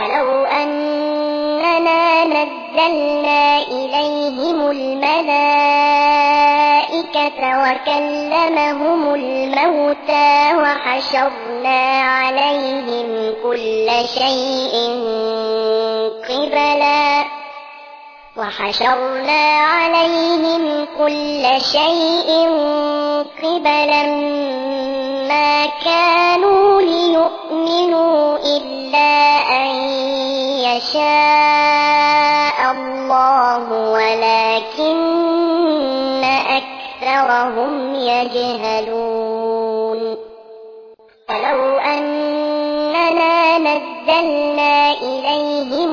ولو أننا نزلنا إليهم الملائكة وكلمهم الموتى وحشرنا عليهم كل شيء قبلا ما كانوا ليؤمنوا إلا أن يشاء الله ولكن أكثرهم يجهلون ولو أننا نزلنا إليهم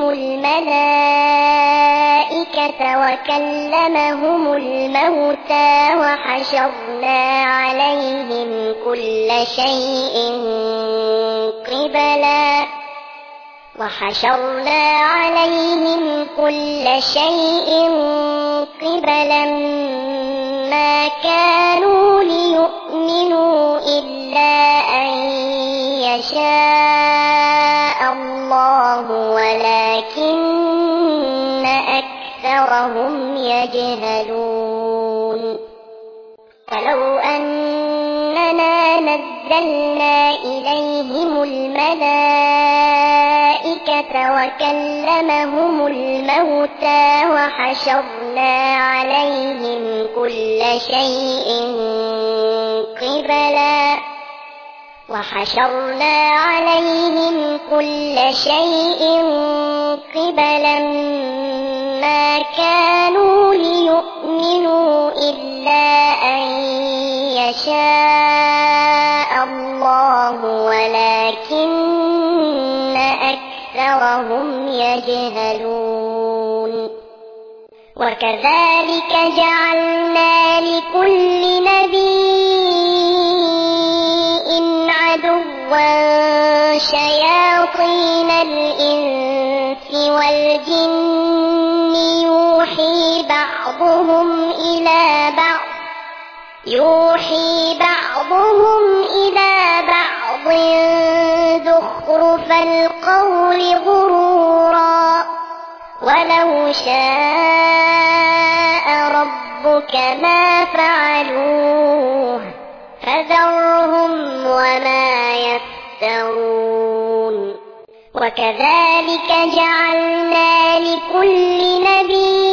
الملائكة وكلمهم الموتى وحشرنا عليهم كل شيء قبلا ما كانوا ليؤمنوا إلا أن يشاء الله ولكن أكثرهم يجهلون ولو أننا نزلنا إليهم الملائكة وكلمهم الموتى وحشرنا عليهم كل شيء قبلا ما كانوا ليؤمنوا إلا أن يشاء الله ولكن أكثرهم يجهلون وكذلك جعلنا لكل نبي عدوا شياطين الإنس والجن يوحي بعضهم إلى بعض زخرف القول غرورا ولو شاء ربك ما فعلوه فذرهم وما يفترون وكذلك جعلنا لكل نبي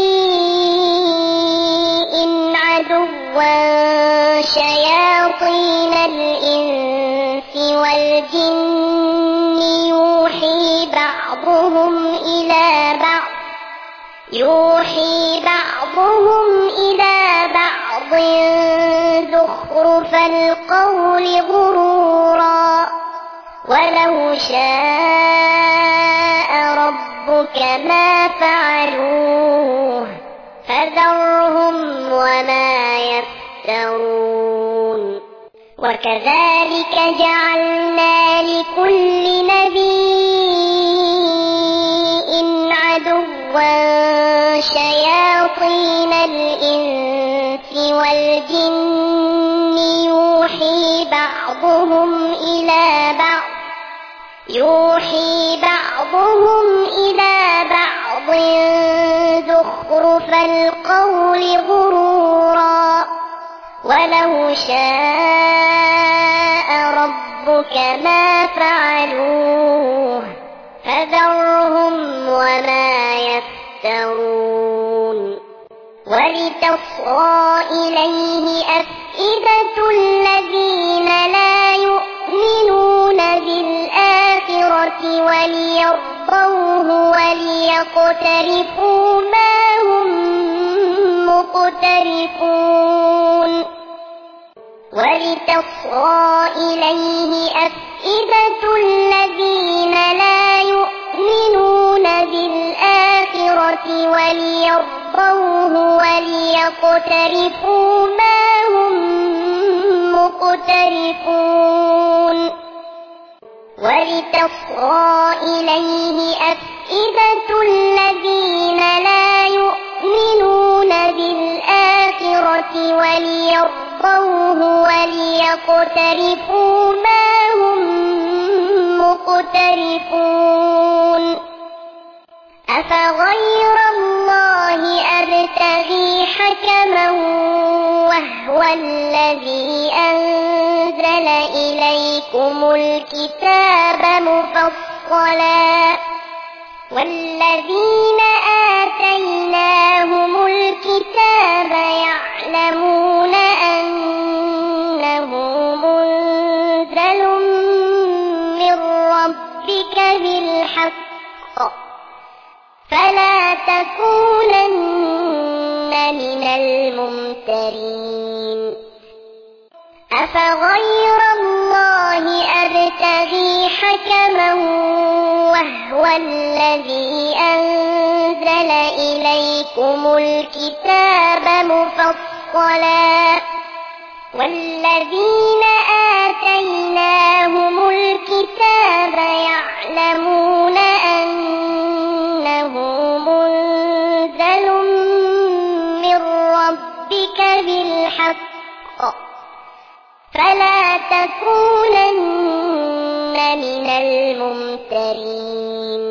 عدوا شياطين الإنس والجن يوحي بعضهم إلى بعض زخرف القول غرورا ولو شاء ربك ما فعلوه فذرهم وما يفترون وكذلك جعلنا لكل نبي عدوا شياطين الإنس والجن يوحي بعضهم إلى بعض زخرف القول غرورا ولو شاء ربك ما فعلوه فذرهم وما يفترون ولتصغى إليه أفئدة الذين لا يؤمنون بالآخرة وليرضوه وليقترفوا ما هم مقترفون ولتصغى إليه أفئدة الذين لا يؤمنون بالآخرة وليرضوه وليقترفوا ما هم مقترفون ولتصغى إليه أفئدة الذين لا يؤمنون بالآخرة وليرضوه وليقترفوا ما هم مقترفون أفغير الله أبتغي حكما وهو الذي أنزل إليكم الكتاب مفصلا والذين آتيناهم الكتاب يعلمون أنه منزل من ربك بالحق فلا تكونن من الممترين أفغير الله أبتغي حكما وهو الذي أنزل إليكم الكتاب مفصلا والذين آتيناهم الكتاب يعلمون أنه منزل من ربك بالحق فلا تكونن من الممترين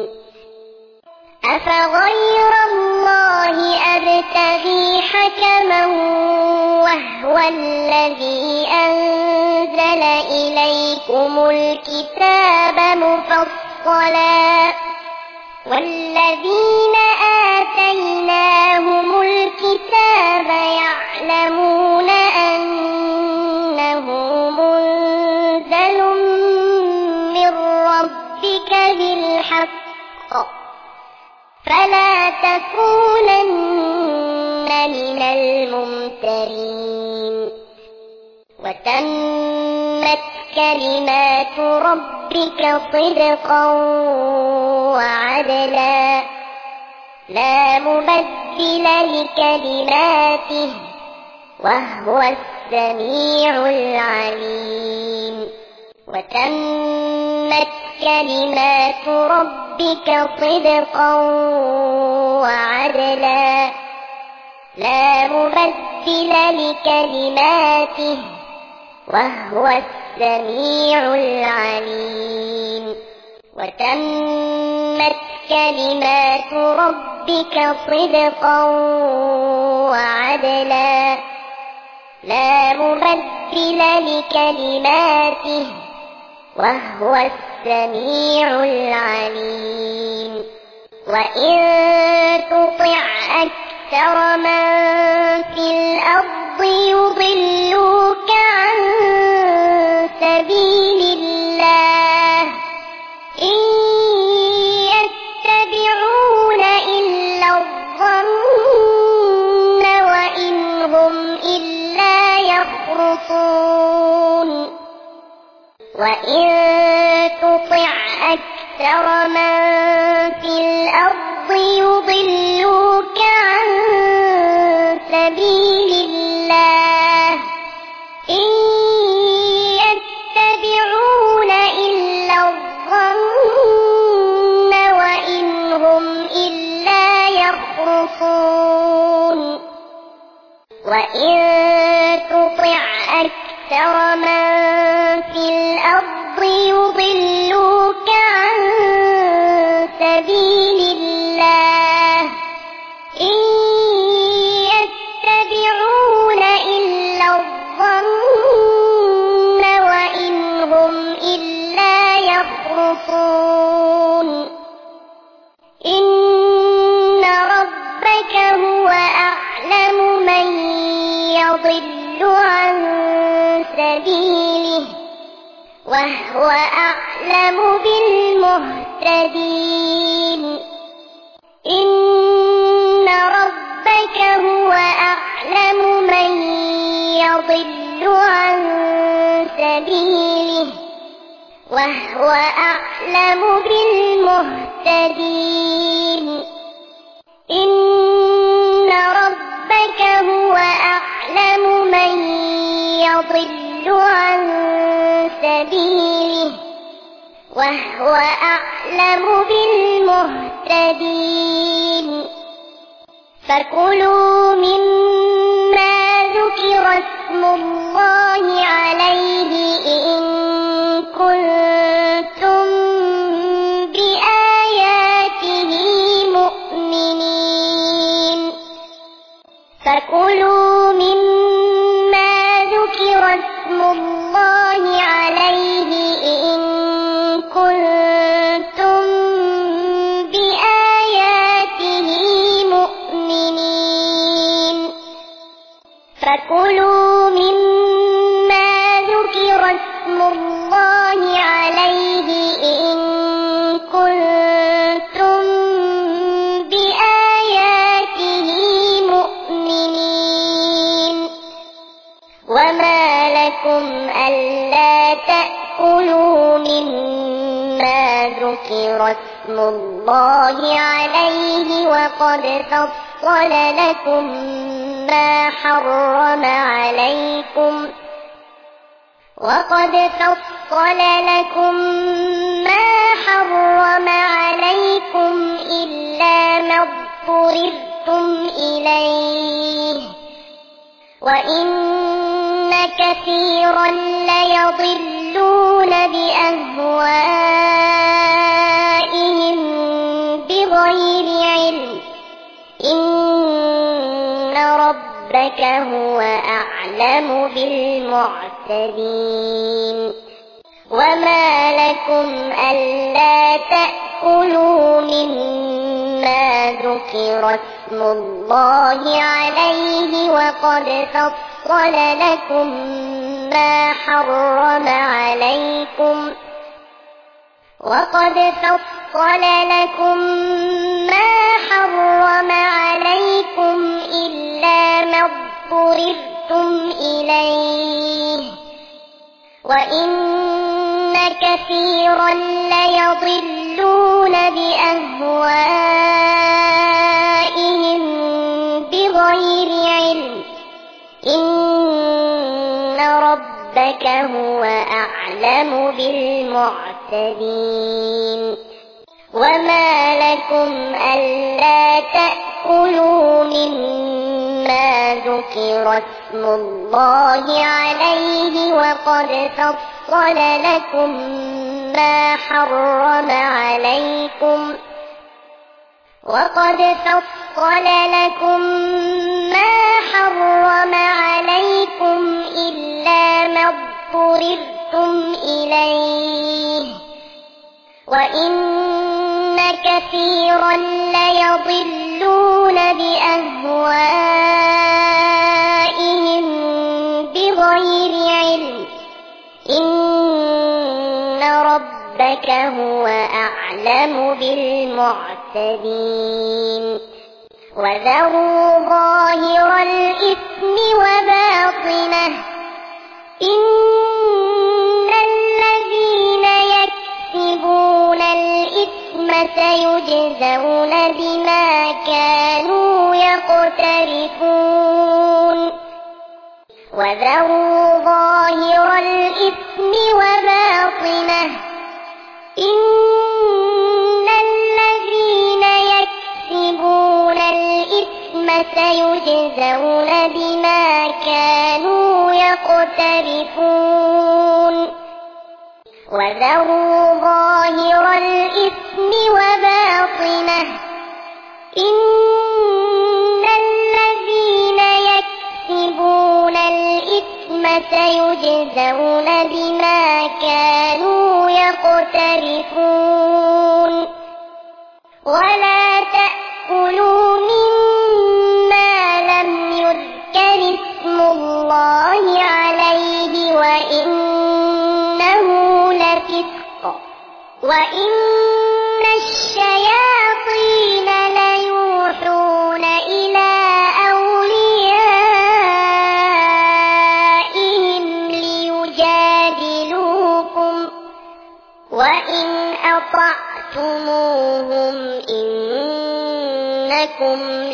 أفغير الله أبتغي حكما وهو الذي أنزل إليكم الكتاب مفصلا والذين آتيناهم الكتاب يعلمون أنه منزل من ربك بالحق فلا تكونن من الممترين وتمت كلمات ربك صدقا وعدلا لا مبدل لكلماته وهو السميع العليم وتمت كلمات ربك صدقا وعدلا لا مبدل لكلماته وهو السميع العليم وتمت كلمات ربك صدقا وعدلا لا مبدل لكلماته وهو السميع العليم وإن تطع أكثر من في الأرض يضلوك عن سبيل الله إن يتبعون إلا الظن وإن هم إلا يخرصون وإن تطع أكثر من في الأرض يضلوك عن سبيل الله إن يتبعون إلا الظن وإن هم إلا يخرصون وإن تطع أكثر من في الأرض يضلوك عن سبيل الله إن يتبعون إلا الظن وإن هم إلا يخرصون إن ربك هو أعلم من يضل عن سبيله وهو أعلم بالمهتدين إن ربك هو أعلم من يضل عن سبيله وهو أعلم بالمهتدين إن ربك هو أعلم من يضل عن سبيله وهو أعلم بالمهتدين فكلوا مما ذكر اسم الله عليه إن كنتم بآياته مؤمنين فكلوا مما ذكر اسم الله عليه إن كنتم بآياته مؤمنين فكلوا مما ذكر اسم الله عليه إن كنتم بآياته مؤمنين وما لكم ألا تأكلوا مما ذكر اسم الله عليه وقد فصل لكم ما حرم عليكم إلا ما اضطررتم إليه وإن كثيرا ليضلون بأهوائهم بغير علم إن ربك هو أعلم بالمعتدين وما لكم ألا تأكلوا مما ذكر اسم الله عليه وقد فصل لكم ما حرم عليكم إلا ما اضطررتم إليه وإن كثيرا ليضلون بأهوائهم بغير علم إن ربك هو أعلم بالمعتدين وما لكم ألا تأكلوا مما ذكر اسم الله عليه وقد فصل لكم ما حرم عليكم إلا ما اضطررتم إليه وإن كثيرا ليضلون بأهوائهم بغير علم إن ربك هو أعلم بالمعتدين وذروا ظاهر الإثم وباطنه إن الذين يكسبون الإثم سيجزون بما كانوا يقترفون وذروا ظاهر الإثم وباطنه إن الذين يكسبون الإثم سيجزون بما كانوا يقترفون وذروا ظاهر الإثم وباطنه إن الذين يكسبون الإثم سيجزون بما كانوا يقترفون ولا تأكلوا مما لم يذكر اسم الله عليه وإنه لفسق وإن الشياطين ليوحون إلى أوليائهم ليجادلوكم وإن أطعتموهم إنكم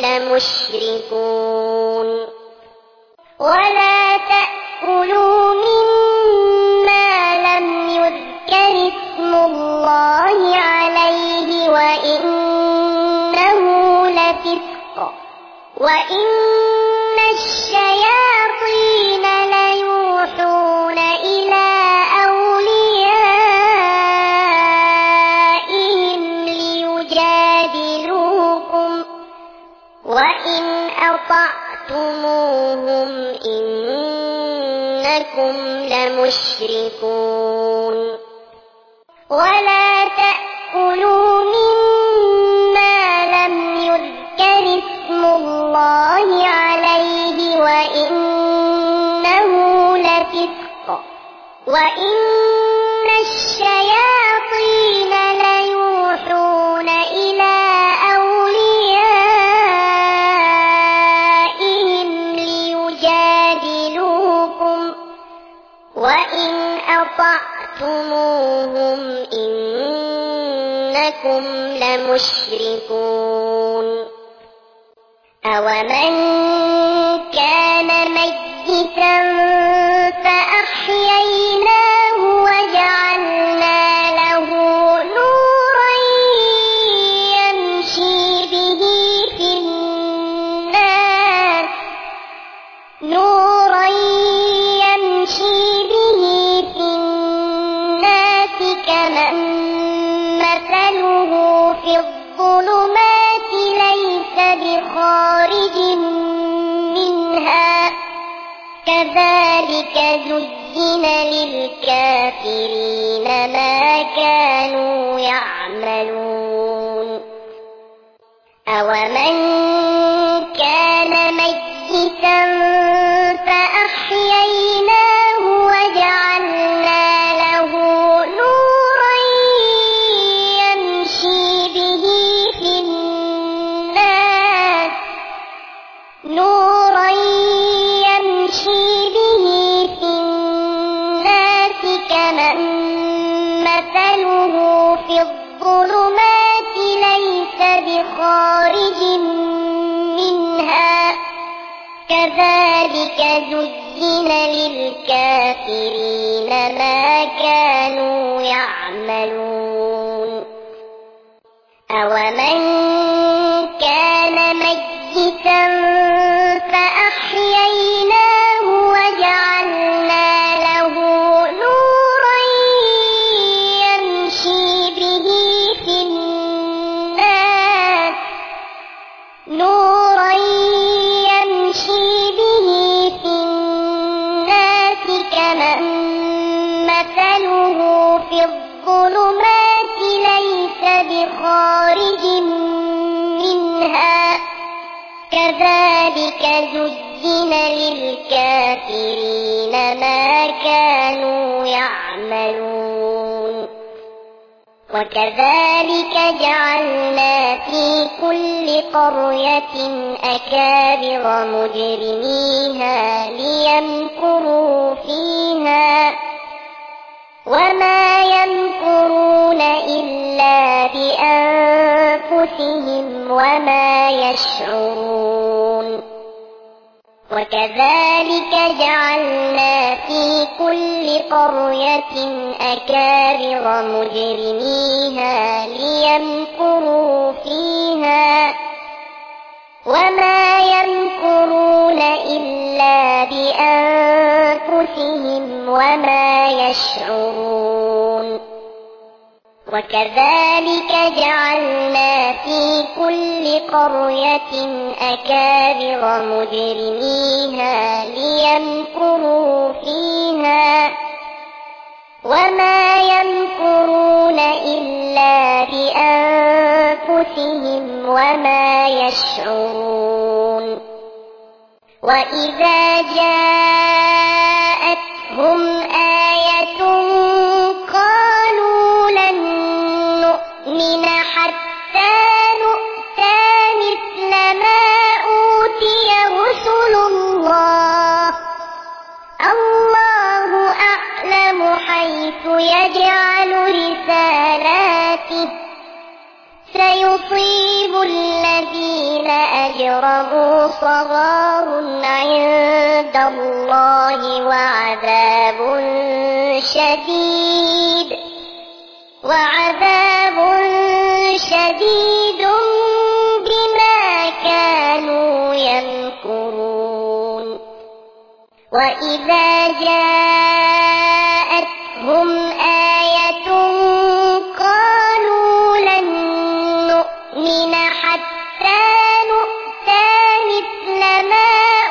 لمشركون ولا تأكلوا مما لم يذكر اسم الله عليه وإنه لفسق وإن الشياطين ليوحون إلى أوليائهم ليجادلوكم وإن أطعتموهم أطعتموهم إنكم لمشركون ولا تأكلوا مما لم يذكر اسم الله عليه وإنه لفسق وإن الشياطين ليوحون إلى أوليائهم ليجادلوكم وإن أطعتموهم إنكم لمشركون أومن كان ميتا فأحييناه وجعلنا له نورا يمشي به في الناس كمن مثله في الظلمات ليس بخارج منها كذلك زين للكافرين ما كانوا يعملون أومن كان ميتا فأحييناه وجعلنا له نورا يمشي به في الناس كمن مثله في الظلمات ليس بخارج منها كذلك زين للكافرين ما كانوا يعملون أومن كان ميتا فأحييناه وجعلنا له نورا يمشي به في الناس كمن مثله في الظلمات ليس بخارج منها كذلك زين للكافرين ما كانوا يعملون وكذلك جعلنا في كل قرية أكابر مجرميها ليمكروا فيها وما يمكرون إلا بأنفسهم وما يشعرون وكذلك جعلنا في كل قرية أكابر مجرميها ليمكروا فيها وما يمكرون إلا بأنفسهم وما يشعرون وكذلك جعلنا في كل قرية أكابر مجرميها ليمكروا فيها وما يمكرون إلا بأنفسهم وما يشعرون وإذا جاءتهم آية قالوا لن نؤمن حتى نؤتى مثل ما أوتي رسل الله أعلم حيث يجعل رسالاته سيصيب الذين أجرموا صغار عند الله وعذاب شديد بما كانوا يمكرون وإذا جاءتهم آية قالوا لن نؤمن حتى نؤتى مثل ما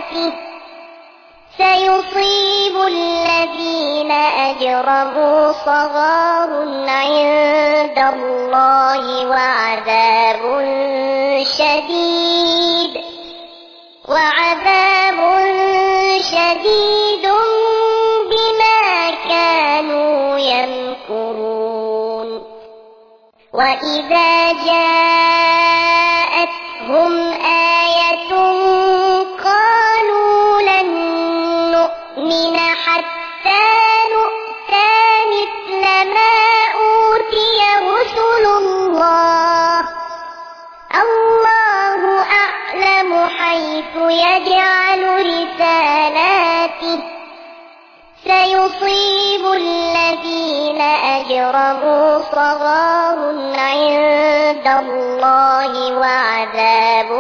سيصيب الذين أجرموا صغار عند الله وعذاب شديد بما كانوا يمكرون. وإذا جاءتهم آية قالوا لن نؤمن حتى نؤتى مثل ما أوتي رسل الله أعلم حيث يجعل رسالاته سيصيب الذين أجرموا صغار عند الله وعذاب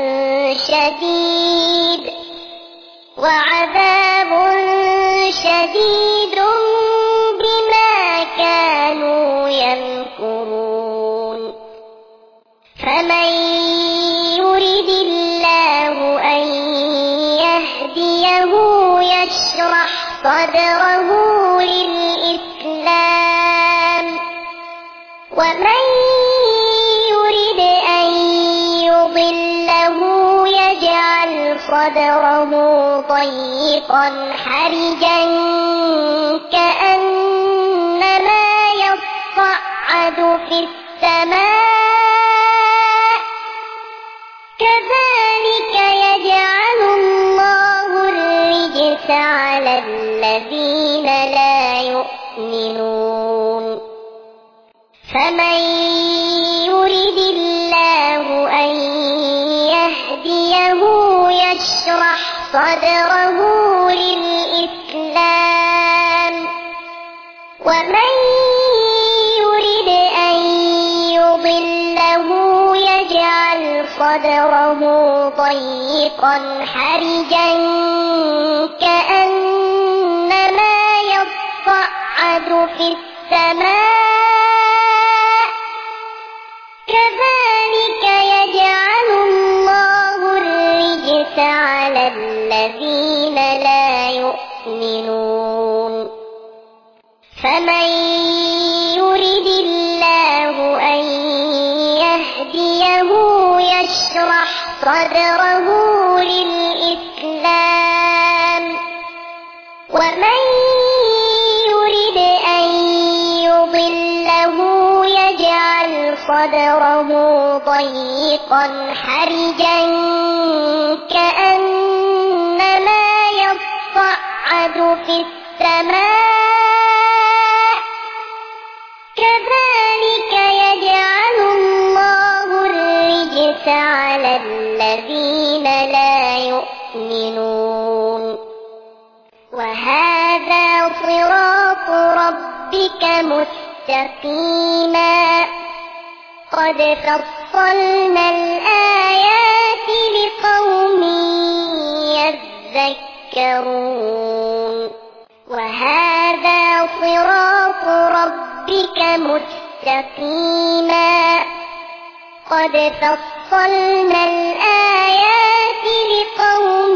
شديد بما كانوا يمكرون. فمن يرد الله أن يهديه يشرح صدره للإسلام ومن يرد أن يضله يجعل صدره ضيقا حرجا كأنما يصعد في السماء كذلك يجعل الله الرجس على الذين لا يؤمنون. فمن يرد الله أن يهديه يشرح صدره للإسلام ومن يرد أن يضله يجعل صدره ضيقا حرجا كأنما يصعد في السماء كذلك يجعل الله الرجس على الذين لا يؤمنون. فمن يرد الله أن يهديه يشرح صدره للإسلام ومن يرد أن يضله يجعل صدره ضيقا حرجا كأنما يصعد في السماء كذلك يجعل الله الرجس على الذين لا يؤمنون. وهذا صراط ربك مستقيما قد فصلنا الآيات لقوم يذكرون. وهذا صراط ربك مستقيما قد فصلنا الآيات لقوم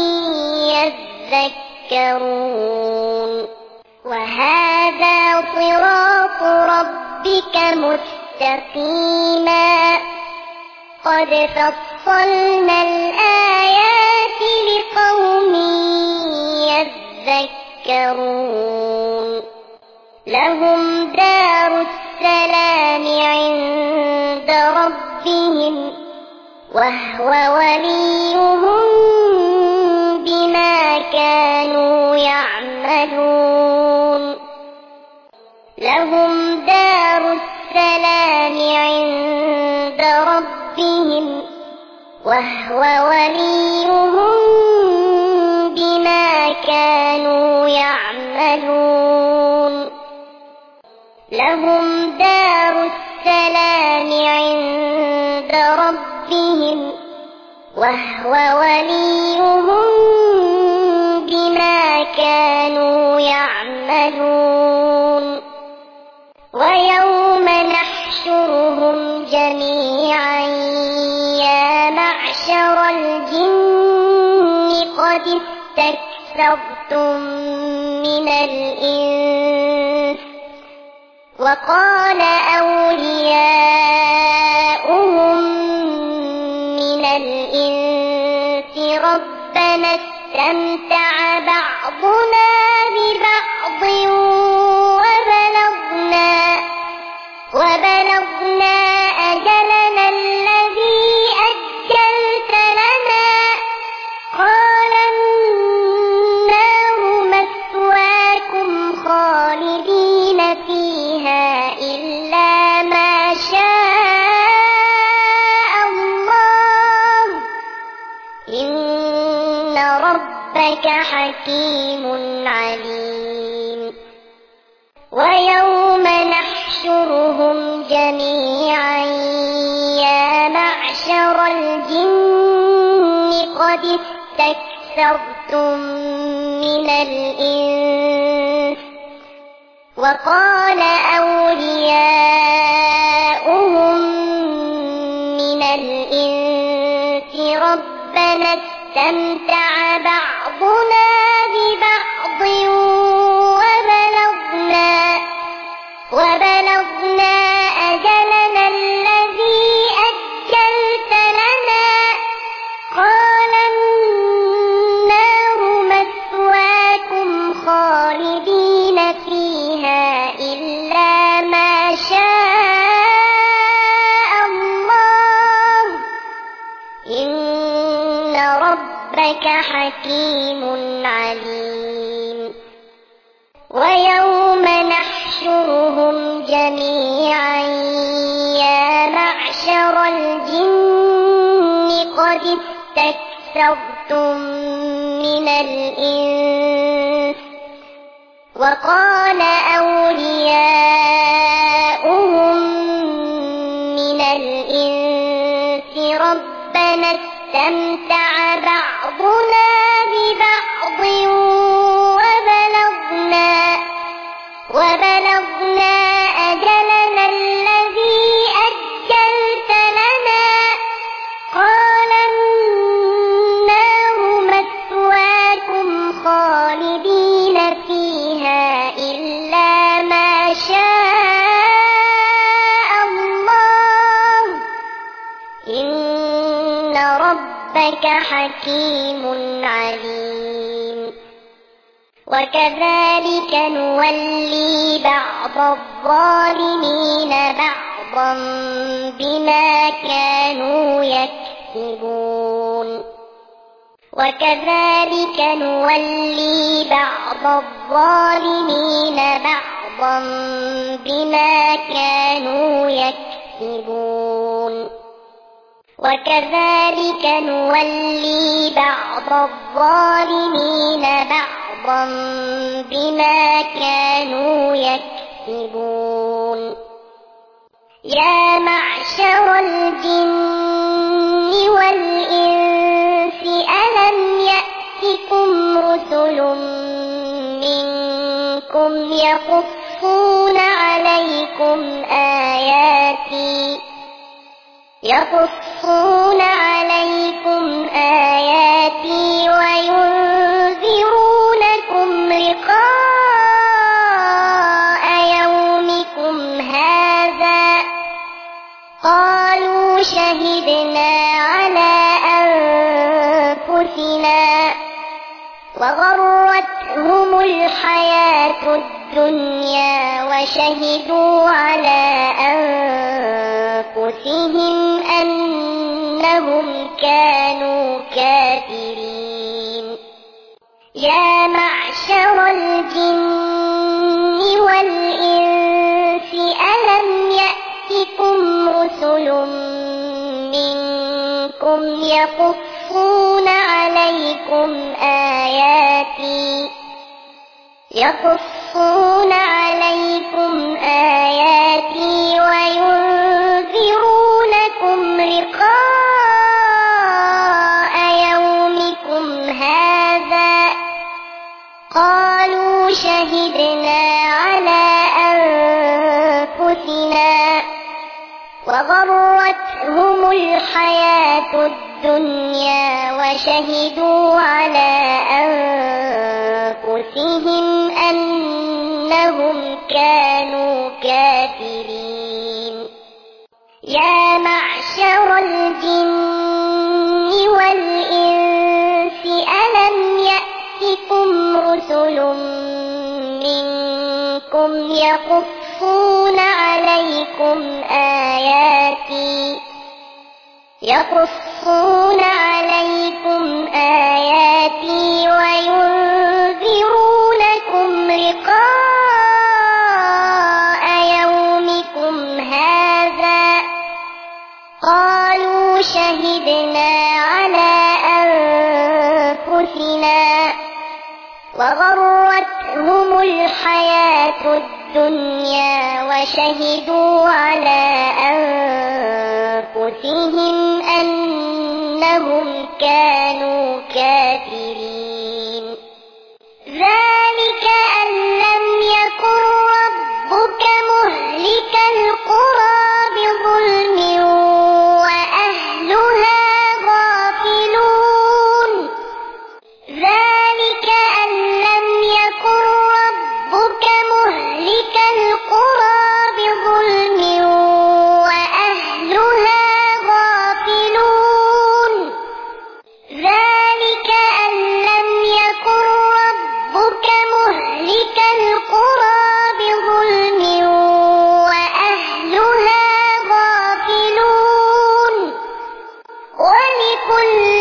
يذكرون. وهذا صراط ربك مستقيما قد فصلنا الآيات لقوم يذكرون. لهم دار السلام عند ربهم وهو وليهم بما كانوا يعملون. لهم دار السلام عند ربهم وهو وليهم بما كانوا يعملون. لهم دار السلام عند ربهم وهو وليهم بما كانوا يعملون. ويوم نحشرهم جميعا يا معشر الجن قد استكثرتم من الإنس وقال أولياؤهم من الإنس ربنا استمتع بعضنا ببعض وبلغنا أجلنا الذي أجلت لنا قال النار مثواكم خالدين فيها إلا ما شاء الله إن ربك حكيم عليم ويوم نحشرهم جميعا يا معشر الجن قد استكثرتم من الإنس وقال أولياؤهم من الإنس ربنا استمتع بعضنا ببعض وبلغنا أجلنا الذي أجلت لنا قال النار مثواكم خالدين فيها إلا ما شاء الله إن ربك حكيم عليم ويوم نحشرهم جميعا يا معشر الجن قد استكثرتم من الإنس وقال أولياؤهم من الإنس ربنا استمتع بعضنا ببعض وبلغنا أجلنا الذي أجلت لنا قال النار مثواكم خالدين فيها إلا ما شاء الله إن ربك حكيم عليم وكذلك نولي بعض الظالمين بعضا بما كانوا يكسبون وكذلك نولي بعض الظالمين بعضا بما كانوا يكسبون وكذلك نولي بعض الظالمين بعضا بما كانوا يكسبون يا معشر الجن والإنس ألم يأتكم رسل منكم يقصون عليكم آياتي وينذرونكم لقاء يومكم هذا قالوا شهدنا على أنفسنا وغرتهم الحياة الدنيا وشهدوا على أنفسهم أنهم كانوا كافرين يا معشر الجن والإنس ألم يأتكم رسل منكم يقصون عليكم آياتي وينذرونكم لقاء يومكم هذا قالوا شهدنا على أنفسنا وغرتهم الحياة الدنيا وشهدوا على أنفسهم أنهم كانوا كافرين يا معشر الجن والإنس ألم يأتكم رسل منكم يقصون عليكم آياتي وينذرونكم لقاء يومكم هذا قالوا شهدنا على أنفسنا وغرتهم الحياة الدنيا وشهدوا على أنفسهم أنهم كانوا كافرين ذلك أن لم يكن ربك مهلك القرى بظلم وأهلها غافلون ذلك أن لم يكن ربك مهلك القرى بظلم وأهلها غافلون ذلك أن لم يكن ربك مهلك القرى بظلم وأهلها غافلون ولكل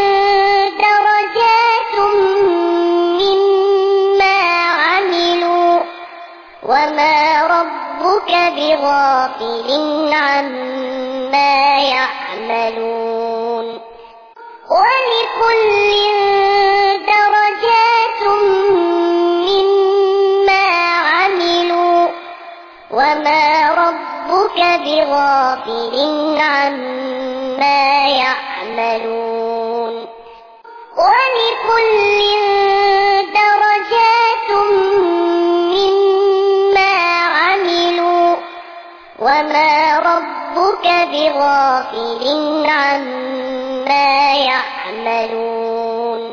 درجات مما عملوا وما ربك بغافل عما يعملون ولكل درجات مما عملوا وما ربك بغافل عما يعملون ولكل درجات مما عملوا وما ربك بغافل عما يعملون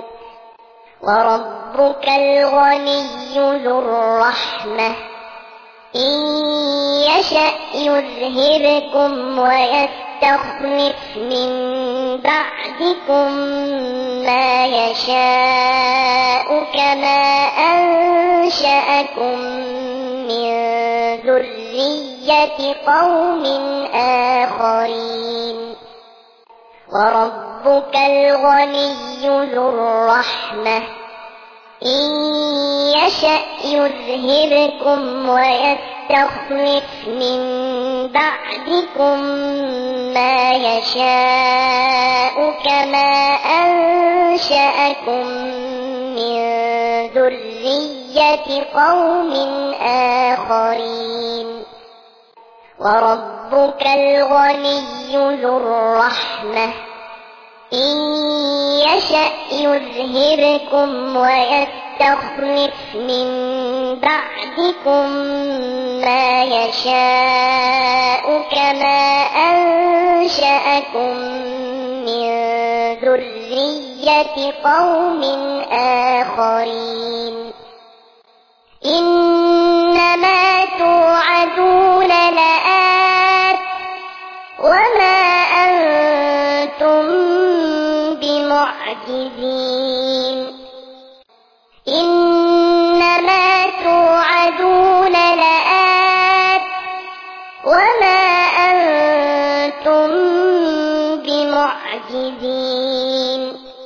وربك الغني ذو الرحمة إن يشأ يذهبكم ويستخلف من بعدكم ما يشاء كما أنشأكم من ذرية قوم آخرين وربك الغني ذو الرحمة إن يشأ يذهبكم ويستخلف من بعدكم ما يشاء كما أنشأكم من ذرية قوم آخرين وربك الغني ذو الرحمة إن يشأ يذهبكم ويستخلف من بعدكم ما يشاء كما أنشأكم من ذرية قوم آخرين إنما توعدون لآت وما أنتم بمعجزين إنما توعدون لآت وما أنتم بمعجزين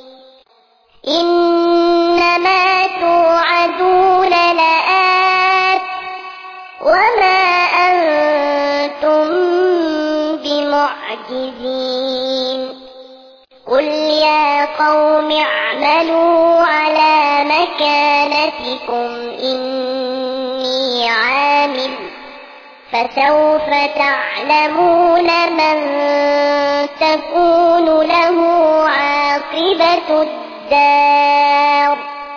إنما توعدون لآت وما أنتم بمعجزين قل يا قوم اعملوا على مكانتكم إني عامل فسوف تعلمون من تكون له عاقبة الدار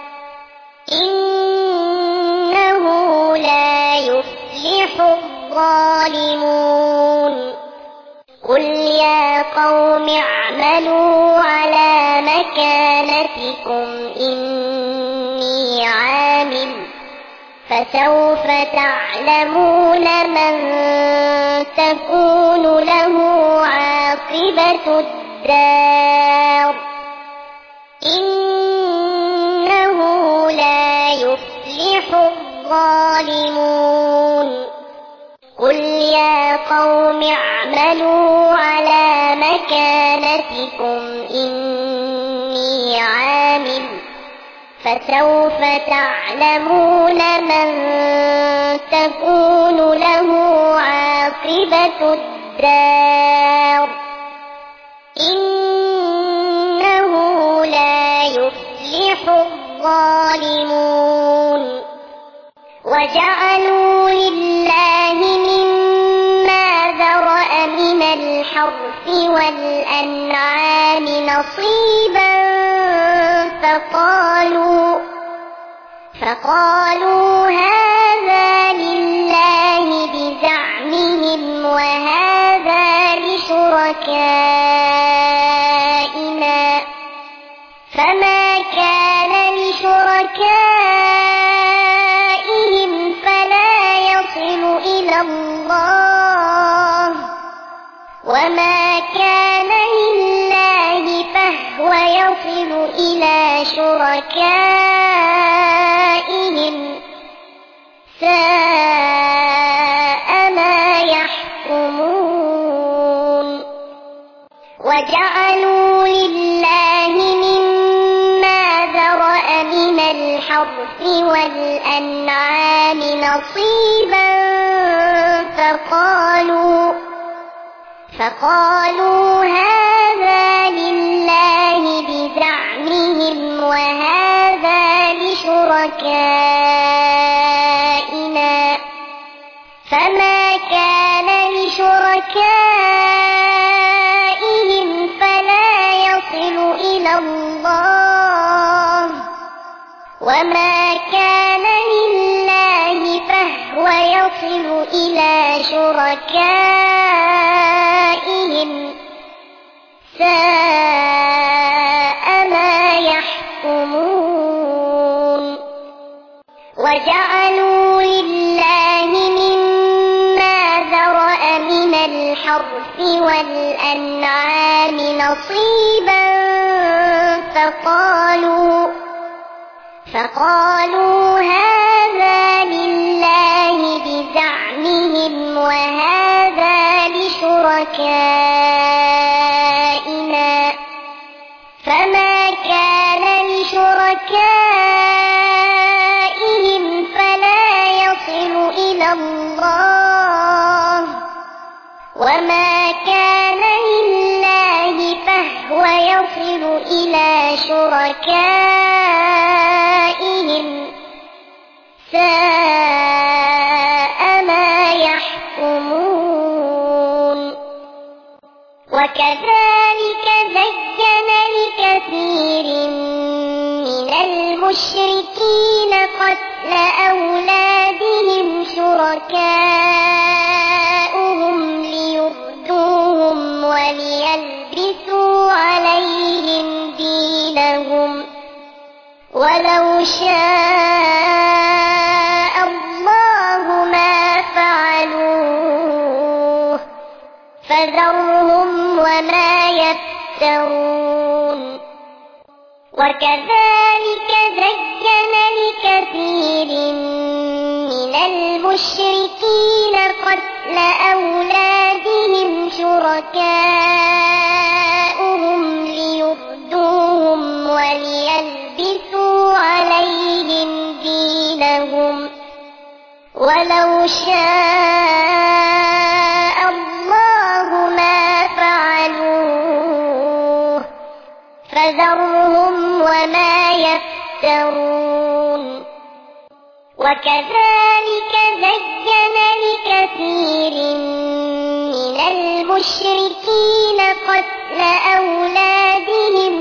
إنه لا يفلح الظالمون قل يا قوم اعملوا على مكانتكم إني عامل فسوف تعلمون من تكون له عاقبة الدار إنه لا يفلح الظالمون قل يا قوم اعملوا على مكانتكم إني عامل فسوف تعلمون من تكون له عاقبة الدار إنه لا يفلح الظالمون وجعلوا لله مما ذرأ من الحرث والأنعام نصيبا فقالوا هذا لله بزعمهم وهذا لشركائنا فما كان لشركائهم فلا يصل إلى الله وما كان لله فهو يصل إلى شركائهم ساء ما يحكمون وجعلوا لله مما ذرأ من الحرث والأنعام نصيبا فقالوا هذا لله بزعمهم وهذا لشركائنا فما كان لشركائهم فلا يصل إلى الله وما كان لله فهو يصل إلى شركائهم ساء ما يحكمون وجعلوا لله مما ذرأ من الحرث والأنعام نصيبا فقالوا هذا لله بزعمهم وهذا لشركائنا فما كان لشركائهم فلا يصل إلى الله وما كان لله فهو يصل إلى شركائهم ساء ما يحكمون وكذلك زين لكثير من المشركين قتل أولادهم شركاؤهم ليردوهم وليلبسوا عليهم دينهم ولو شاء الله ما فعلوه فذرهم وما يفترون وكذلك زين لكثير من المشركين قتل أولادهم شركاؤهم ليردوهم وليلبسوا عليهم دينهم ولو شاء الله ما فعلوه فذرهم وما يفترون وكذلك زين لكثير من المشركين قتل أولادهم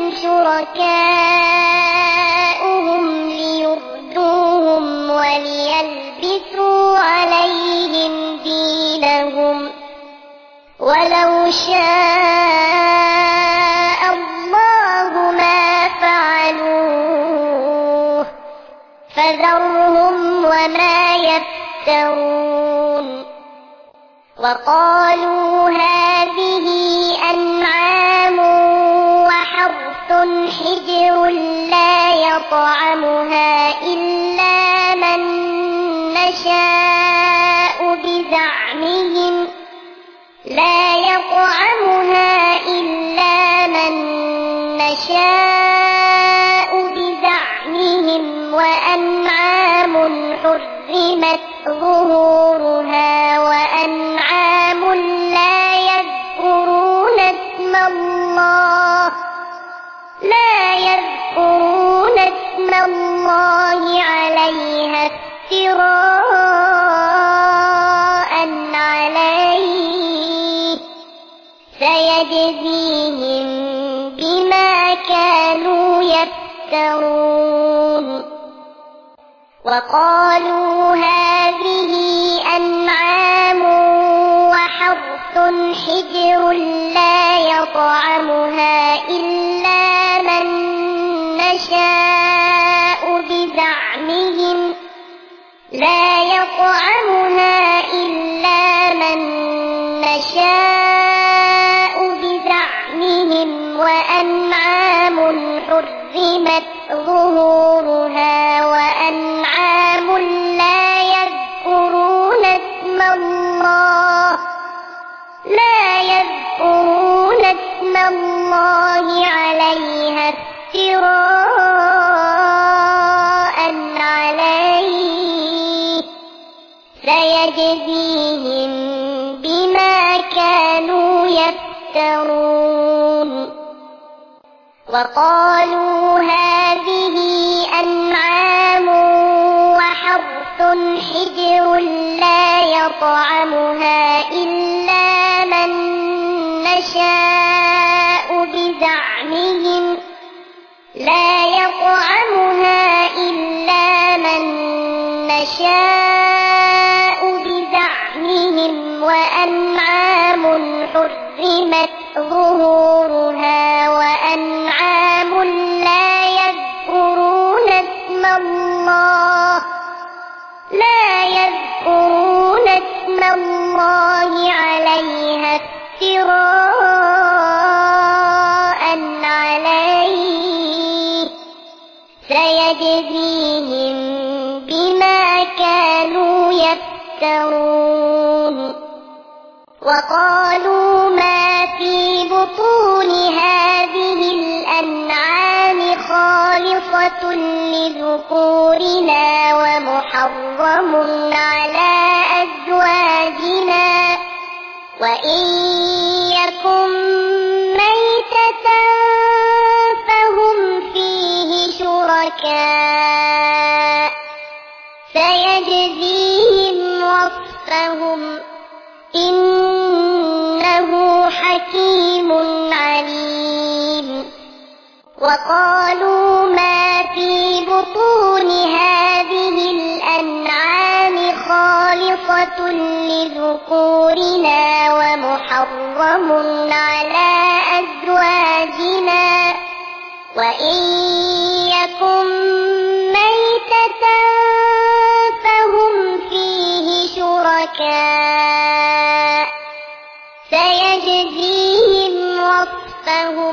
شركاؤهم ليردوهم وليلبسوا عليهم دينهم ولو شاء الله ما فعلوه فذرهم وما يفترون وقالوا هذه أنعام وحرث حجر لا يطعمها إلا من نشاء بزعمهم وأنعام حرمت ظهورها وأنعام لا يذكرون اسم الله عليها افتراء عليه سيجزيهم بما كانوا يفترون وقالوا هذه أنعام وحرث حجر لا يطعمها إلا من نشاء بزعمهم وأنعام حرمت ظهورها وأنعام لا يذكرون اسم الله عليها افتراء عليه سيجزيهم بما كانوا يفترون وقالوا هذه أنعام وحرث حجر لا يطعمها إلا من نشاء بزعمهم وأنعام حرمت ظهورها وأنعام لا يذكرون اسم الله عليها افتراء عليه سيجزيهم بما كانوا يفترون وقالوا ما في بطون هذه الأنعام خالصة لذكورنا ومحرم على أزواجنا وإن يكن ميتة فهم فيه شركاء سيجزيهم وصفهم إنه حكيم عليم وقالوا ما في بطون هذه الأنعام خالصة لذكورنا ومحرم على أزواجنا وإن يكن ميتة فهم فيه شركاء سيجزيهم وصفهم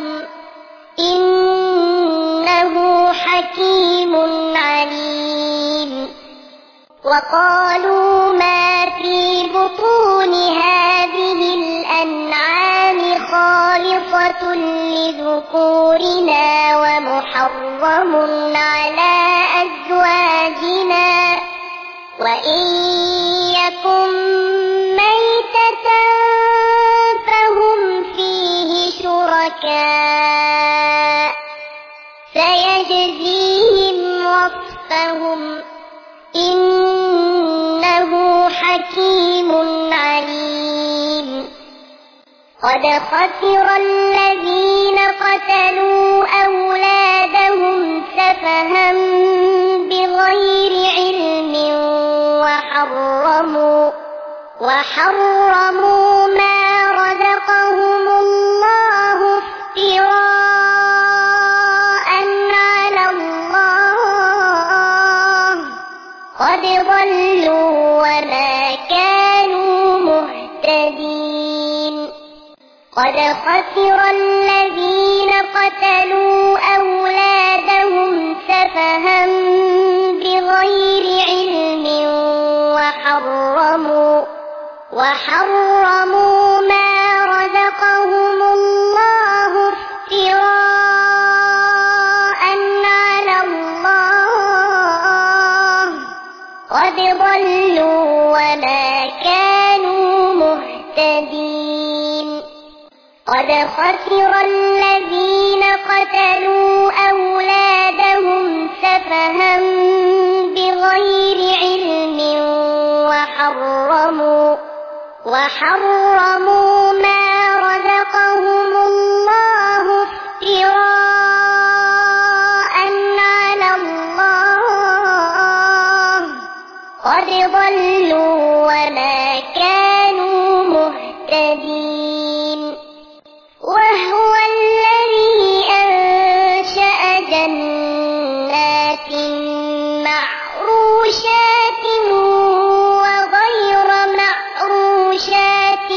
إنه حكيم عليم وقالوا ما في بطون هذه الأنعام خالصة لذكورنا ومحرم على أزواجنا وإن يكن ميتة فهم فيه شركاء سيجزيهم وصفهم إنه حكيم عليم قد خسر الذين قتلوا أولادهم سفها بغير علم وحرموا ما رزقهم الله افتراء على الله قد ضلوا وما كانوا مهتدين قد خسر الذين قتلوا أولادهم سفها بغير علم وحرموا ما رزقهم الله افتراء على الله قد ضلوا وما كانوا مهتدين قد خسر الذين قتلوا أولادهم سفها بغير علم وحرموا ما رزقهم الله افتراء على الله قد ضلوا وما كانوا مهتدين وهو الذي أنشأ جنات معروشات وغير معروشات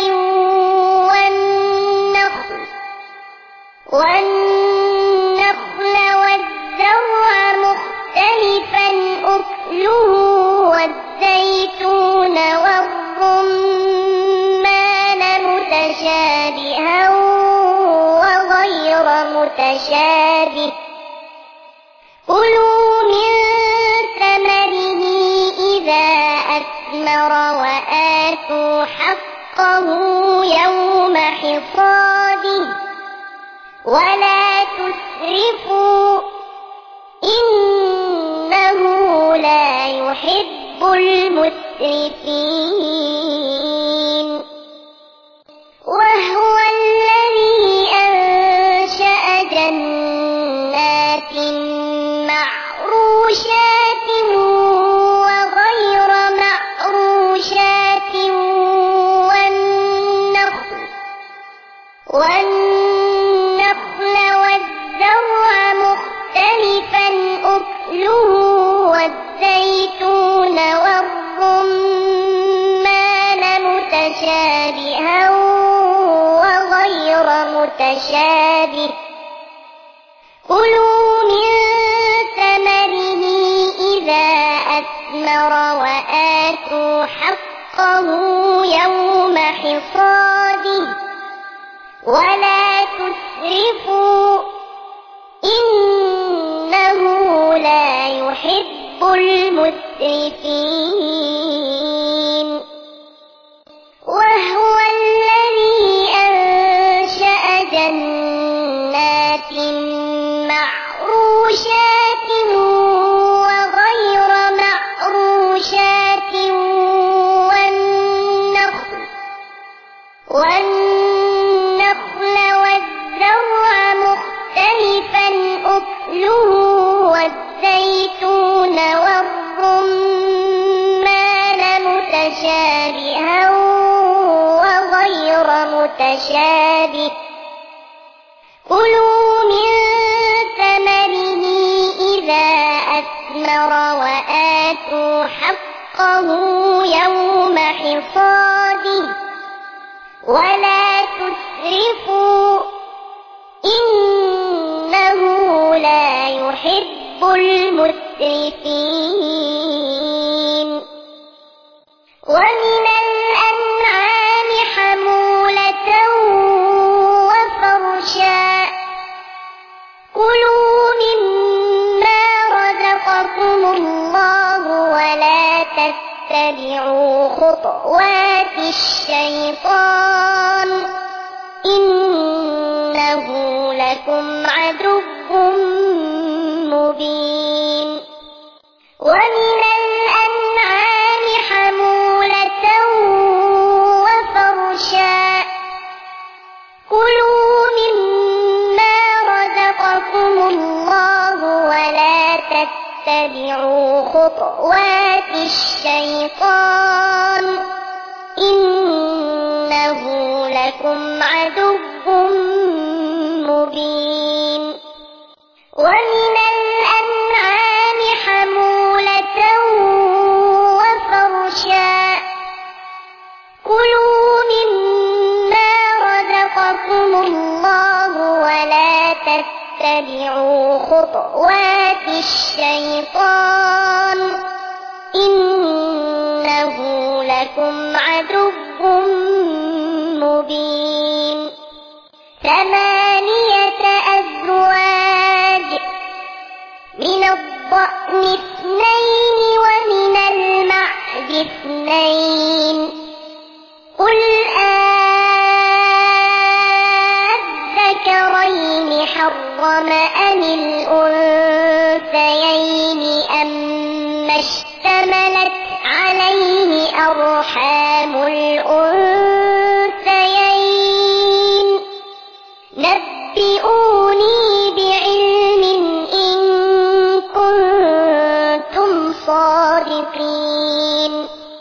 والنخل والزرع مختلفا أكله والزيتون والرمان متشابها وغير متشابه كلوا من ثمره إذا أثمر وآتوا حقه يوم حصاده ولا تسرفوا إنه لا يحب المسرفين وهو الذي أنشأ جنات معروشات وغير معروشات والنخل والزرع مختلفا أكله والزيتون والرمان متشابها وغير متشابه كلوا من ثمره إذا أثمر وآتوا حقه يوم حصاده ولا تسرفوا إنه لا يحب المسرفين وهو الذي أنشأ جنات معروشات وغير معروشات والنخل والزرع مختلفا أكله والزيتون والرمان متشابها وغير متشابه كلوا من ثمره إذا أثمر وآتوا حقه يوم حصاده ولا تسرفوا إنه لا يحب المسرفين ومن الأنعام حمولة وفرشا كلوا مما رزقكم الله ولا تتبعوا خطوات الشيطان إنه لكم عدو مبين ومن الأنعام حمولة وفرشا كلوا مما رزقكم الله ولا تتبعوا خطوات الشيطان إنه لكم عدو مبين ومن الأنعام حمولة تتبعوا خطوات الشيطان إنه لكم عدو مبين 8 أزواج من الضأن 2 ومن المعز 2 قل أذكرين حرم أم الأنثيين أما اشتملت عليه أرحام الأنثيين نبئوني بعلم إن كنتم صادقين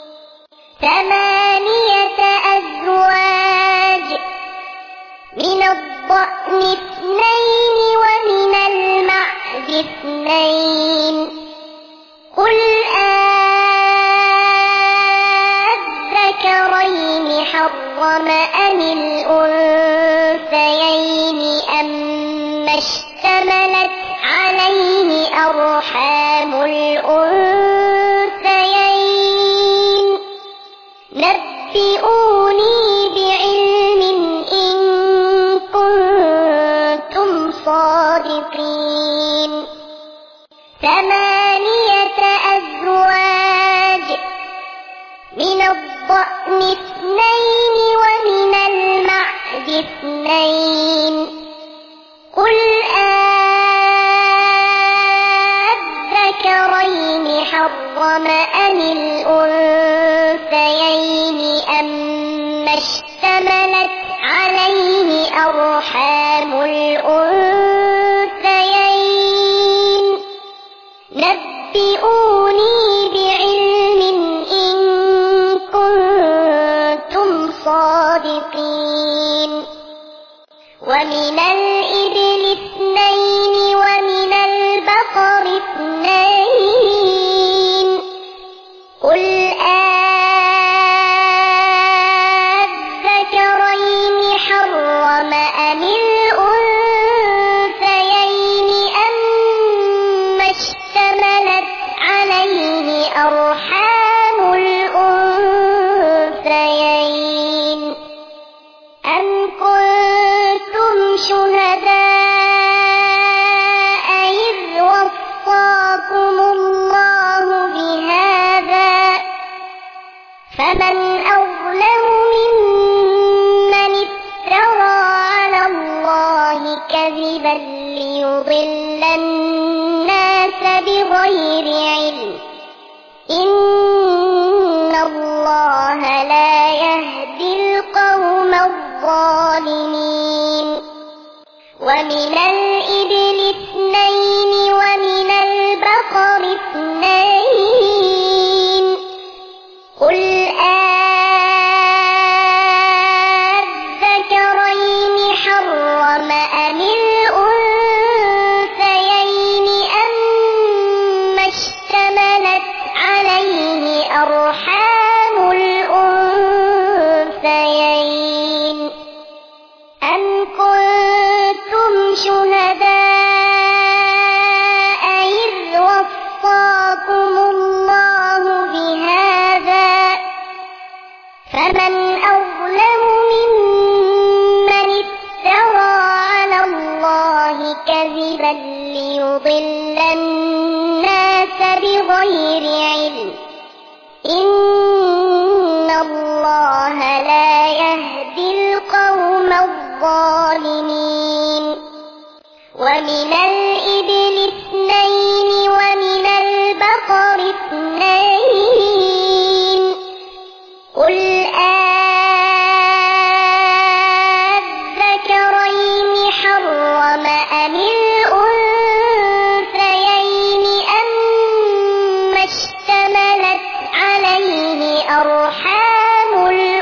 8 أزواج من الضأن 2 ومن المعز 2 قل أذكرين حرم أم الأنثيين أما اشتملت عليه أرحام الأنثيين نبئوني بعلم إن كنتم صادقين 8 أزواج من الضأن 2 ومن المعز 2 قل أذكرين حرم أم الأنثيين أما اشتملت عليه أرحام الأنثيين نبئوني بعلم إن كنتم صادقين ومن الإبل 2 ومن البقر 2 قل أذكرين حرم أم الأنثيين أما اشتملت عليه أرحام الأنثيين أم كنتم شهداء إذ وصاكم الله بهذا فمن أظلم ممن افترى على الله كذبا ليضل الناس بغير علم إن الله لا يهدي القوم الظالمين ومن الإبل 2 ومن البقر 2 قل أذكرين حرم أم الأنثيين أما اشتملت عليه أرحام الأنثيين أم كنتم شهداء إذ وصاكم الله بهذا فمن أظلم ممن افترى على الله كذبا ليضل الناس بغير علم إن الله لا يهدي القوم الظالمين ومن الإبل 2 ومن البقر 2 قل أذكرين حرم أم الأنثيين أما اشتملت عليه أرحام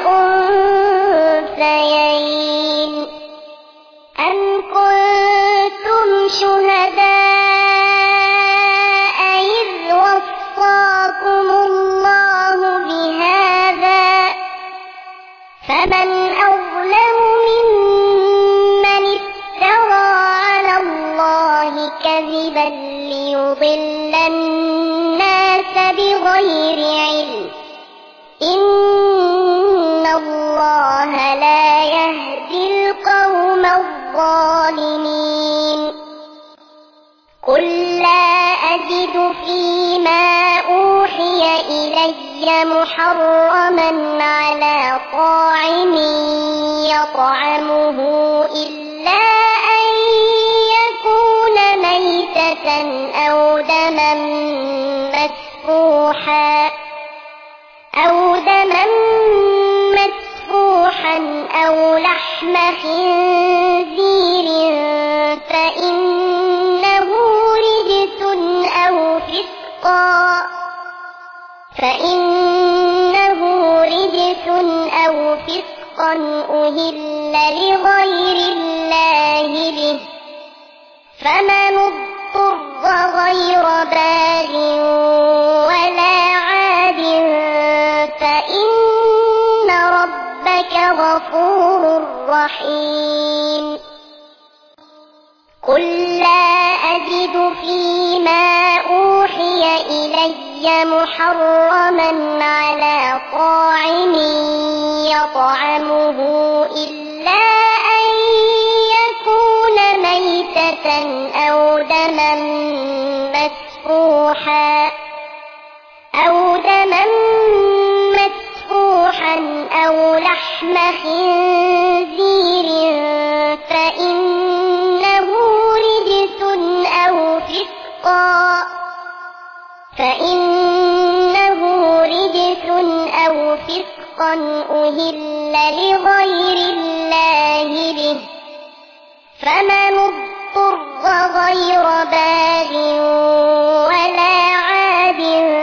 الأنثيين أم كنتم شهداء إذ وصاكم الله بهذا بغير علم إن الله لا يهدي القوم الظالمين قل لا أجد فيما أوحي إلي محرما على طاعم يطعمه إلا أن يكون ميتة أو دما مسفوحا أو لحم خنزير فإنه رجس أو فسقا أهل لغير الله به فمن اضطر غير باغ ولا عاد فإن ربك غفور رحيم قل لا أجد فيما أوحي إلي محرما على طاعم يطعمه إلا أن يكون ميتة أو دما مسفوحا أو لحم خنزير فإنه رجس أو فسقا أهل لغير الله به فمن اضطر غير باغ ولا عاد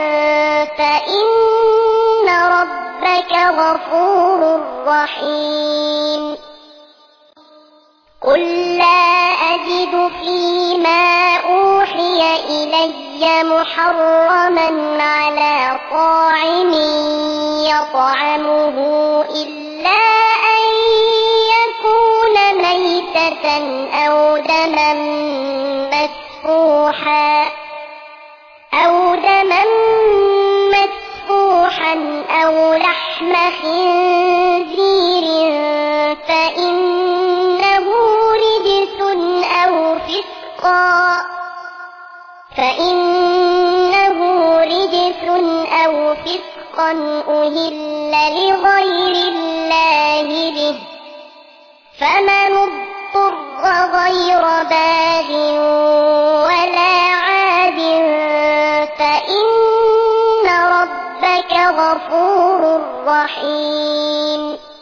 فإن ربك غفور رحيم قل لا أجد فيما أوحي إلي محرما على طاعم يطعمه إلا أن يكون ميتة أو دما مسفوحا أو لحم خنزير فإنه رجس أو فسقا أهل لغير الله به فمن اضطر غير باغ ولا عاد فإن ربك غفور رحيم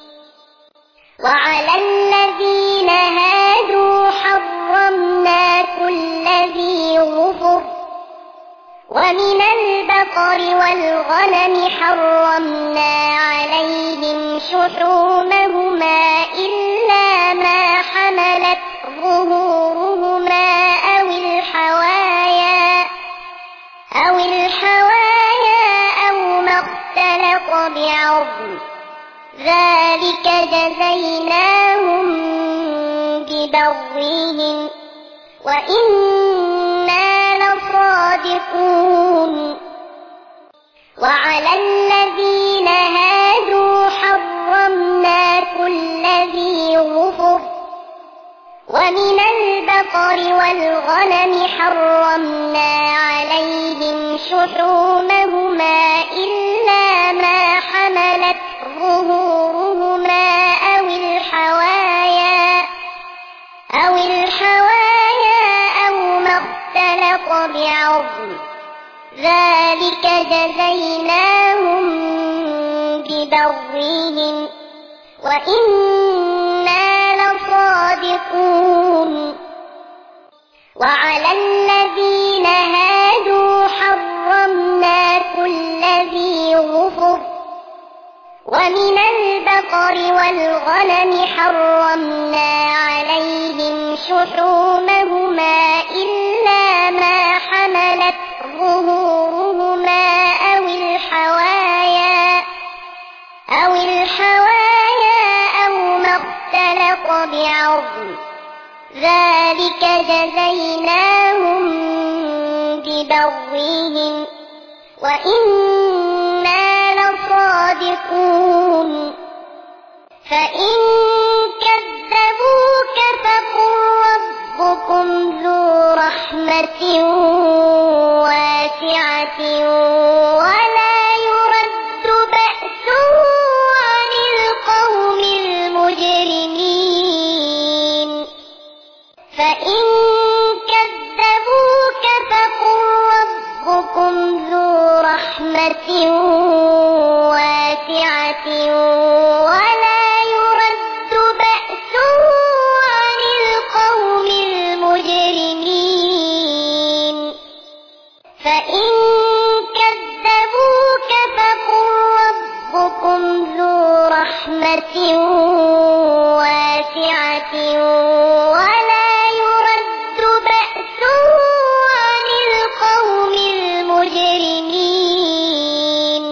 وعلى الذين هادوا حرمنا كل ذي ظفر ومن البقر والغنم حرمنا عليهم شحومهما إلا ما حملت ظهورهما أو الحوايا أو ما اختلط بعظم ذلك جزيناهم ببغيهم وإنا لصادقون وعلى الذين هادوا حرمنا كل ذي ظفر ومن البقر والغنم حرمنا عليهم شحومهما إلا ما حملت ظهورهما أو الحوايا أو ما اختلط بعظم ذلك جزيناهم ببغيهم وإنا لصادقون وعلى الذين هادوا حرمنا كل ذي ظفر ومن البقر والغنم حرمنا عليهم شحومهما إلا ما حملت ظهورهما أو الحوايا أو ما اختلط بعظم ذلك جزيناهم ببغيهم وإنا لصادقون فإن كذبوك فقل ربكم ذو رحمة واسعة ولا يرد بأسه عن القوم المجرمين فإن كذبوك فقل ربكم ذو رحمة واسعة ولا يرد بأسه عن القوم المجرمين فإن كذبوك فقل ربكم ذو رحمة واسعة ولا يرد بأسه عن القوم المجرمين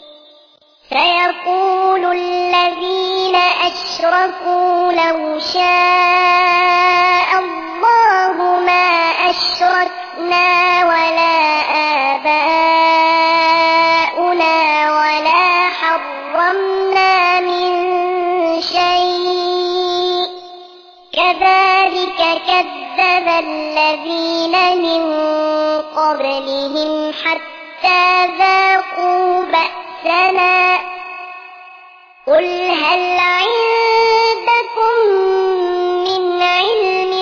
سيقول الذين أشركوا لو شاء الله ما أشركنا ولا آباؤنا ولا حرمنا من شيء كذلك كذب الذين من قبلهم حتى ذاقوا بأسنا قل هل عندكم من علم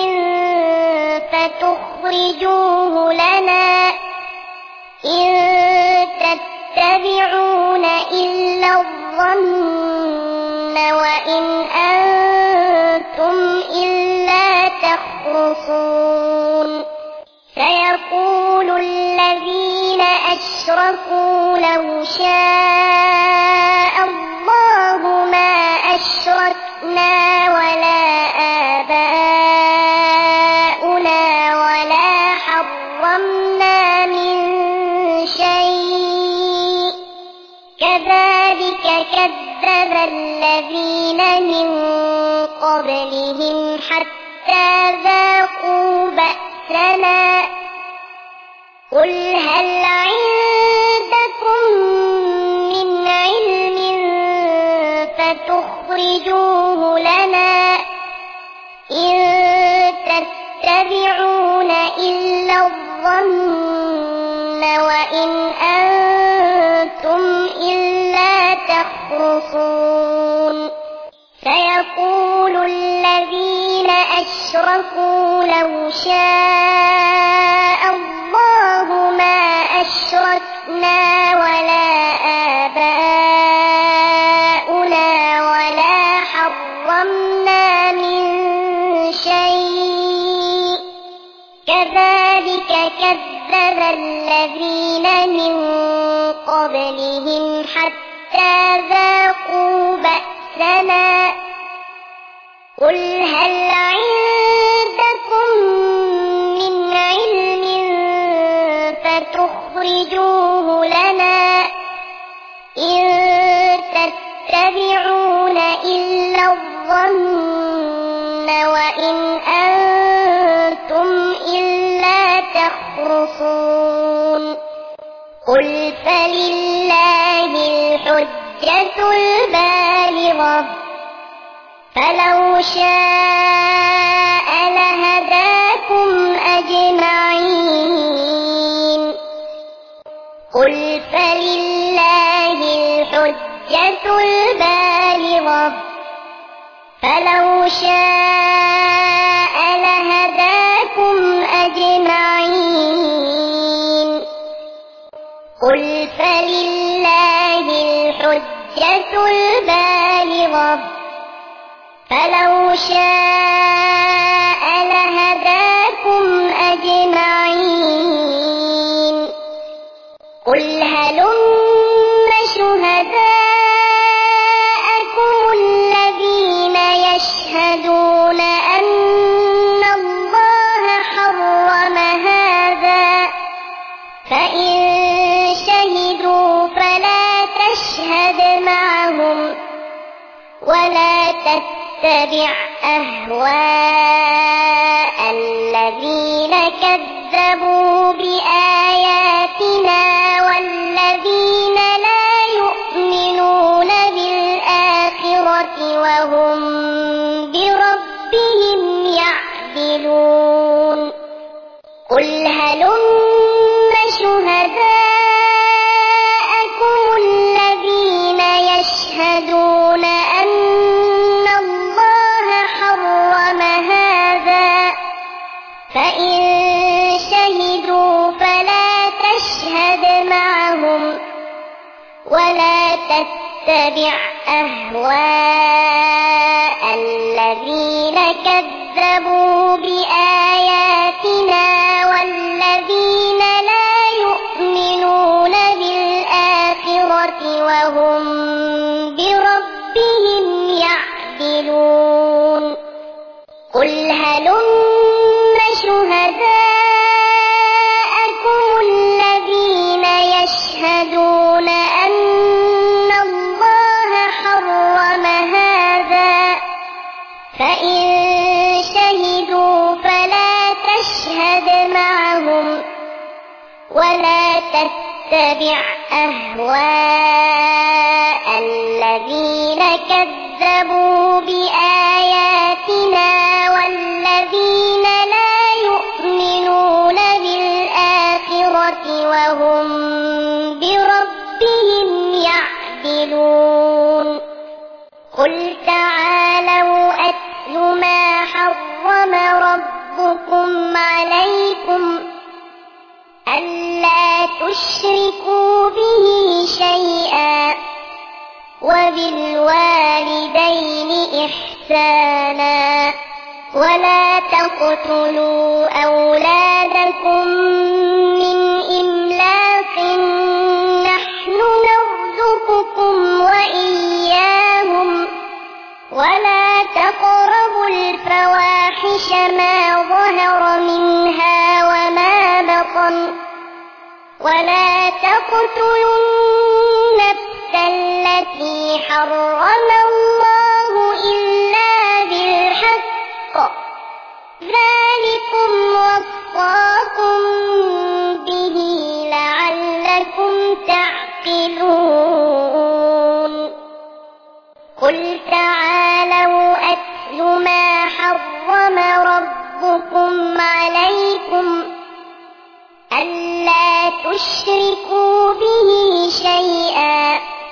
فتخرجوه لنا إن تتبعون إلا الظن وإن أنتم إلا تخرصون سيقول الذين أشركوا لو شاء الله ما أشركنا ولا آباؤنا ولا حرمنا من شيء كذلك كذب الذين من قبلهم حتى ذاقوا بأسنا قل هل عندكم من علم فتخرجوه لنا إن تتبعون إلا الظن وإن أنتم إلا تخرصون سيقول الذين أشركوا لو شاء الله ما أشركنا ولا آباؤنا ولا حرمنا من شيء كذلك كذب الذين من قبلهم حتى ذاقوا بأسنا قل هل عندكم من علم فتخرجوه لنا إن تتبعون إلا الظن وإن أنتم إلا تخرصون قل فلله الحجة البالغة فلو شاء لهداكم أجمعين قل فلله الحجة البالغة فلو شاء لهداكم أجمعين قل فلله الحجة البالغة فلو شاء لهداكم أجمعين قل هلم شهداءكم الذين يشهدون أن الله حرم هذا فإن شهدوا فلا تشهد معهم ولا تتبع أهواء الذين كذبوا بآياتنا والذين ولا تتبع أهواء الذين كذبوا بآياتنا والذين لا يؤمنون بالآخرة وهم بربهم يعدلون قل هلم شهداءكم الذين يشهدون أن الله حرم هذا فإن شهدوا فلا تشهد معهم ولا تتبع أهواء الذين كذبوا بآياتنا والذين لا يؤمنون بالآخرة وهم بربهم يعدلون قل تعالوا أتل ما حرم ربكم عليكم ألا تشركوا به شيئا وبالوالدين إحسانا ولا تقتلوا أولادكم من إملاق نحن نرزقكم وإياهم ولا تقربوا الفواحش ما ظهر منها وما بطن ولا تقتلوا النفس التي حرم الله إلا بالحق ذلكم وصاكم به لعلكم تعقلون قل تعالوا أتل ما حرم ربكم عليكم ألا تشركوا به شيئا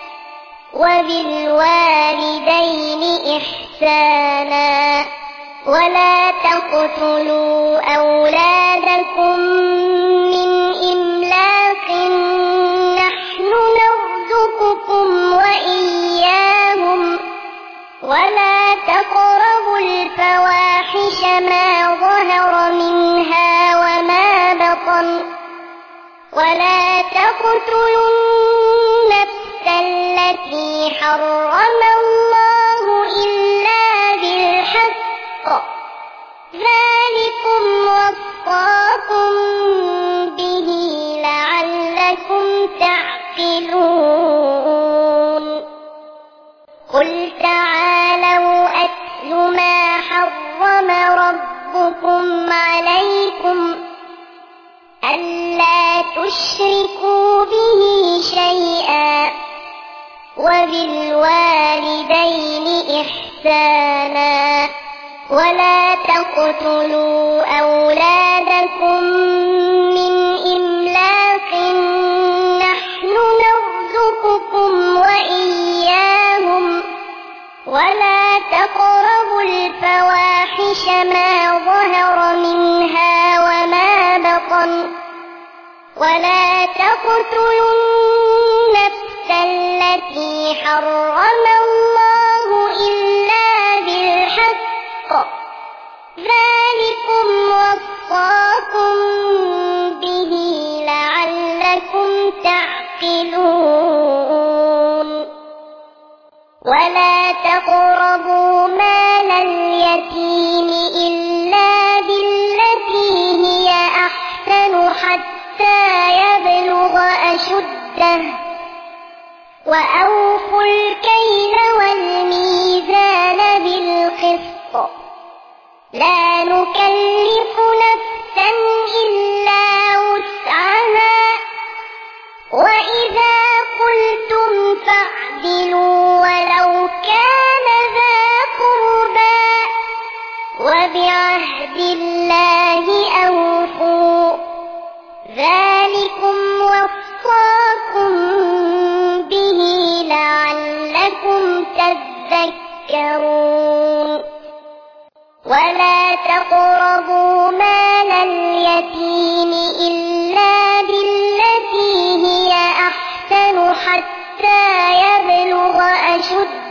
وبالوالدين إحسانا ولا تقتلوا أولادكم من إملاق نحن نرزقكم وإياهم ولا تقربوا الفواحش ما ظهر منها وما بطن ولا تقتلوا النفس التي حرم الله إلا بالحق ذلكم وصاكم به لعلكم تعقلون قل تعالوا أتل ما حرم ربكم عليكم ألا تشركوا به شيئا وبالوالدين إحسانا ولا تقتلوا أولادكم من إملاق نحن نرزقكم وإياهم ولا تقربوا الفواحش ما ظهر منها وما بطن ولا تقتلوا النفس التي حرم الله إلا بالحق ذلكم وصاكم به لعلكم تعقلون ولا تقربوا مال اليتيم إلا بالتي هي أحسن حتى يبلغ أشده وأوفوا الكيل والميزان بالقسط لا نكلف نفسا إلا وسعها وإذا قلتم فاعدلوا ولو كان ذا قربى وبعهد الله أوفوا ذلكم وصاكم به لعلكم تذكرون ولا تقربوا مال اليتيم إلا بالتي هي أحسن حتى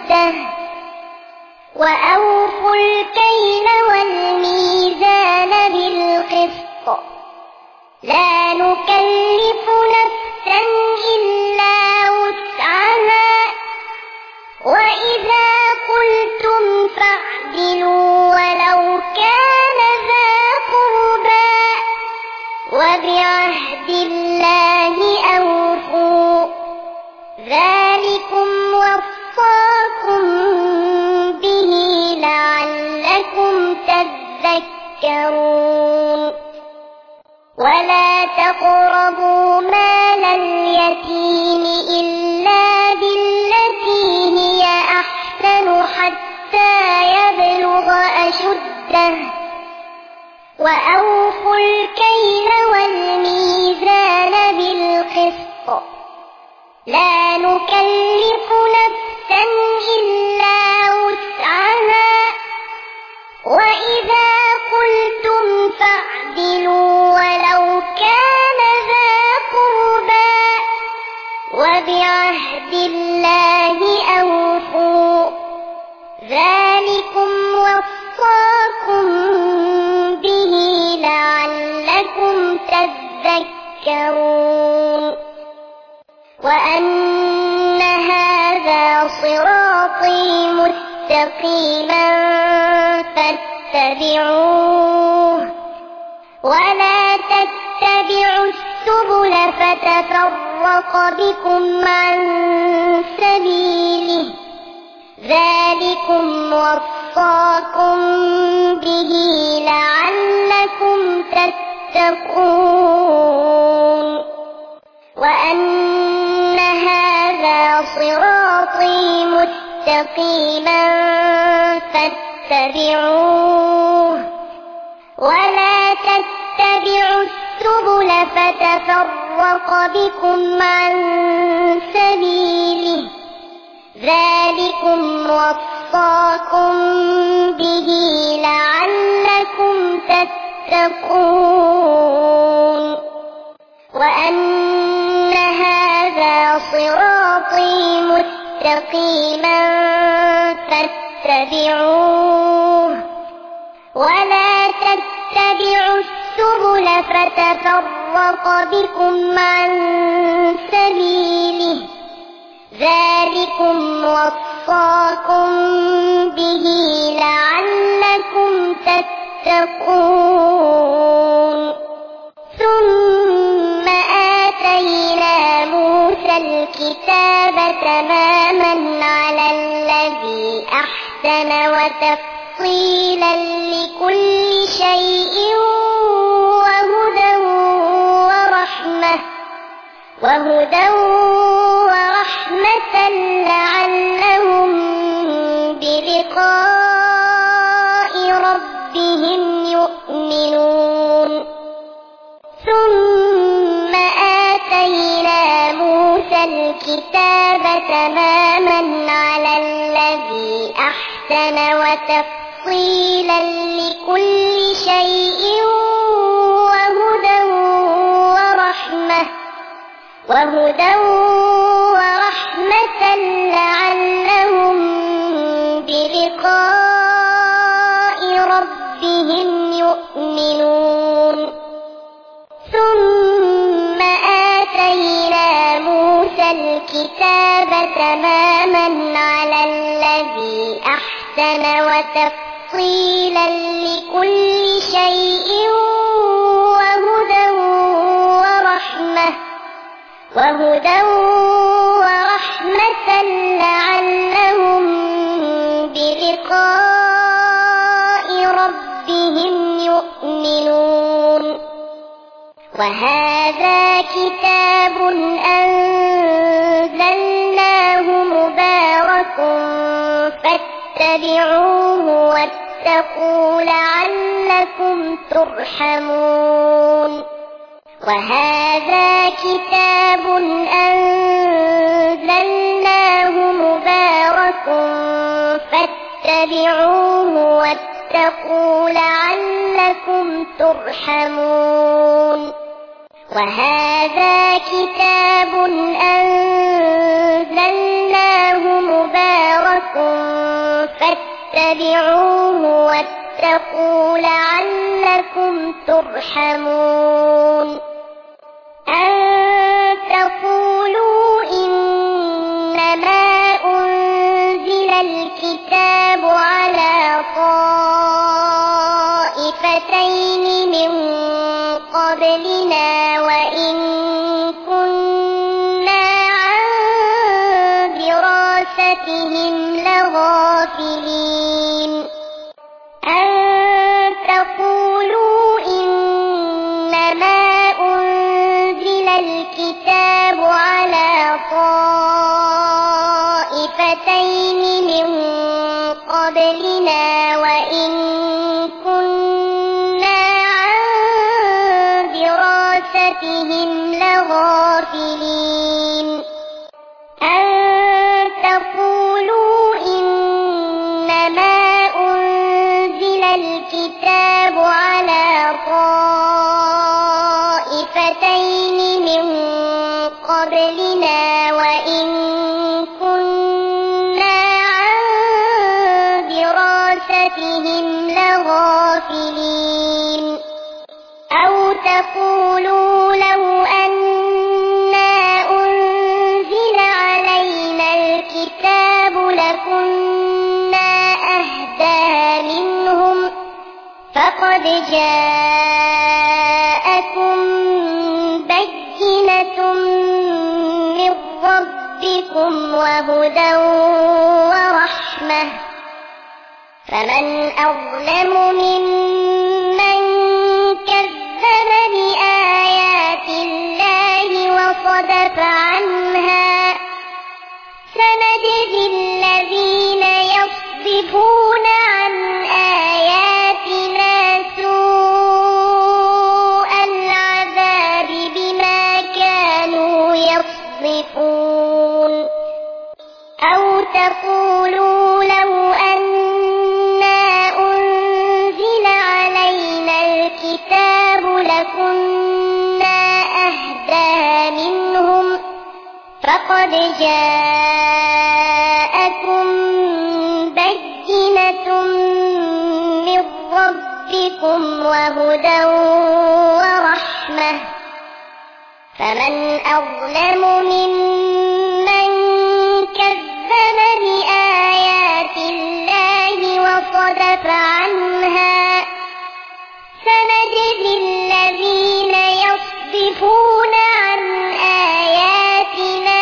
أشده وأوفوا الكيل والميزان بالقسط لا نكلف نفسا إلا وسعها وإذا قلتم فاعدلوا ولو كان ذا قربى وبعهد الله أوفوا ذلكم وصاكم به لعلكم تذكرون ولا تقربوا مال اليتيم إلا بالتي هي أحسن حتى يبلغ أشده وأوفوا الكيل والميزان بالقسط لا نكلف نفسا إلا وسعها وإذا قلتم فاعدلوا ولو كان ذا قربى وبعهد الله أوفوا ذلكم وصاكم به لعلكم تذكرون وأن هذا صراطي مستقيما فاتبعوه ولا تتبعوا السبل فتفرق بكم عن سبيله ذلكم وصاكم به لعلكم تتقون وأن هذا صراطي مستقيما فاتبعوه ولا تتبعوا السبل فتفرق بكم عن سبيله ذلكم وصاكم به لعلكم تتقون وأن هذا صراطي مستقيما فاتبعوه ولا تتبعوا السبل فتفرق بكم عن سبيله ذلكم وصاكم به لعلكم تتقون ثم آتينا موسى الكتاب تماما على الذي أحسن وتفصيلا لكل شيء وهدى ورحمة لعلهم بلقاء ربهم يؤمنون ثم آتينا موسى الكتاب تماما على الذي أحسن وتفصيلا لكل شيء وهدى ورحمة لعلهم بلقاء ربهم يؤمنون ثم آتينا موسى الكتاب تماما على الذي أحسن وتفصيلا لكل شيء وهدى ورحمة لعلهم بلقاء ربهم يؤمنون وهذا كتاب أنزلناه مبارك فاتبعوه واتقوا لعلكم ترحمون وهذا كتاب أنزلناه مبارك فاتبعوه واتقوا لعلكم ترحمون وهذا كتاب أنزلناه مبارك فاتبعوه واتقوا لعلكم ترحمون أن تقولوا إنما أنزل الكتاب على طائفتين من قبلنا وإن كنا عن دراستهم لغافلين أن تقولوا إنما أنزل الكتاب على طائفتين من قبلنا وإن كنا عن دراستهم لغافلين أن تقولوا إنما أنزل الكتاب على طائفتين من قبلنا وإن كنا عن دراستهم لغافلين أو تقولوا لو أنا أنزل علينا الكتاب لكنا أهدى منهم فقد جاءكم بينة من ربكم وهدى ورحمة فمن أظلم ممن كذب بآيات الله وصدف عنها سنجزي الذين يصدفون عن آياتنا سوء العذاب بما كانوا يصدفون أو تقولوا لو أنا أنزل علينا الكتاب لكنا أهدى منهم فقد جاءكم بينة من ربكم وهدى ورحمة فمن أظلم ممن كذب بآيات الله وصدف عنها سنجزي الذين يصدفون عن آياتنا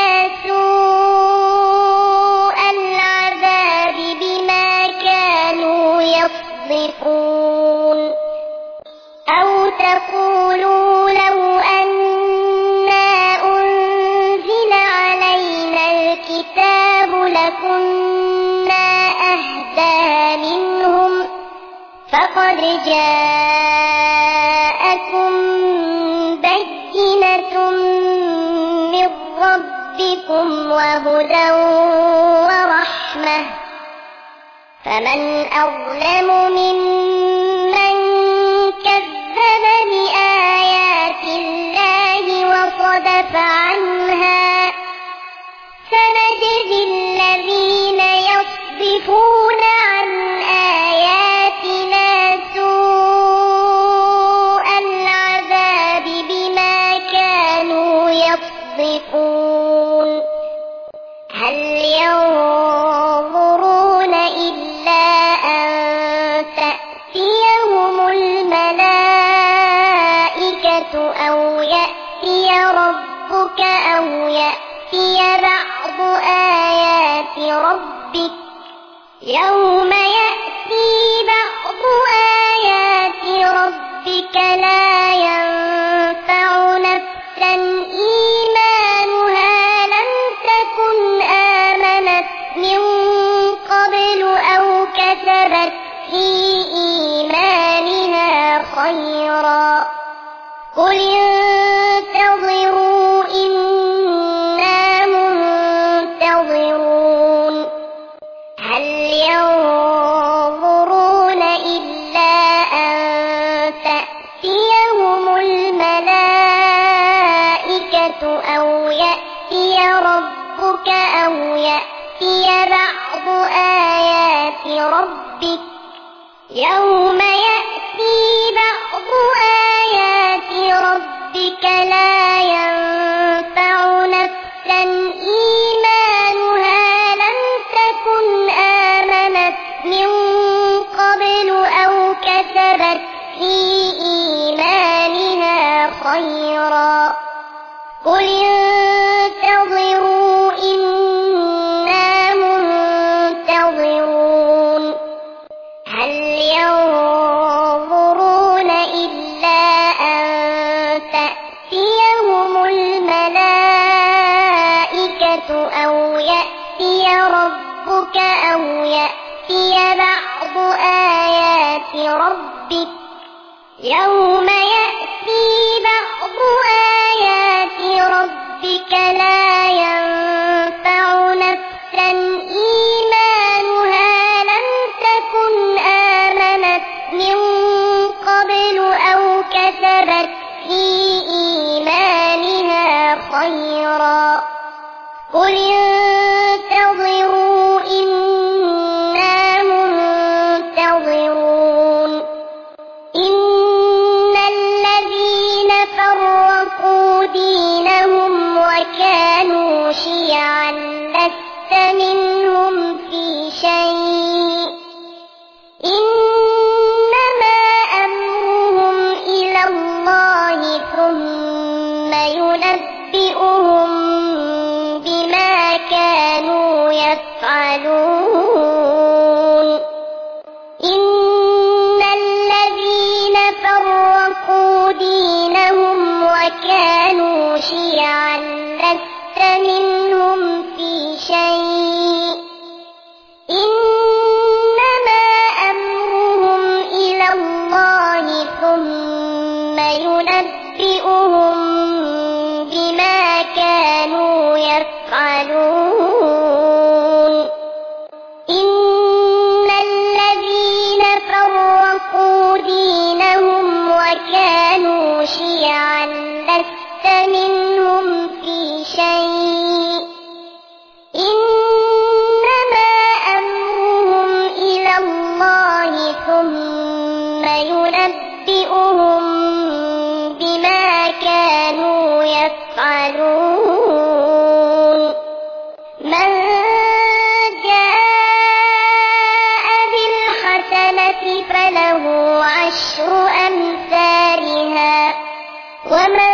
سوء العذاب بما كانوا يصدفون أو تقولوا لو أنا أنزل علينا الكتاب لكنا أهدى منهم فقد جاءكم بينة من ربكم وهدى ورحمة فمن أظلم ممن كذب بآيات الله وصدف عنها سنجزي الذين يصدفون عن آياتنا سوء العذاب بما كانوا يصدفون هل ينظرون إلا أن تأتيهم الملائكة أو يأتي ربك أو يأتي بعض آيات ربك يوم يأتي بعض آيات ربك لا ينفع نفسا إيمانها لم تكن آمنت من قبل أو كسبت في إيمانها خيرا قل انتظروا إنا منتظرون هل ينظرون إلا أن تأتيهم الملائكة أو يأتي ربك أو يأتي بعض آيات ربك ربك يوم يأتي بعض آيات ربك لا ينفع نفسا إيمانها لم تكن آمنت من قبل أو كسبت في إيمانها خيرا قل انتظروا إنا منتظرون هل ينظرون إلا أن تأتيهم الملائكة أو يأتي ربك أو يأتي بعض آيات ربك يوم يأتي بعض آيات ربك لا ينفع نفسا إيمانها لم تكن آمنت من قبل أو كسبت في إيمانها خيرا قل انتظروا إنا منتظرون إن الذين فرقوا دينهم وكانوا شيعا لست منهم في شيء إنما أمرهم إلى الله ثم ينبئهم بما كانوا يفعلون إن الذين فرقوا دينهم وكانوا شيعا لست منهم في شيء إنما أمرهم إلى الله ثم ينبئهم بما كانوا يفعلون إن الذين فرقوا دينهم وكانوا شيعا لست منهم في شيء إنما أمرهم إلى الله ثم ينبئهم بما كانوا يفعلون من جاء بالحسنة فله عشر أمثالها ومن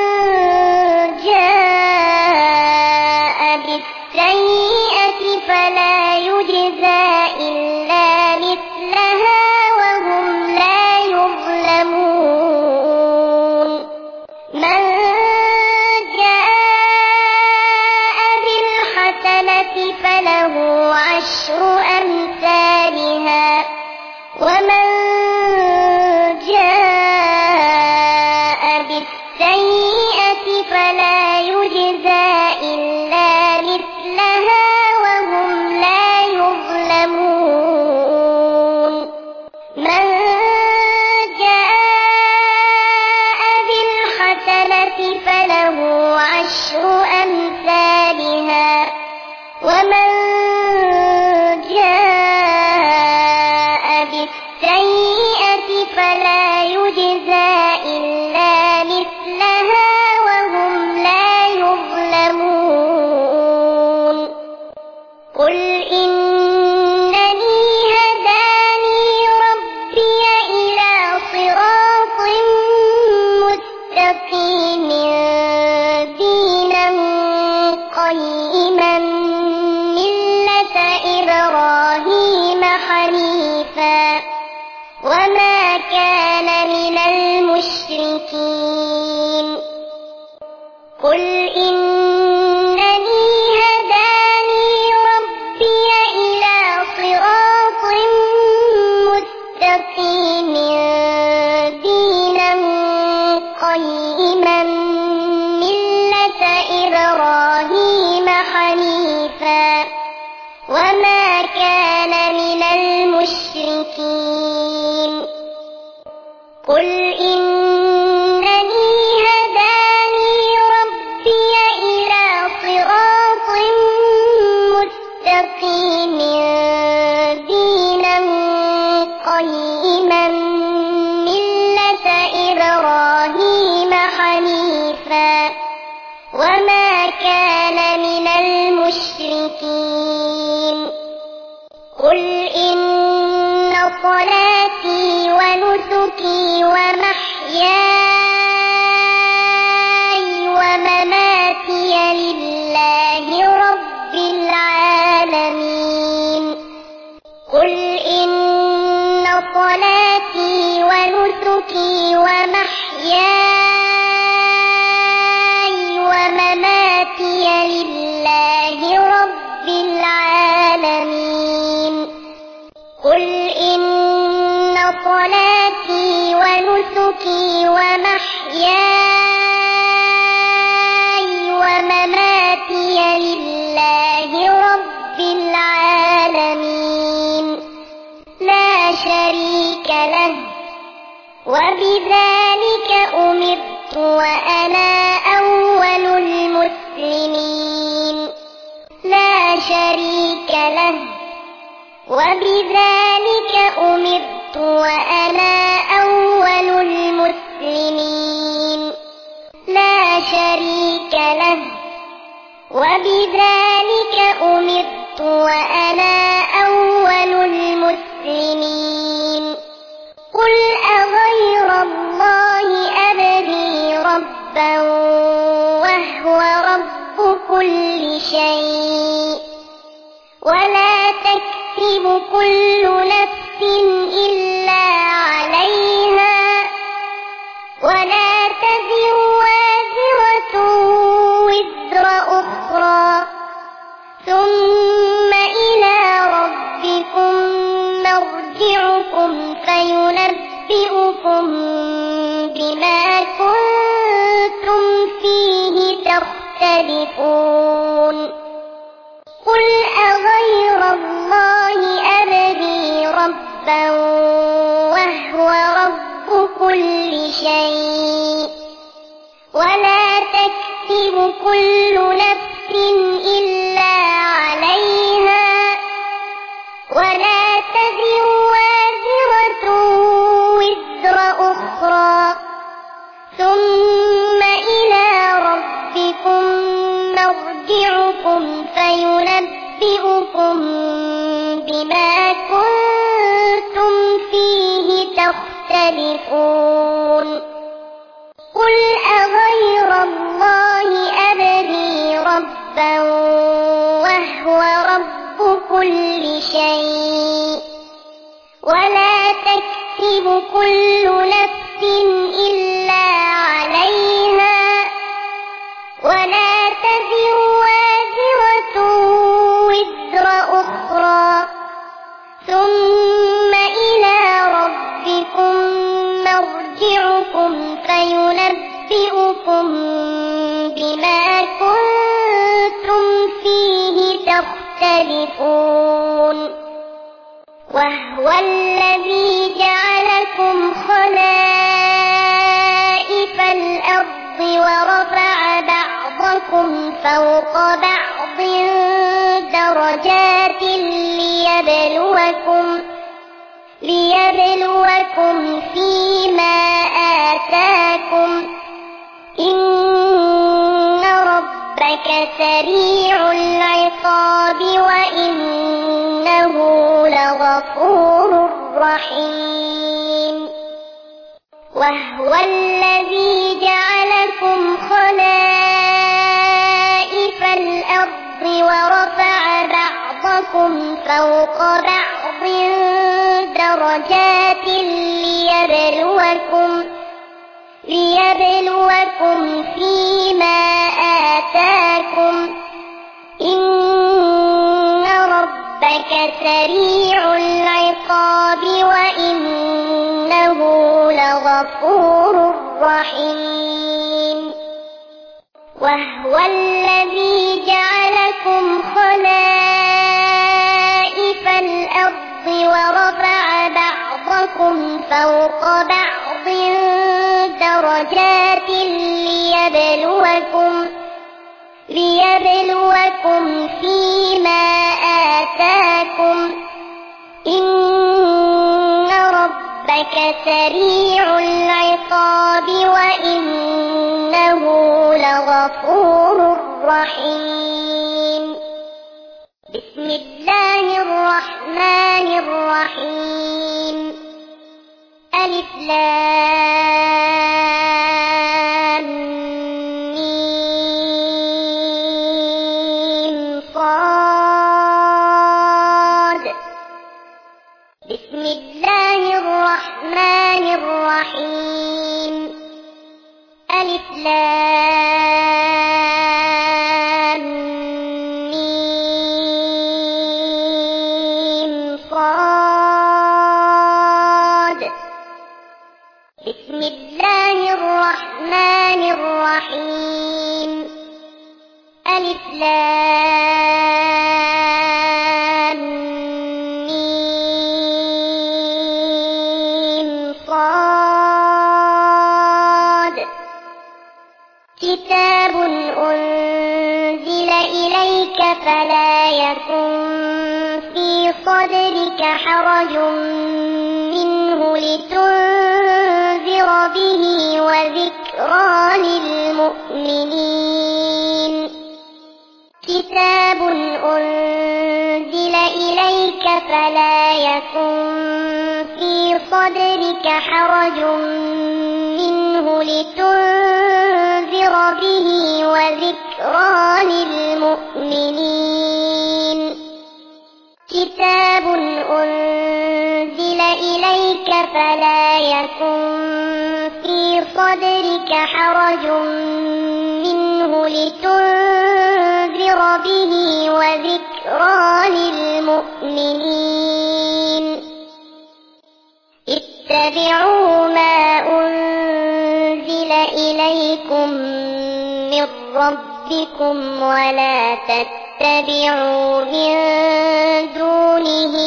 جاء بالسيئة فلا يجزى إلا مثلها وهم لا يظلمون من جاء بالحسنة فله عشر أمثالها ومن جاء بالسيئة فلا يجزى إلا مثلها وهم لا يظلمون من جاء بالحسنة فله عشر أمثالها ومن جاء بالسيئة فلا يجزى إلا مثلها وهم لا يظلمون قل إنني هداني ربي إلى صراط مستقيم دينا قيما ملة إبراهيم حنيفا وما كان من المشركين قل إنني هداني ربي إلى صراط مستقيم دينا قيما ملة إبراهيم حنيفا وما كان من المشركين قل إنني هداني ربي إلى صراط مستقيم دينا صلاتي ونسكي ومحياي ومماتي لله رب العالمين قل إن صلاتي ونسكي ومحياي ومماتي لله رب العالمين قل إن صلاتي ونسكي ومحياي ومماتي لله رب العالمين لا شريك له وبذلك أمرت وأنا أول المسلمين لا شريك له وبذلك أمرت وأنا أول المسلمين لا شريك له وبذلك أمرت وأنا أول المسلمين قل أغير الله أبغي ربا وهو رب كل شيء ولا تكسب كل نفس إلا عليها ولا تزر وازرة وزر أخرى ثم إلى ربكم مرجعكم فينبئكم بما كنتم فيه تختلفون قل أغير الله أبغي ربا وهو رب كل شيء ولا تكسب كل نفس إلا عليها ولا تزر وازرة وزر أخرى ثم إلى ربكم مرجعكم فينبئكم بما كنتم فيه تختلفون قل أغير الله أبغي ربا وهو رب كل شيء ولا تكسب كل نفس إلا عليها ولا تزر وازرة وزر أخرى ثم إلى ربكم مرجعكم فينبئكم بما كنتم فيه تختلفون وهو الذي جعلكم خلائف الأرض ورفع بعضكم فوق بعض درجات ليبلوكم فيما آتاكم إن ربك سريع العقاب وإنه لغفور رحيم وهو الذي جعلكم خلائف الأرض ورفع بعضكم فوق بعض درجات ليبلوكم فيما آتاكم إن ربك سريع العقاب وإنه لغفور رحيم وهو الذي جعلكم خلائف الأرض ورفع بعضكم فوق بعض درجات ليبلوكم فيما آتاكم إن ربك سريع العقاب وإنه لغفور رحيم بسم الله الرحمن الرحيم ألف لام ميم صاد بسم الله الرحمن الرحيم ألف لام ميم صاد بسم الله الرحمن الرحيم ألف لام ميم صاد كتاب أنزل إليك فلا يكن في صدرك حرج منه لتنذر به وذكرى للمؤمنين كتاب أنزل إليك فلا يكن في صدرك حرج منه لتنذر به وذكرى للمؤمنين كتاب أنزل إليك فلا يكن في صدرك حرج منه لتنذر به وذكرى للمؤمنين اتبعوا ما أنزل إليكم من ربكم ولا تتبعوا من دونه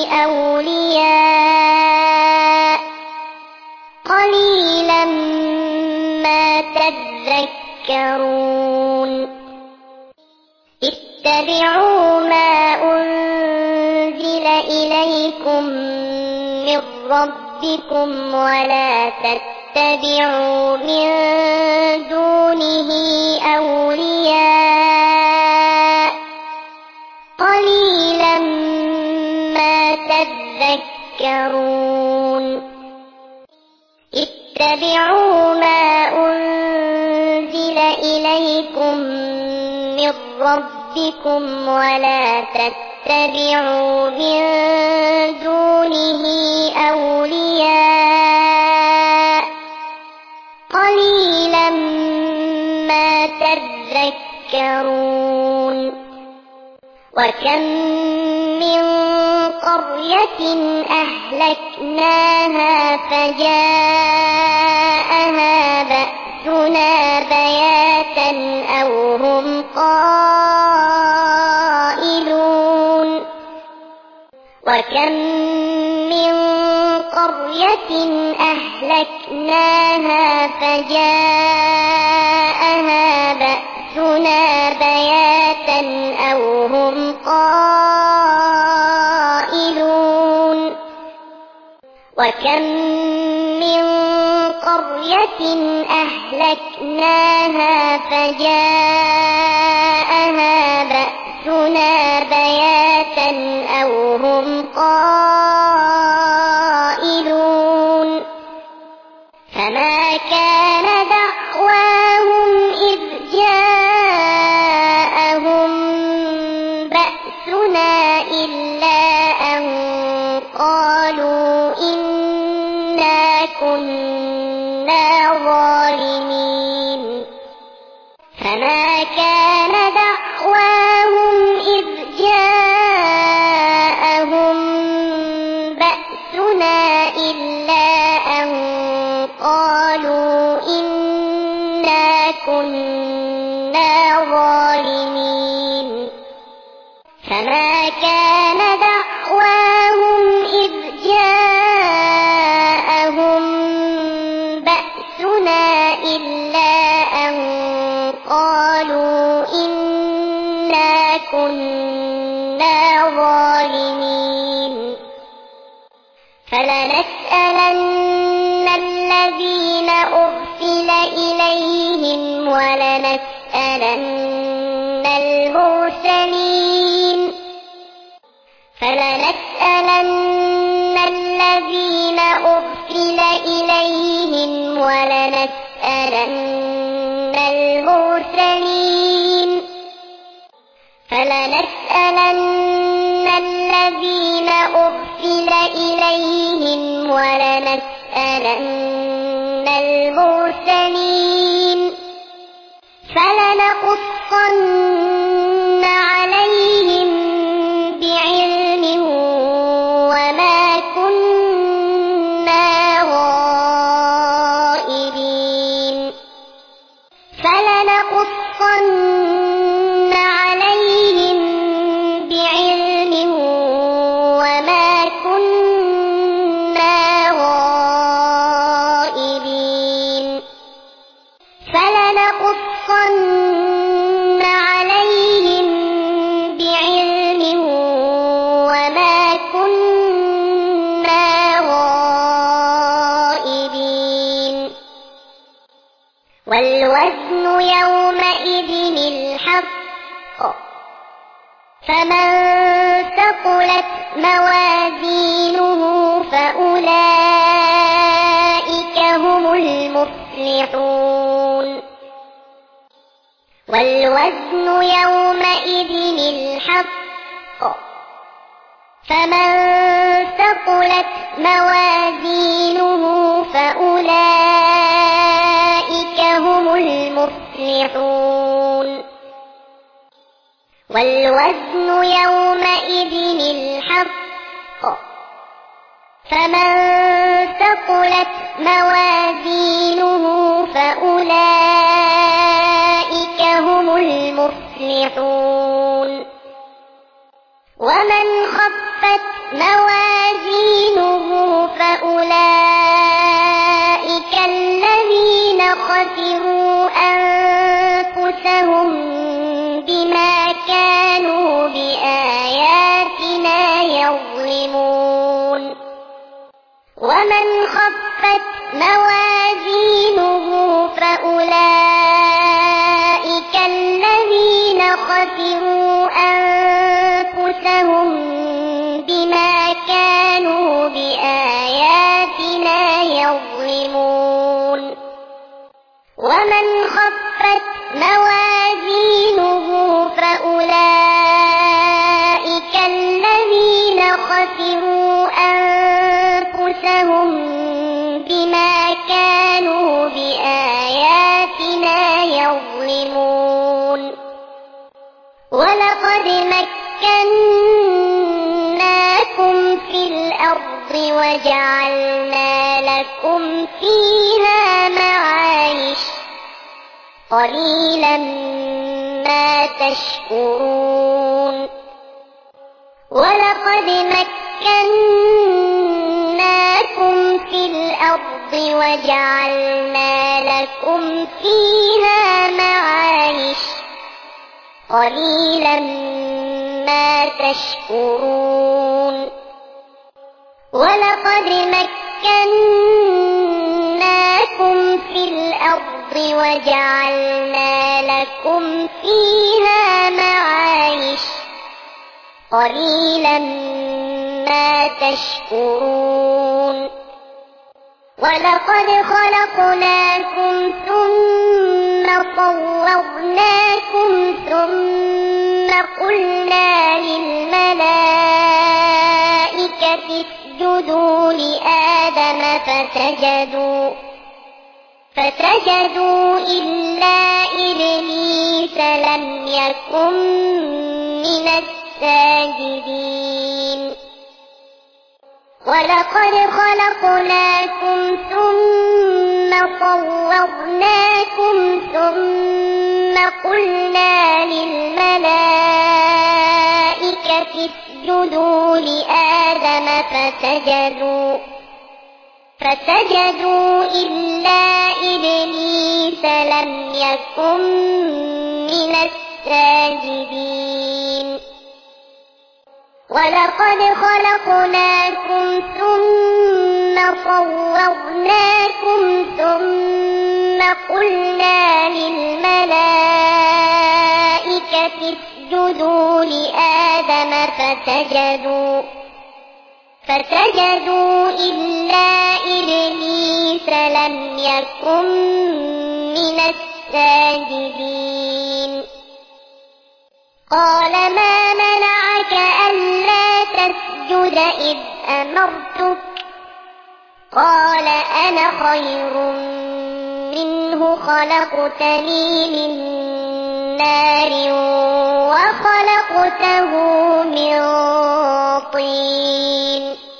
أولياء قليلا ما تذكرون اتبعوا ما أنزل إليكم من ربكم ولا تتبعوا من دونه أولياء قليلا ما تذكرون اتبعوا ما أنزل إليكم من ربكم ولا تتبعوا من دونه أولياء قليلا ما تذكرون وكم من قرية أهلكناها فجاءها بأسنا بياتا أو هم قائلون وكم من قرية أهلكناها فجاءها بأسنا بياتا أو هم قائلون وكم من قرية أهلكناها فجاءها بأسنا بياتا أو هم قائلون فما كان دعواهم إذ جاءهم بأسنا إلا أن قالوا إنا كنا ظالمين فما كان دعواهم إذ جاءهم بأسنا إلا أن قالوا إنا كنا ظالمين فما كان دعواهم إذ جاءهم بأسنا إلا أن قالوا إنا كنا ظالمين فلنسألن الذين أرسل إليهم ولنسألن المرسلين فلنسألن الذين أرسل أرسل إليهم ولنسألن المرسلين فلنسألن الذين أرسل إليهم ولنسألن المرسلين فلنقصن عليهم بعلم وما كنا غائبين فلنقصن عليهم بعلم وما كنا غائبين فلنقصن عليهم بعلم وما كنا غائبين والوزن يومئذ الحق فمن ثقلت موازينه فأولئك هم المفلحون والوزن يومئذ الحق فمن ثقلت موازينه فأولئك هم المفلحون والوزن يومئذ الحق فمن ثقلت موازينه فأولئك هم المفلحون ومن خفت موازينه فأولئك الذين خسروا أنفسهم بما كانوا بآياتنا يظلمون ومن خفت موازينه فأولئك الذين خسروا أنفسهم بما كانوا بآياتنا يظلمون ومن خفت موازينه فأولئك الذين خسروا أنفسهم بما كانوا بآياتنا يظلمون ولقد مكناكم في الأرض وجعلنا لكم فيها معايش قليلا ما تشكرون ولقد مكناكم في الأرض وجعلنا لكم فيها معايش قليلا ما تشكرون ولقد مكناكم في الأرض وجعلنا لكم فيها معايش قليلا ما تشكرون ولقد خلقناكم ثم صورناكم ثم قلنا للملائكة اسجدوا لآدم فسجدوا إلا إبليس لم يكن من الساجدين ولقد خلقناكم ثم صورناكم ثم قلنا للملائكة اسجدوا لآدم فسجدوا إلا إبليس لم يكن من الساجدين ولقد خلقناكم ثم صورناكم ثم قلنا للملائكة اسجدوا لآدم فسجدوا إلا إبليس لم يكن من الساجدين قال ما منعك ألا تسجد إذ أمرتك قال أنا خير منه خلقتني من نار وخلقته من طين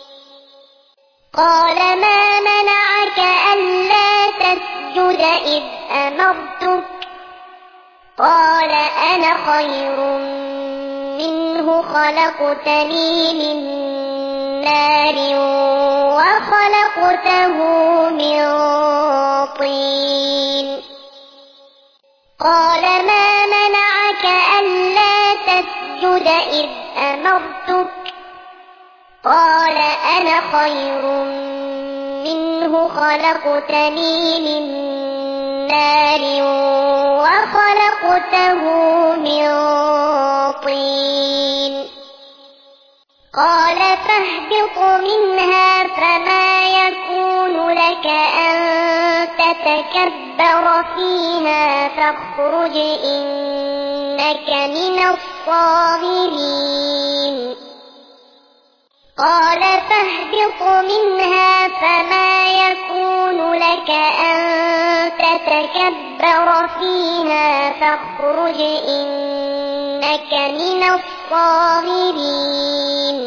قال ما منعك ألا تسجد إذ أمرتك قال أنا خير منه خلقتني من نار وخلقته من طين قال ما منعك ألا تسجد إذ أمرتك قال أنا خير منه خلقتني من نار وخلقته من طين قال فاهبط منها فما يكون لك أن تتكبر فيها فاخرج إنك من الصاغرين قال فاهبط منها فما يكون لك أن تتكبر فيها فاخرج إنك من الصاغرين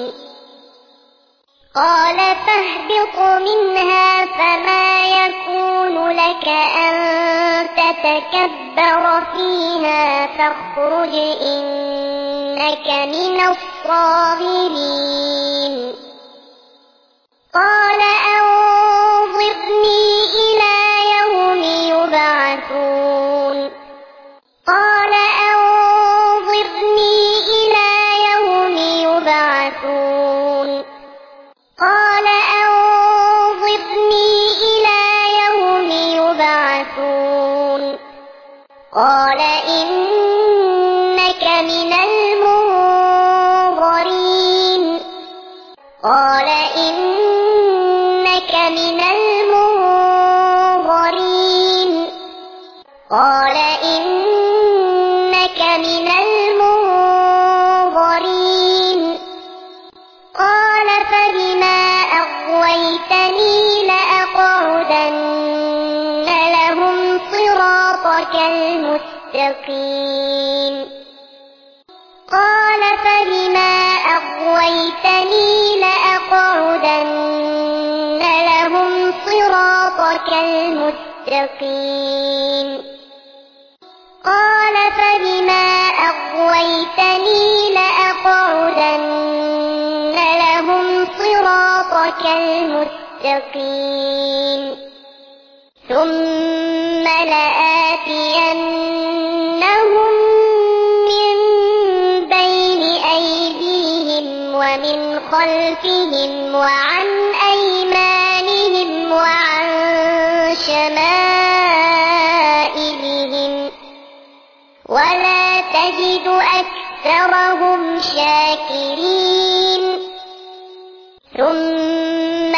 قال فاهبط منها فما يكون لك أن تتكبر فيها فاخرج إنك من الصاغرين قال أنظرني إلى يوم يبعثون قال أنظرني إلى يوم يبعثون قال أنظرني إلى يوم يبعثون قال إنك من المنظرين قال إنك من المنظرين قال إنك من المنظرين قال فبما أغويتني لأقعدن لهم صراطك المستقيم قال فبما أغويتني لأقعدن لهم صراطك المستقيم قال فبما أغويتني لأقعدن لهم صراطك المستقيم ثم لآتينهم من بين أيديهم ومن خلفهم وعن أيمانهم وعن شمائلهم ولا تجد أكثرهم شاكرين ثم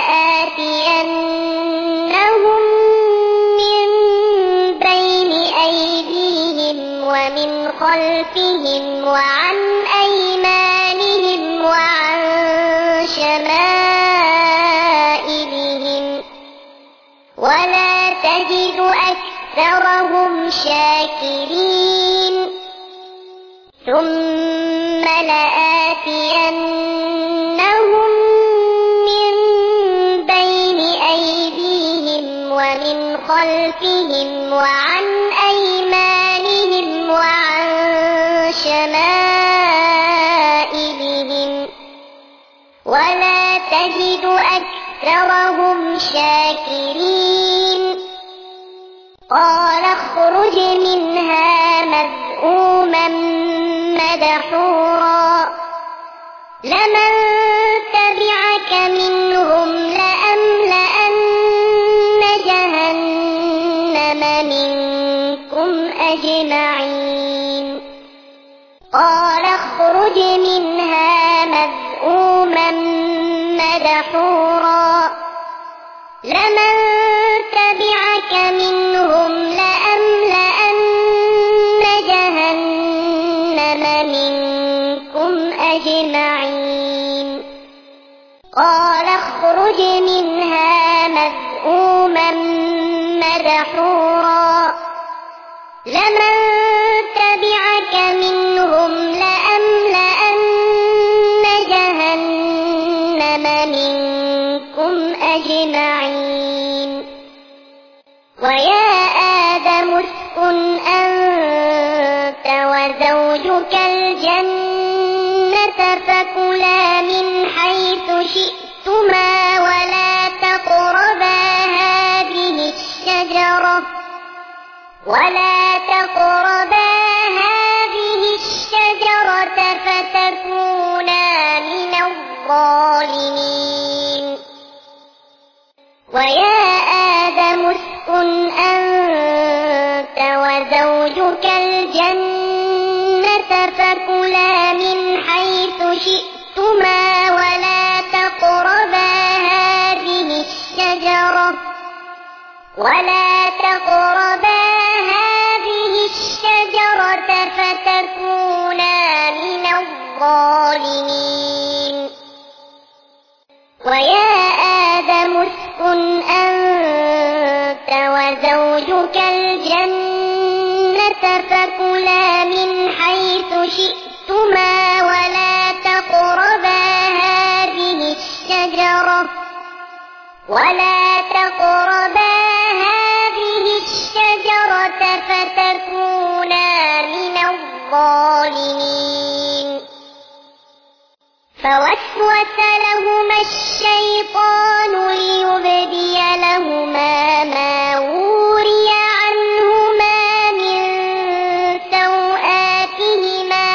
لآتينهم من بين أيديهم ومن خلفهم وعن أيمانهم وعن شمائلهم ولا تجد أكثرهم شاكرين ثم لآتينهم من بين أيديهم ومن خلفهم وعن أيمانهم وعن شمائلهم ولا تجد أكثرهم شاكرين قال اخرج منها مذءوما مدحورا لمن تبعك منهم لأملأن جهنم منكم أجمعين قال اخرج منها مذءوما مدحورا لمن تبعك منهم لأملأن جهنم منكم أجمعين قال اخرج منها مذءوما مدحورا لمن تبعك منهم لأملأن جهنم منكم أجمعين ويا آدم اسكن أنت وزوجك الجنة فكلا من حيث شئتما ولا تقربا هذه الشجرة فتكونا من الظالمين ويا آدم اسكن أنت وزوجك الجنة فكلا من حيث شئتما ولا تقربا هذه الشجرة فتكونا من الظالمين ويا آدم اسكن أنت وزوجك الجنة فكلا من حيث شئتما ولا تقربا هذه الشجرة فتكونا من الظالمين فوسوس لهما الشيطان ليبدي لهما ما وري عنهما من سوآتهما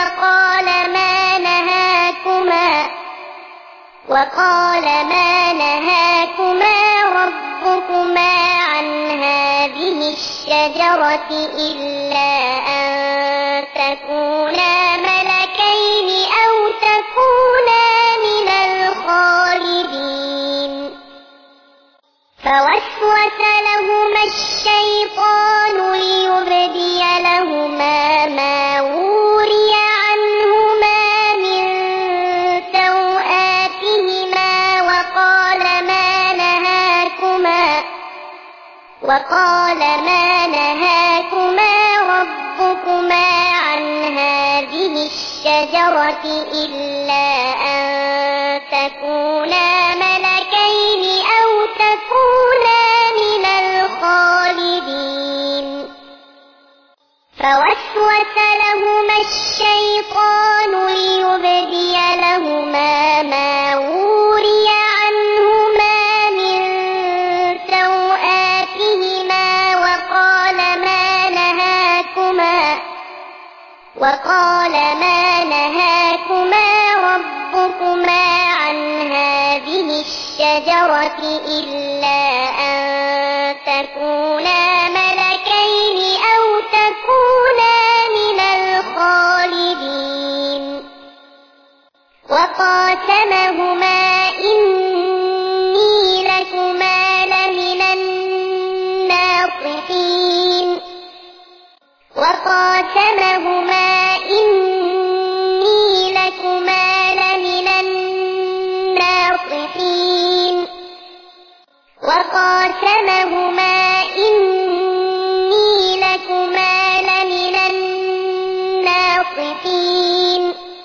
وقال ما نهاكما ربكما عن هذه الشجرة إلا أن تكونا ملكين أو تكونا من الخالدين فوسوس لهما الشيطان ليبدي لهما ما وري عنهما من سوآتهما وقال ما نهاكما ربكما عن هذه الشجرة إلا أن تكونا ملكين أو تكونا من الخالدين فوسوس لهما الشيطان ليبدي لهما ما وري عنهما من سوآتهما وقال ما نهاكما ربكما عن هذه الشجرة إلا أن تكونا ملكين أو تكونا من الخالدين وقاسمهما إني لكما لمن الناصحين وقاسمهما إني لكما لمن الناصحين وقاسمهما إني لكما لمن الناصحين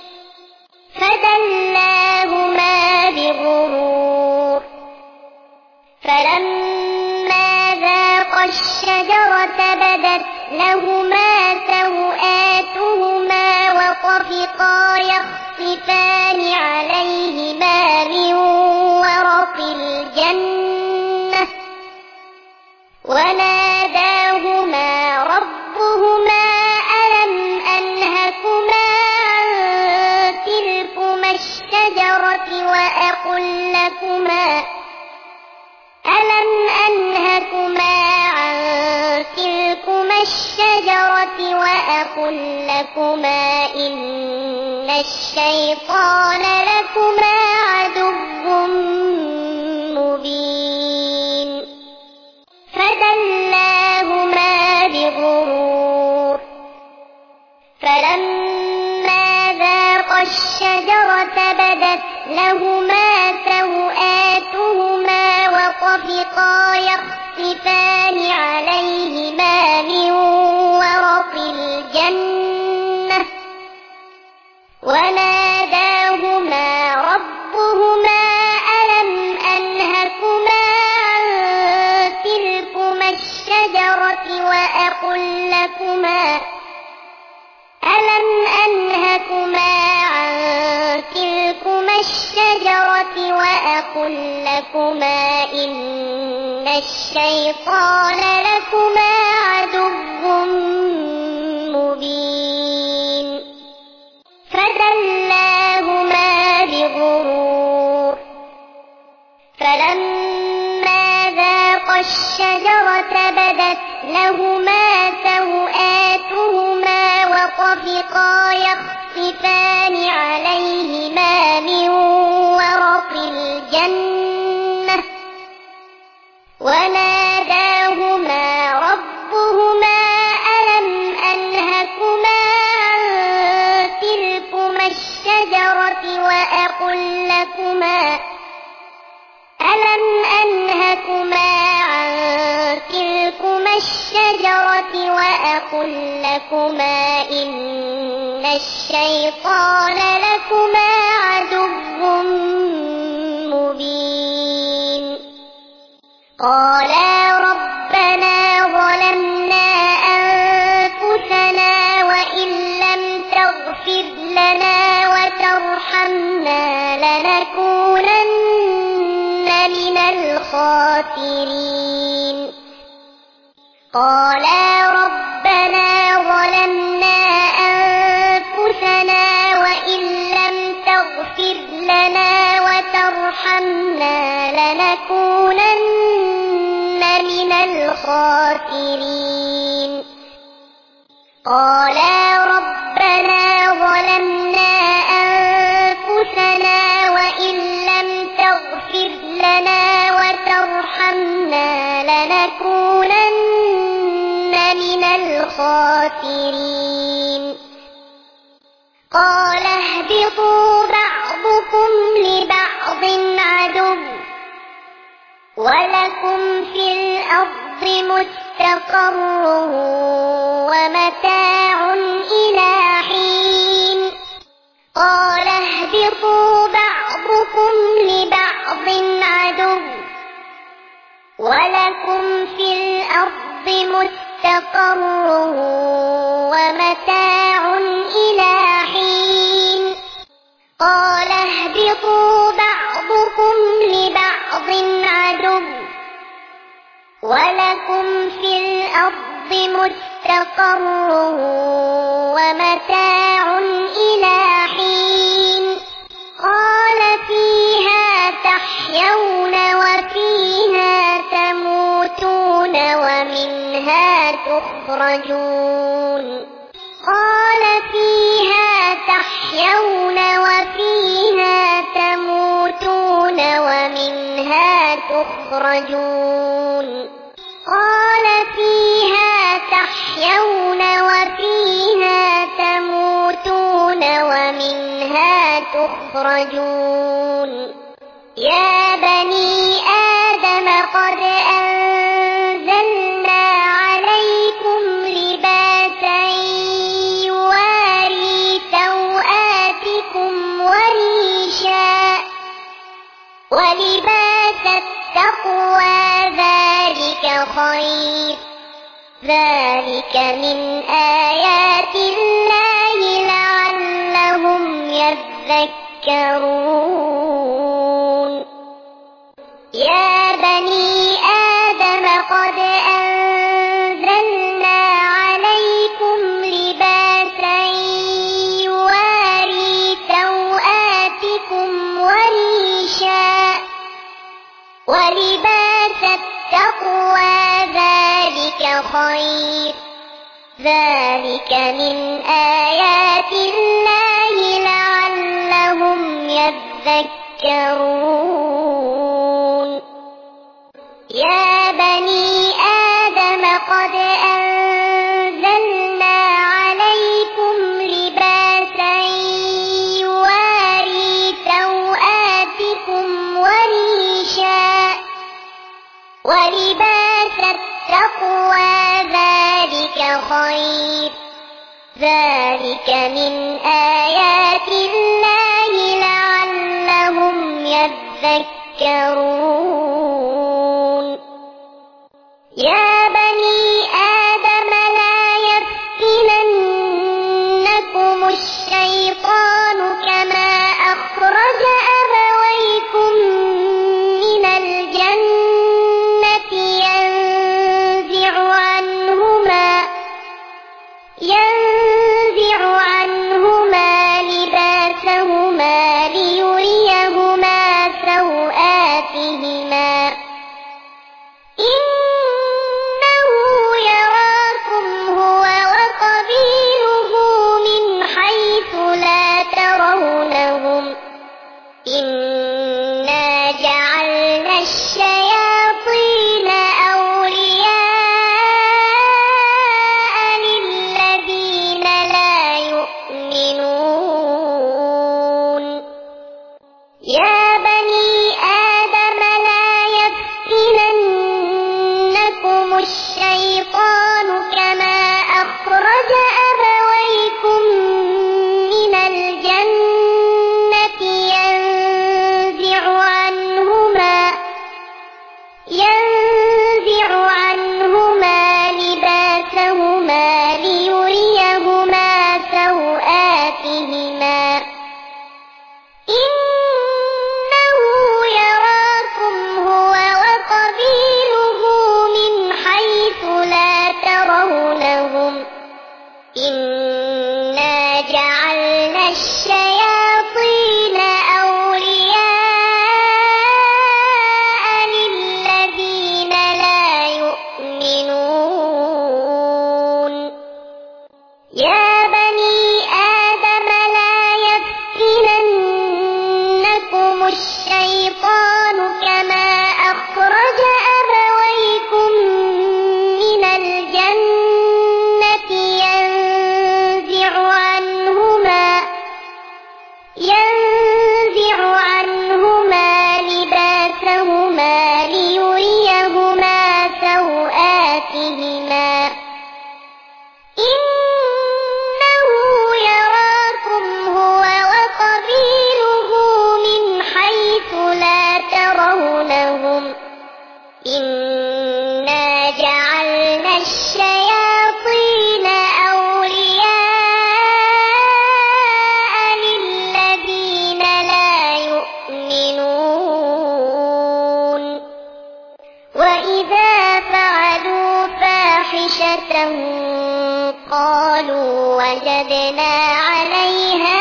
فدلاهما بغرور فلما ذاقا الشجرة بدت لهما سوآتهما وطفقا يخصفان عليهما من ورق الجنة وناداهما ربهما ألم أنهكما عن تلكما الشجرة وأقل لكما إن الشيطان لكما عدو الشجرة بدت لهما سوآتهما وطفقا يخصفان عليهما من ورق الجنة وناداهما ربهما ألم أنهكما عن تلكما الشجرة وأقل لكما إن الشيطان لكما عدو مبين فدلاهما بغرور فلما ذاقا الشجرة بدت لهما سوآتهما وطفقا يخصفان عليهما من ورق الجنة وناداهما ربهما ألم أنهكما عن تلكما الشجرة وأقل لكما إن الشيطان لكما عدو مبين قالا ربنا ظلمنا أنفسنا وإن لم تغفر لنا وترحمنا لنكونن من الخاسرين قالا ربنا ظلمنا أنفسنا وإن لم تغفر لنا وترحمنا لنكونن من الخاسرين قالا ربنا ظلمنا أنفسنا وإن لم تغفر لنا وترحمنا لنكونن من الخاسرين قال اهبطوا بعضكم لبعض عدو ولكم في الأرض مستقر ومتاع إلى حين قال اهبطوا بعضكم لبعض عدو ولكم في الأرض مستقر ومتاع إلى حين قال اهبطوا بعضكم لبعض عدو ولكم في الأرض مستقر ومتاع إلى حين قال فيها تحيون وفيها تموتون ومنها تخرجون قال فيها تحيون وفيها تموتون ومنها تخرجون قال فيها تحيون وفيها تموتون ومنها تخرجون يا بني آدم قد أنزلنا عليكم لباسا يواري سوآتكم وريشا ولباس التقوى ذلك خير ذلك من آيات الله لعلهم يذكرون يا بني آدم قد أنزلنا عليكم لباسا يواري سوآتكم وريشا ولباس التقوى ذلك خير ذلك من آيات الله لعلهم يذكرون يا بني آدم قد أنزلنا عليكم لباسا ولباس التقوى ذلك خير ذلك من آيات الله لعلهم يذكرون يا بني آدم لا يفتننكم الشيطان كما أخرج أبويكم من الجنة ينزع عنهما لباسهما ليريهما سوآتهما إنه يراكم هو وقبيله من حيث لا ترونهم إنا جعلنا الشياطين أولياء للذين لا يؤمنون يا بني آدم لا يفتننكم الشيطان كما أخرج أبويكم من الجنة ينزع عنهما لباسهما ليريهما سوآتهما إنه يراكم هو وقبيله من حيث لا ترونهم إنا جعلنا الشياطين أولياء للذين لا يؤمنون يا بني آدم لا يفتننكم الشيطان كما أخرج أبويكم من الجنة ينزع عنهما لباسهما ليريهما سوآتهما إنه يراكم هو وقبيله من حيث لا ترونهم إنا جعلنا الشياطين أولياء للذين لا يؤمنون وإذا فعلوا فاحشة قالوا وجدنا عليها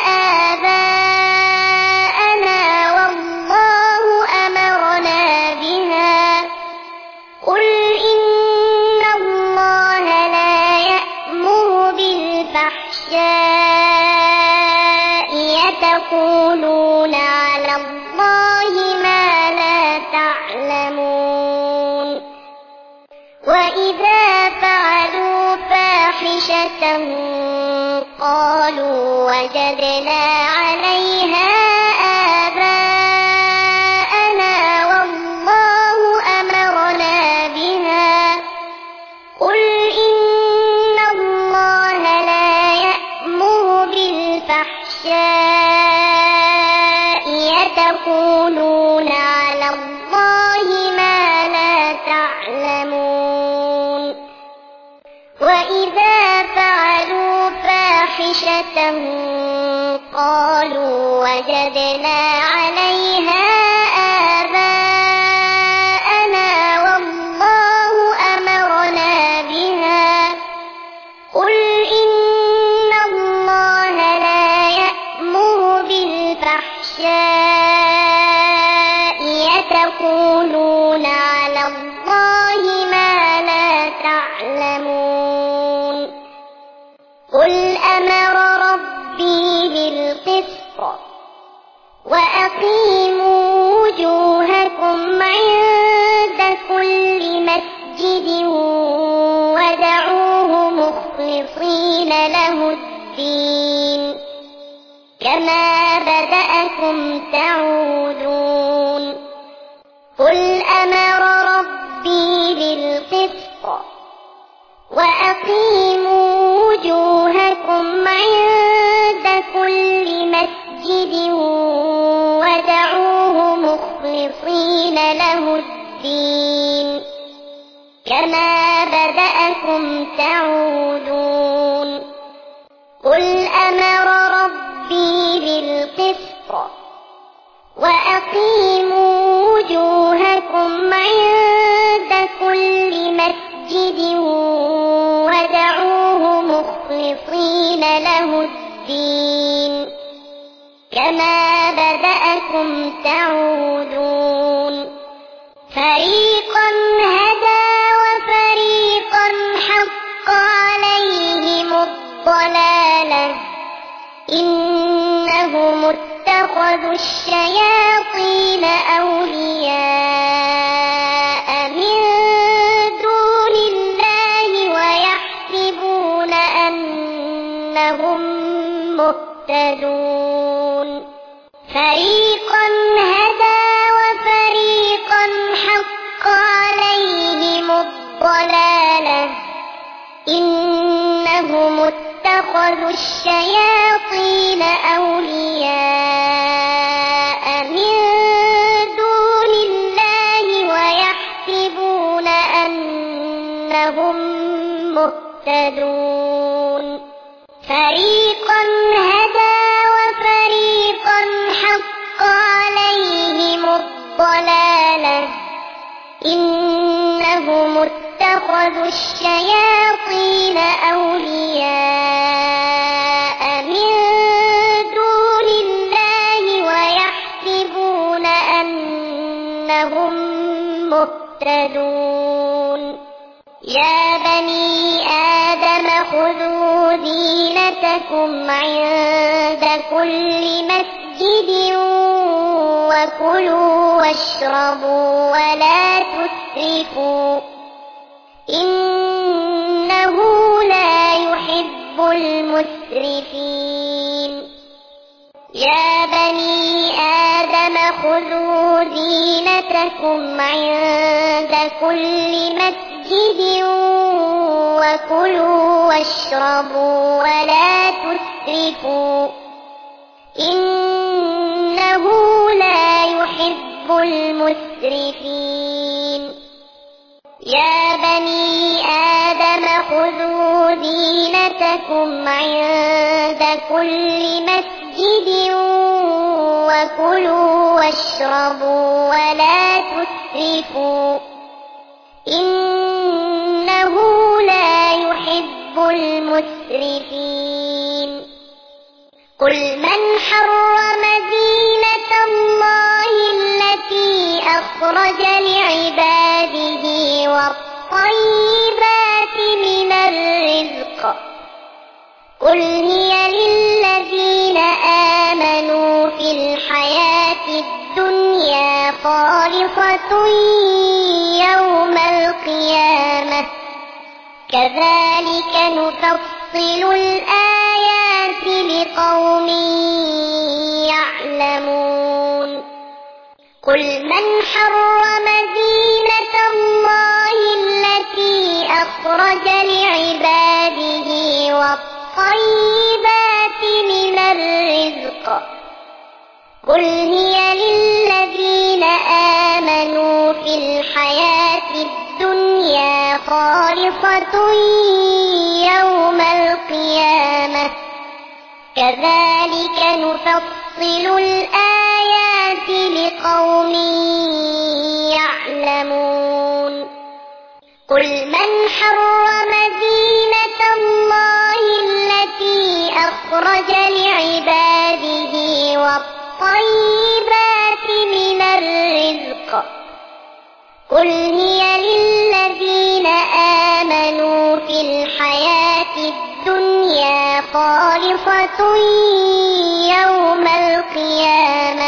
آباءنا والله أمرنا بها قل إن الله لا يأمر بالفحشاء يتقولون على الله ما لا تعلمون وإذا فعلوا فاحشة قالوا وجدنا عليها آباءنا والله أمرنا بها قل إن الله لا يأمر بالفحشاء يتقولون على الله ما لا تعلمون وإذا فعلوا فاحشة قالوا وجدنا عليها آباءنا والله أمرنا بها قل إن الله لا يأمر بالفحشاء يتقولون على الله ما لا تعلمون قل أمر ربي بالقسط وأقيموا وجوهكم عند كل مسجد ودعوه مخلصين له الدين كما بدأكم تعودون قل أمر ربي مسجد وادعوه مخلصين له الدين كما بدأكم تعودون قل أمر ربي بالقسط وأقيموا وجوهكم عند كل مسجد وادعوه مخلصين له الدين كما بدأكم تعودون فريقا هدى وفريقا حق عليهم الضلالة إنهم اتخذوا الشياطين أولياء من دون الله ويحسبون أنهم مهتدون فريقا هدى وفريقا حق عليهم الضلالة إنهم اتخذوا الشياطين أولياء من دون الله ويحسبون أنهم مهتدون فريقا هدى وفريقا حق عليهم الضلالة إنهم اتخذوا الشياطين أولياء من دون الله ويحسبون أنهم مهتدون يا بني آدم خذوا زينتكم عند كل مسجد وكلوا واشربوا ولا تسرفوا إنه لا يحب المسرفين يا بني آدم خذوا زينتكم عند كل مسجد وكلوا واشربوا ولا تسرفوا إنه لا يحب المسرفين يا بني آدم خذوا زينتكم عند كل مسجد وكلوا واشربوا ولا تسرفوا إنه لا يحب المسرفين قل من حرم زينة الله التي أخرج لعباده والطيبات من الرزق قل هي للذين آمنوا في الحياة الدنيا خالصة يوم القيامة كذلك نفصل الآيات لقوم يعلمون قل من حرم زينة الله التي أخرج لعباده والطيبات من الرزق قل هي للذين آمنوا في الحياة الدنيا خالصة يوم القيامة كذلك نفصل الآيات لقوم يعلمون قل من حرم زينة الله التي أخرج لعباده والطيبات من الرزق قل هي للذين آمنوا في الحياة الدنيا خالصة يوم القيامة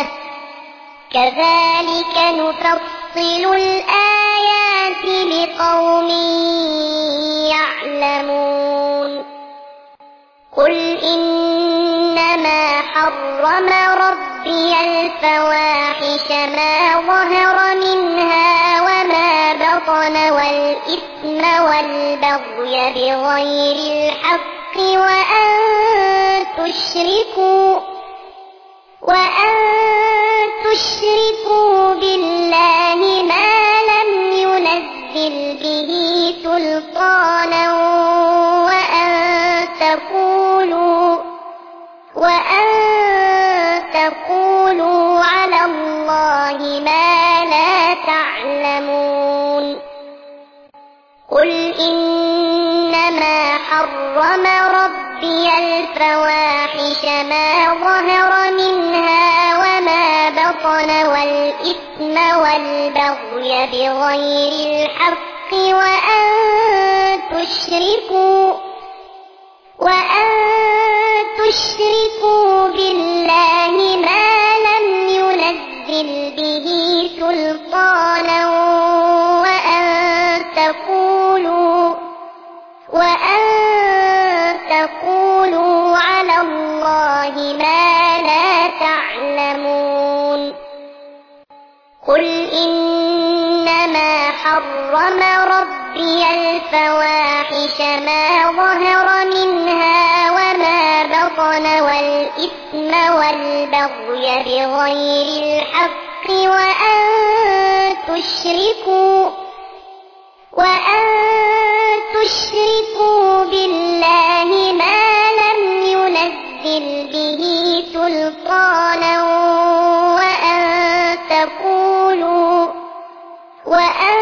كذلك نفصل الآيات لقوم يعلمون قل إنما حرم ربي الفواحش ما ظهر منها وما بطن والإثم والبغي بغير الحق وأن اللَّهِ مَا لَا تَعْلَمُونَ قُلْ إِنَّمَا حَرَّمَ رَبِّيَ الْفَوَاحِشَ مَا ظَهَرَ مِنْهَا وَمَا بَطَنَ وَالْإِثْمَ وَالْبَغْيَ بِغَيْرِ الْحَقِّ وَأَن تُشْرِكُوا بِاللَّهِ مَا لَمْ يُنَزِّلْ بِهِ سُلْطَانًا وَأَن تَقُولُوا عَلَى اللَّهِ مَا لَا تَعْلَمُونَ قُلْ إِنَّمَا حَرَّمَ رَبِّيَ الْفَوَاحِشَ مَا ظَهَرَ مِنْهَا وَمَا بَطَنَ وَالْإِثْمَ وَالْبَغْيَ بِغَيْرِ الْحَقِّ وَأَن تُشْرِكُوا بِاللَّهِ مَا لَمْ يُنَزِّلْ بِهِ سُلْطَانًا وَأَن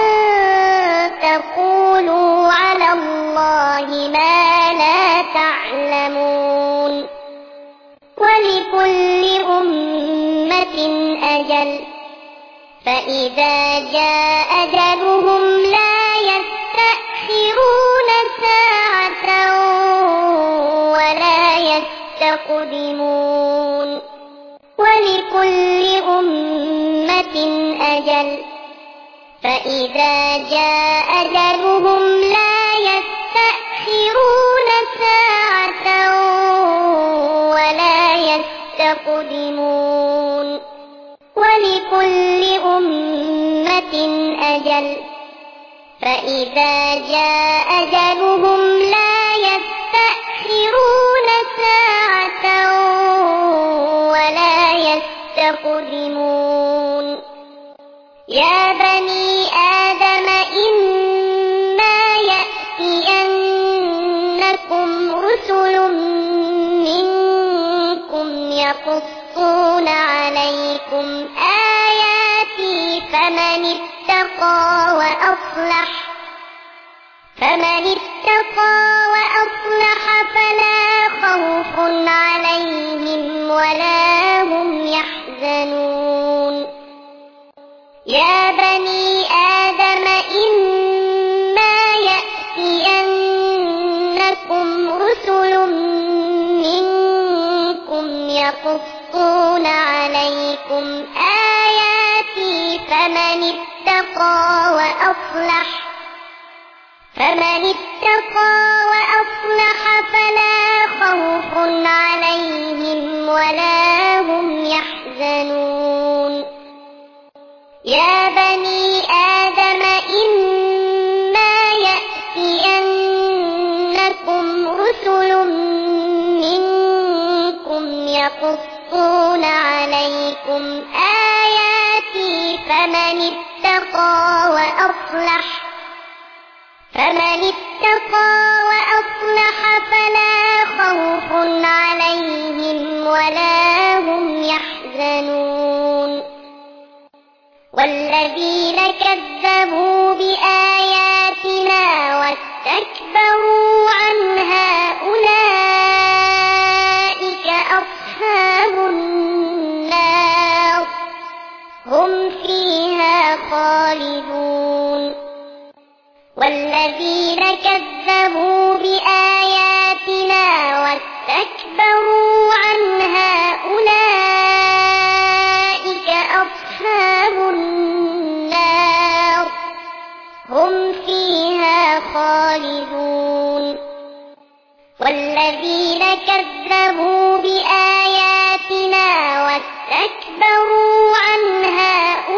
تَقُولُوا عَلَى اللَّهِ مَا لا تعلمون وَلِكُلِّ أُمَّةٍ أَجَلٌ فَإِذَا جَاءَ أَجَلُهُمْ لَا يَسْتَأْخِرُونَ سَاعَةً وَلَا يَسْتَقْدِمُونَ وَلِكُلِّ أُمَّةٍ أَجَلٌ فَإِذَا جَاءَ أَجَلُهُمْ لَا يَسْتَأْخِرُونَ سَاعَةً وَلَا يَسْتَقْدِمُونَ وَلِكُلِّ أُمَّةٍ أَجَلٌ فَإِذَا جَاءَ أَجَلُهُمْ لَا يَسْتَأْخِرُونَ سَاعَةً وَلَا يَسْتَقْدِمُونَ يَا بَنِي آدَمَ إِمَّا يَأْتِيَنَّكُمْ رُسُلٌ مِّنكُمْ يَقُصُّونَ عَلَيْكُمْ آيَاتِي فَمَنِ اتَّقَىٰ وَأَصْلَحَ فَلَا خَوْفٌ عَلَيْهِمْ وَلَا هُمْ يَحْزَنُونَ يَا بَنِي آدَمَ إِمَّا يَأْتِيَنَّكُمْ رُسُلٌ مِّنكُمْ يَقُصُّونَ عَلَيْكُمْ آيَاتِي فَمَنِ اتَّقَىٰ وَأَصْلَحَ فَلَا خَوْفٌ عَلَيْهِمْ وَلَا هُمْ يَحْزَنُونَ يَا بَنِي آدَمَ إِمَّا يَأْتِيَنَّكُمْ رُسُلٌ مِّنكُمْ يَقُصُّونَ عَلَيْكُمْ آيَاتِي فَمَنِ اتَّقَىٰ وَأَصْلَحَ فَلَا خَوْفٌ عَلَيْهِمْ وَلَا هُمْ يَحْزَنُونَ وَالَّذِينَ كَذَّبُوا بِآيَاتِنَا وَاسْتَكْبَرُوا عَنْهَا أُولَٰئِكَ أَصْحَابُ النَّارِ هُمْ فِيهَا خَالِدُونَ وَالَّذِينَ كَذَّبُوا بِآيَاتِنَا وَاسْتَكْبَرُوا عَنْهَا أُولَٰئِكَ أَصْحَابُ النَّارِ هُمْ فِيهَا خَالِدُونَ وَالَّذِينَ كَذَّبُوا بِآيَاتِنَا وَاسْتَكْبَرُوا عَنْهَا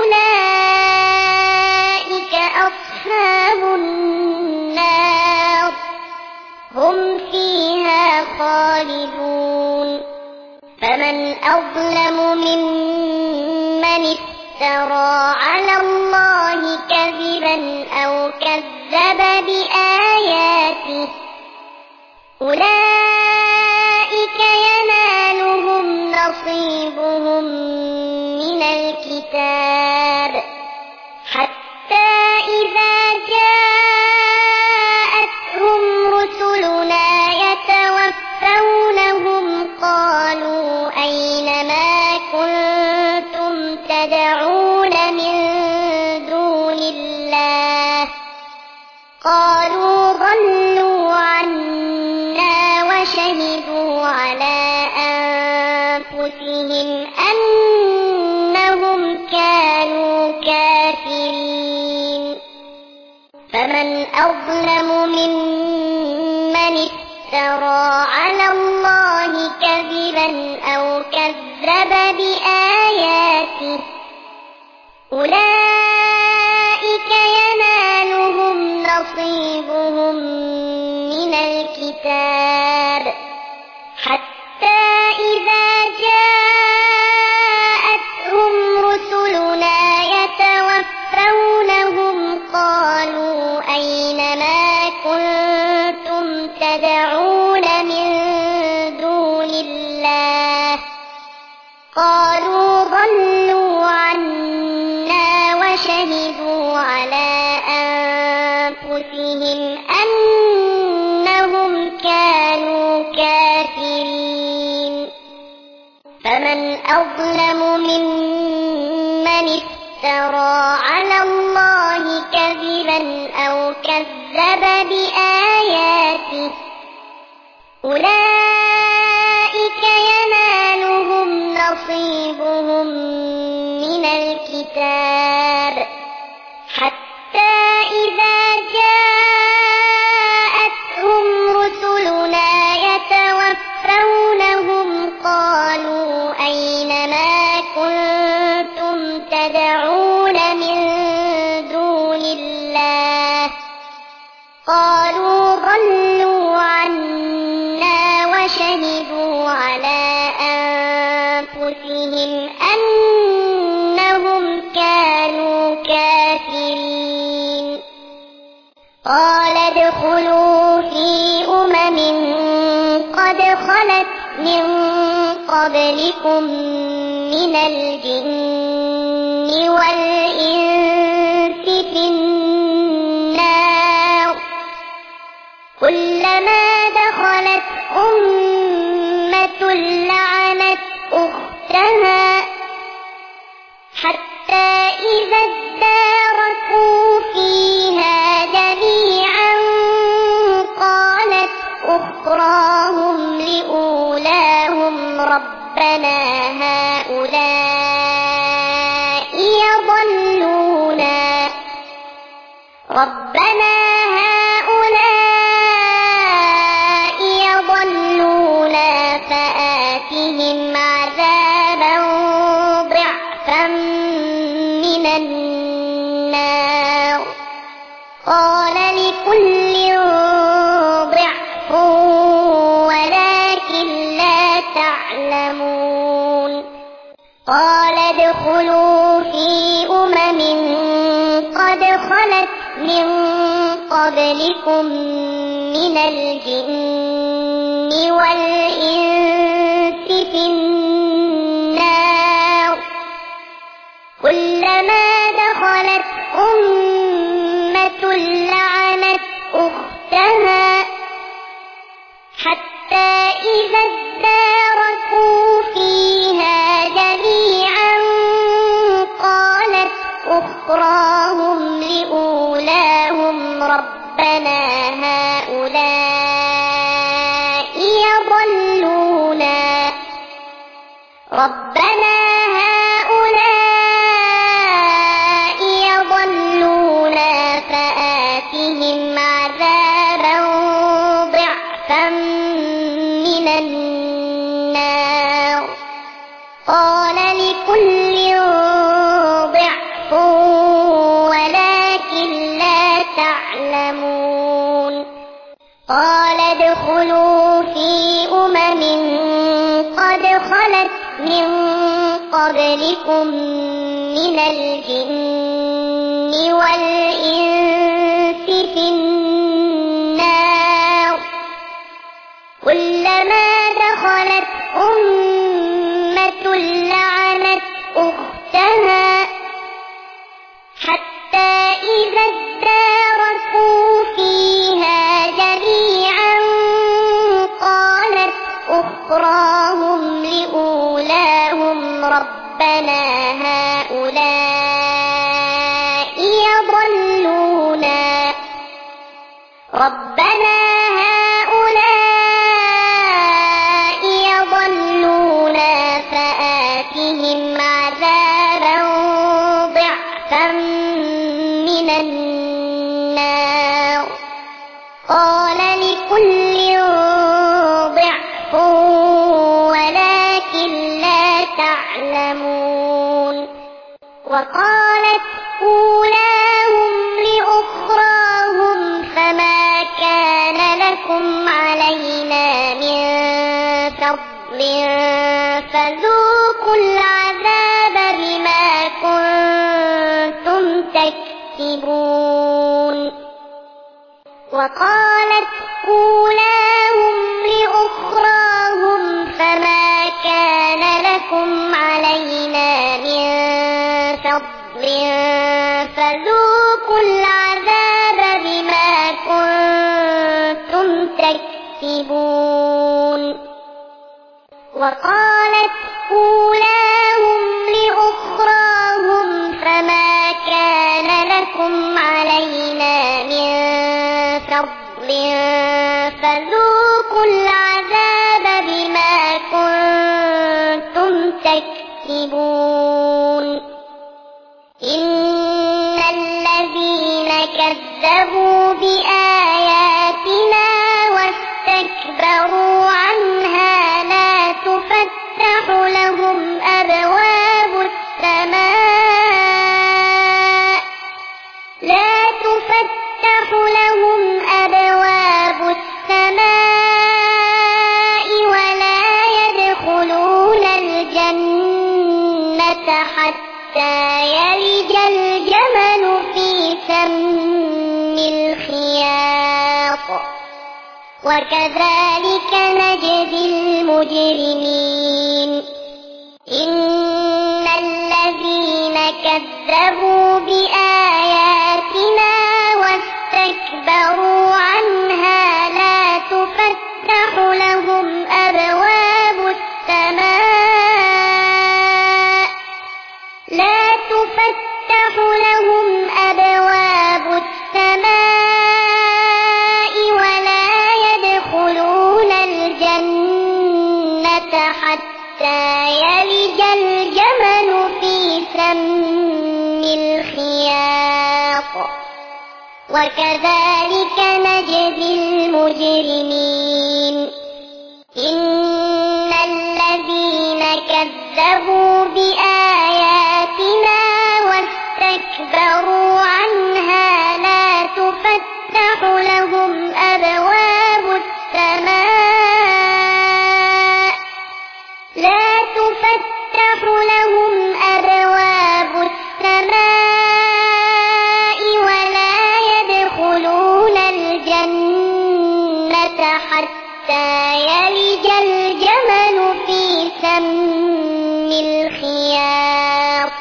أُولَٰئِكَ أَصْحَابُ النَّارِ هُمْ فِيهَا خَالِدُونَ فَمَنْ أَظْلَمُ مِمَّنِ افْتَرَىٰ عَلَى اللَّهِ كَذِبًا أَوْ كَذَّبَ بِآيَاتِهِ أُولَٰئِكَ يَنَالُهُمْ نَصِيبُهُم مِّنَ الْكِتَابِ الكتاب حتى إذا جاءتهم رسلنا يتوفونهم قالوا أين ما كنتم تدعون من دون الله قالوا ضلوا عنا وشهدوا على أنفسهم أنهم كانوا كافرين فمن أظلم ممن افترى على الله كذبا أو كذب بآياته أولئك ينالهم نصيبهم من الكتاب حتى إذا جاءتهم رسلنا يتوفونهم قالوا أين ما كنتم تدعون من دون الله قالوا ضلوا عنا وشهدوا على أنفسهم أنهم كانوا كافرين فمن أظلم ممن افترى على الله كذبا أو كذب بآياته أولئك ينالهم نصيبهم من الكتاب حتى إذا جاءتهم رسلنا يتوفونهم قالوا أين ما كنتم تدعون من دون الله قالوا ضلوا عنا وشهدوا على أنفسهم أنهم كانوا كافرين قال ادخلوا في قد خلت من قبلكم من الجن والإنس في النار كلما دخلت أمة لعنت أختها حتى إذا اداركوا فيها جميعا قالت أخراهم لأولاهم ربنا هؤلاء يضلونا فآتهم عذابا ضعفا من النار قال لكل ضعف ولكن لا تعلمون قال ادخلوا في قد خلت من قبلكم من الجن والإنس في النار كلما دخلت أمة لعنت أختها حتى إذا اداركوا فيها جميعا قالت أخراهم لأولاهم ربنا هؤلاء يضلونا فآتهم عذابا ضعفا من النار قال لكل ضعف ولكن لا تعلمون قال ادخلوا في قد خلت من قبلكم من الجن والإنس في النار كلما دخلت أمة لعنت أختها ربنا هؤلاء يضلونا فآتهم عذابا ضعفا من النار قال لكل ضعف ولكن لا تعلمون وقالت أولاهم لأخراهم فما كان لكم علينا من فضل فذوقوا العذاب بما كنتم تكسبون وقالت أولاهم لأخراهم فما كان لكم علينا من فضل فذوقوا العذاب بما كنتم تكسبون وقالت أولاهم لأخراهم فما كان لكم علينا من فضل فذوقوا العذاب بما كنتم تكسبون إن الذين كذبوا بآياتنا واستكبروا عنها لا تفتح لهم أبواب السماء ولا يدخلون الجنة حتى يلج الجمل في سم الخياط وكذلك نجزي المجرمين إن الذين كذبوا بآياتنا واستكبروا عنها لا تفتح لهم أبواب السماء ولا يدخلون الجنة حتى يلج الجمل في سم الخياط وكذلك نجزي المجرمين إن الذين كذبوا بآياتنا واستكبروا عنها لا تفتح لهم أبواب السماء ولا يدخلون الجنة حتى يلج الجمل في سم الخياط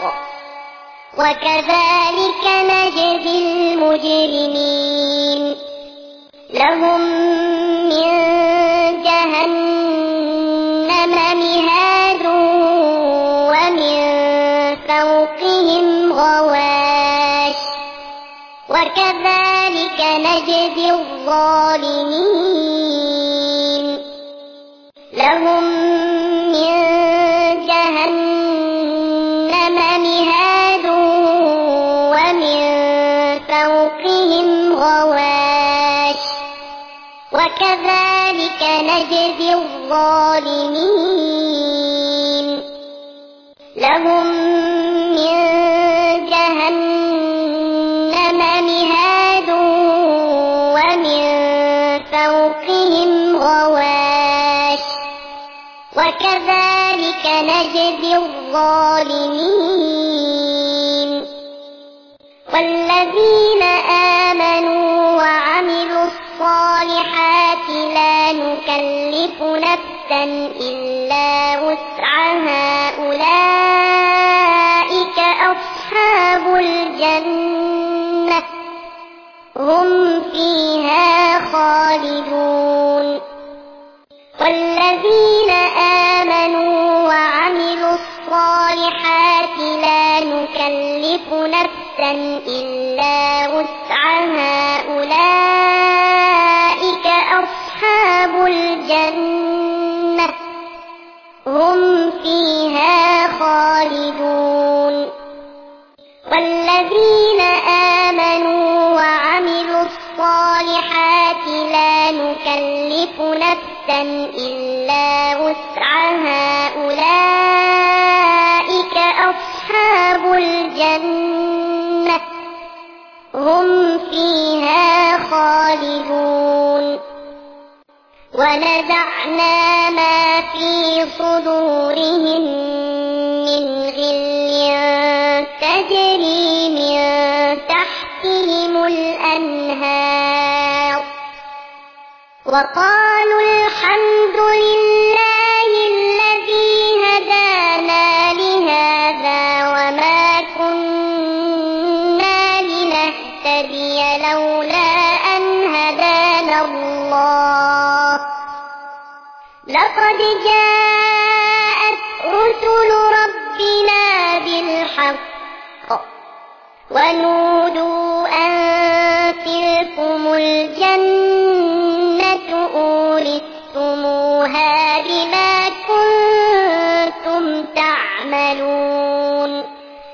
وكذلك نجزي المجرمين لهم من جهنم مهاد ومن فوقهم غواش وكذلك نجزي الظالمين لهم من جهنم مهاد ومن فوقهم غواش وكذلك نجزي الظالمين لهم من جهنم مهاد ومن فوقهم غواش وكذلك نجزي الظالمين والذين آمنوا وعملوا الصالحات لا نكلف نفسا إلا وسعها أولئك أصحاب الجنة هم فيها خالدون والذين آمنوا وعملوا الصالحات الصالحات لا نكلف نفسا إلا وسعها أولئك أصحاب الجنة هم فيها خالدون والذين آمنوا وعملوا الصالحات لا نكلف نفسا إلا وسعها أولئك أصحاب الجنة هم فيها خالدون ونزعنا ما في صدورهم من غل تجري من تحتهم الأنهار وقالوا الحمد لله الذي هدانا لهذا وما كنا لنهتدي لولا أن هدانا الله لقد جاءت رسل ربنا بالحق ونودوا أن تلكم الجنة أورثتموها بما كنتم تعملون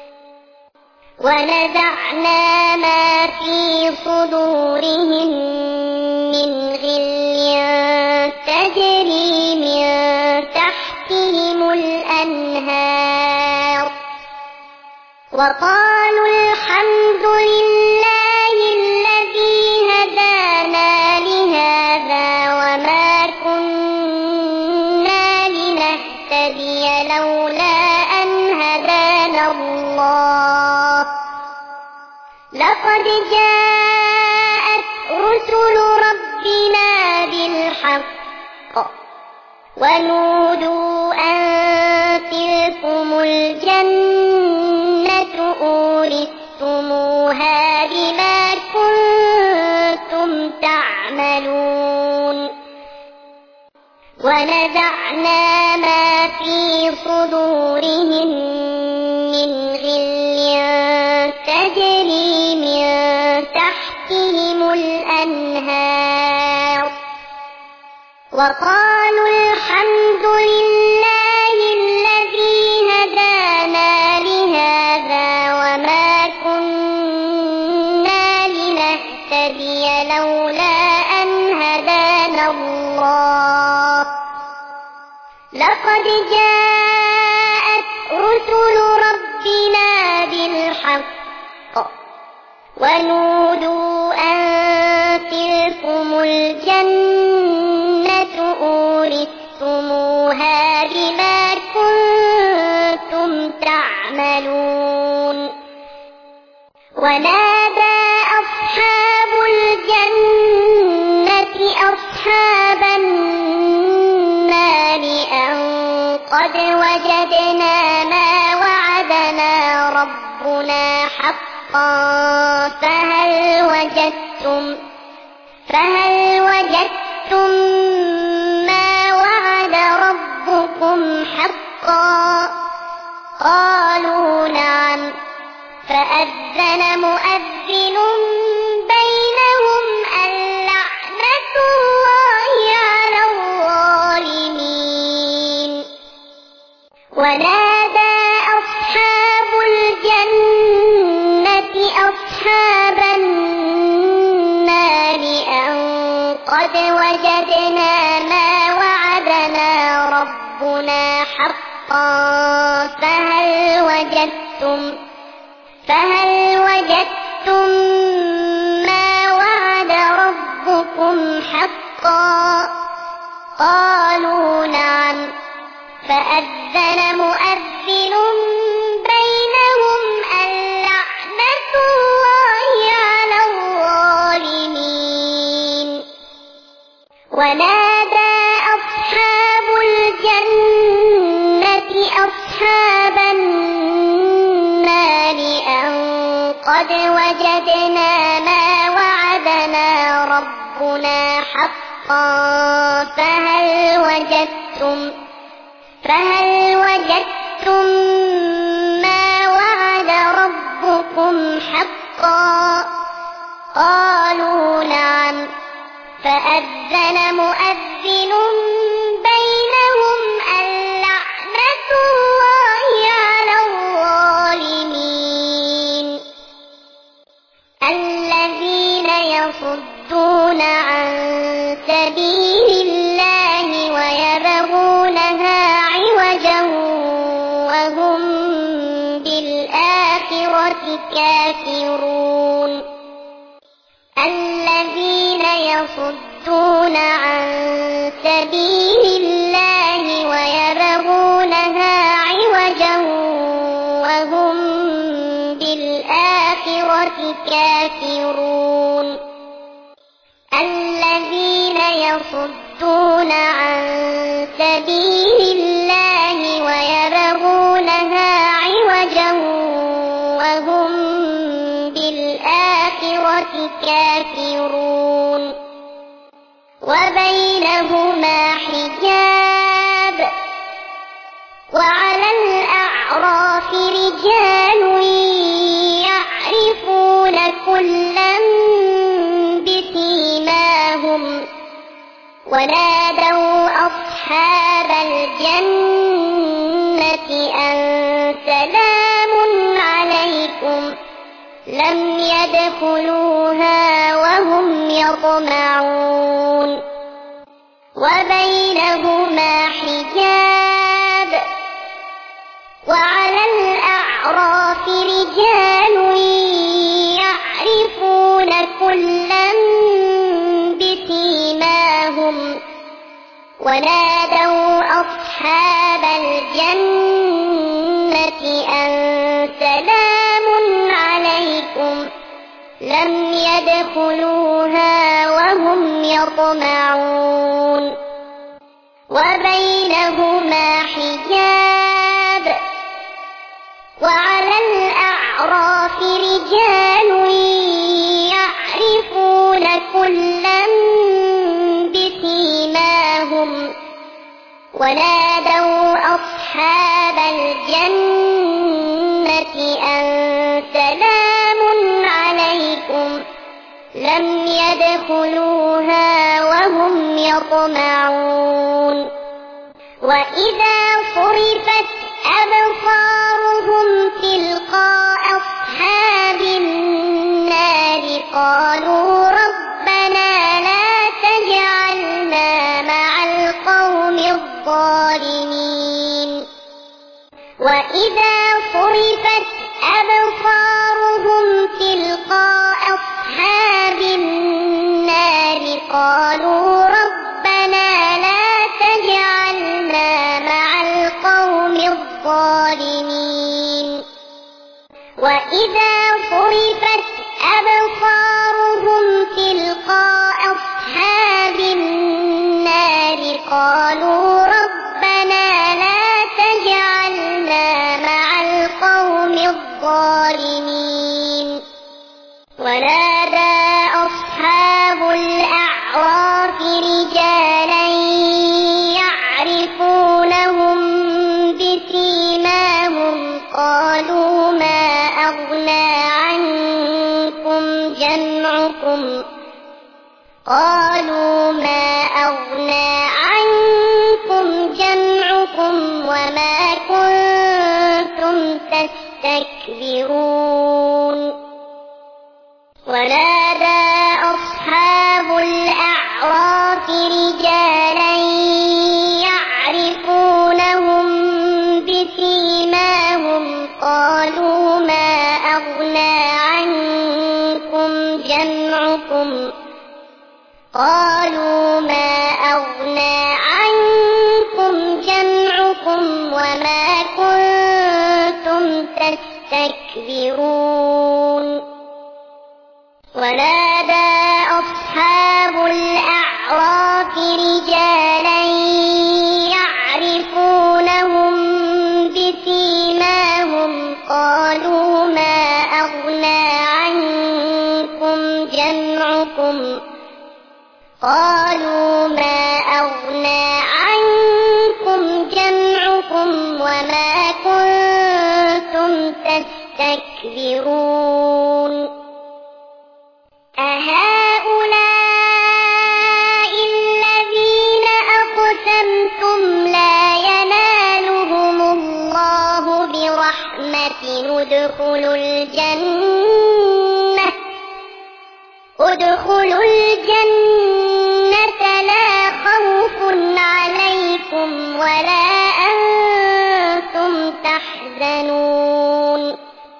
ونزعنا ما في صدورهم من غل تجري من تحتهم الأنهار وقالوا الحمد لله الذي هدانا لهذا وما كنا لنهتدي لولا أن هدانا الله لقد جاءت رسل ربنا بالحق ونودوا أن تلكم الجنة أورثتموها بما كنتم تعملون ونزعنا ما في صدورهم من غل تجري من تحتهم الأنهار وقالوا الحمد لله الذي هدانا لهذا وما كنا لنهتدي لولا أن هدانا الله لقد جاءت رسل ربنا بالحق ونودوا أن تلكم الجنة أورثتموها بما كنتم تعملون ونادى أصحاب الجنة أصحاب النار أن قد وجدنا ما وعدنا ربنا حقا فهل وجدتم ما وعد ربكم حقا قالوا نعم فأذن مؤذن بينهم اللعنة الله على الظالمين ونادى أصحاب الجنة أصحاب النار أن قد وجدنا ما وعدنا ربنا حقا فهل وجدتم ما وعد ربكم حقا قالوا نعم فأذن مؤذن بينهم اللعنة الله على الظالمين ونادى أصحاب الجنة أصحاب النار أن قد وجدنا ما وعدنا ربنا حقا فهل وجدتم أذن مؤذن بينهم اللعنة الله على الظالمين الذين يصدون عن سبيل الله ويبغونها عوجا وهم بالآخرة كافرون الذين يصدون عن سبيل الله ويبغونها عوجا وهم بالآخرة كافرون الذين يصدون عن سبيل الله ويبغونها عوجا وهم بالآخرة كافرون وبينهما حجاب وعلى الأعراف رجال يعرفون كلا بسيماهم ونادوا أصحاب الجنة أن سلام عليكم لم يدخلوها وهم يطمعون وبينهما حجاب وعلى الأعراف رجال يعرفون كلا بسيماهم ونادوا أصحاب الجنة أن سلام عليكم لم يدخلوها وهم يطمعون وبينهما حجاب وعلى الأعراف رجال يعرفون كلا بسيماهم ونادوا أصحاب الجنة أن سلام عليكم لم يدخلوها وهم يطمعون وإذا صرفت أبصارهم تلقاء أصحاب النار قالوا ربنا لا تجعلنا مع القوم الظالمين وإذا صرفت أبصارهم تلقاء أصحاب النار قالوا ربنا لا تجعلنا مع القوم الظالمين وإذا صرفت أبصارهم تلقاء أصحاب النار قالوا ربنا لا تجعلنا مع القوم الظالمين ونادى أصحاب الأعراف رجالا يعرفونهم بسيماهم قالوا ما أغنى عنكم جمعكم وما كنتم تستكبرون ونادى أصحاب الأعراف رجالا يعرفونهم بسيماهم قالوا ما أغنى عنكم جمعكم وما كنتم تستكبرون ونادى أصحاب الأعراف رجالا يعرفونهم بسيماهم قالوا ما أغنى عنكم جمعكم وما كنتم تستكبرون أهؤلاء برحمة ادخلوا الجنة لا خوف عليكم ولا أنتم تحزنون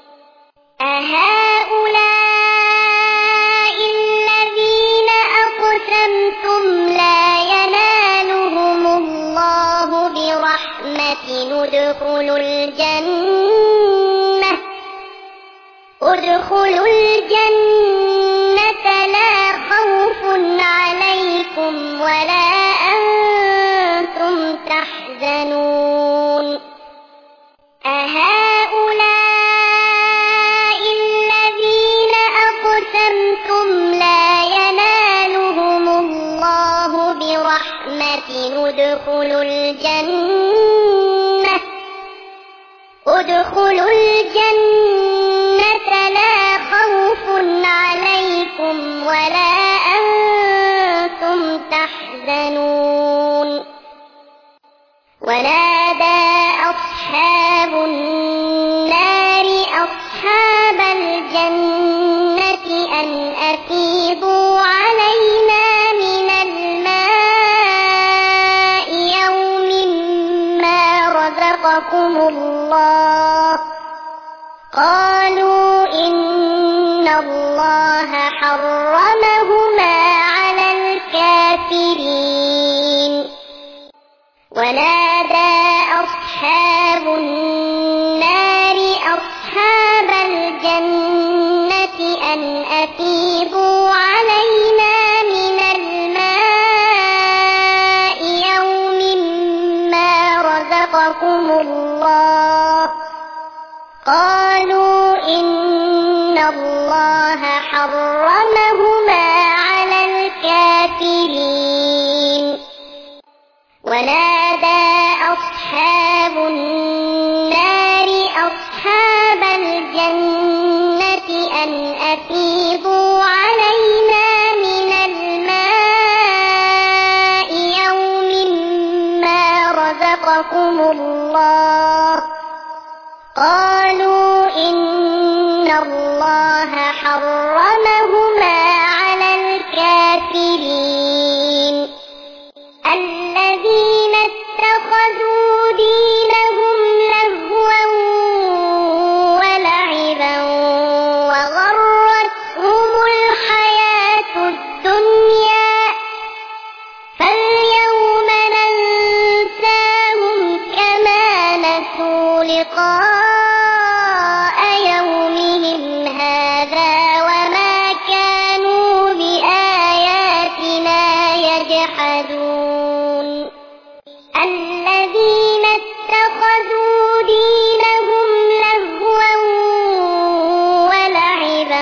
أهؤلاء الذين أقسمتم لا ينالهم الله برحمة ادخلوا الجنة لا خوف عليكم ولا أنتم تحزنون أهؤلاء الذين أقسمتم لا ينالهم الله برحمة ادخلوا الجنة لا خوف عليكم ولا أنتم تحزنون ونادى أصحاب النار أصحاب الجنة أن أفيضوا علينا من الماء يوم ما رزقكم الله قالوا إن الله حرمهما على الكافرين ونادى أصحاب النار أصحاب الجنة أن أفيضوا علينا من الماء يوم ما رزقكم الله قالوا إن الله حرمهما على الكافرين ونادى أصحاب النار أصحاب الجنة أن أفيضوا علينا من الماء يوم ما رزقكم الله قالوا إن الله حرمهما على الكافرين الذين اتخذوا دينهم لهوا ولعبا وغرتهم الحياة الدنيا فاليوم ننساهم كما نسوا لقاء يومهم هذا وما كانوا بآياتنا يجحدون الذين اتخذوا دينهم لهوا ولعبا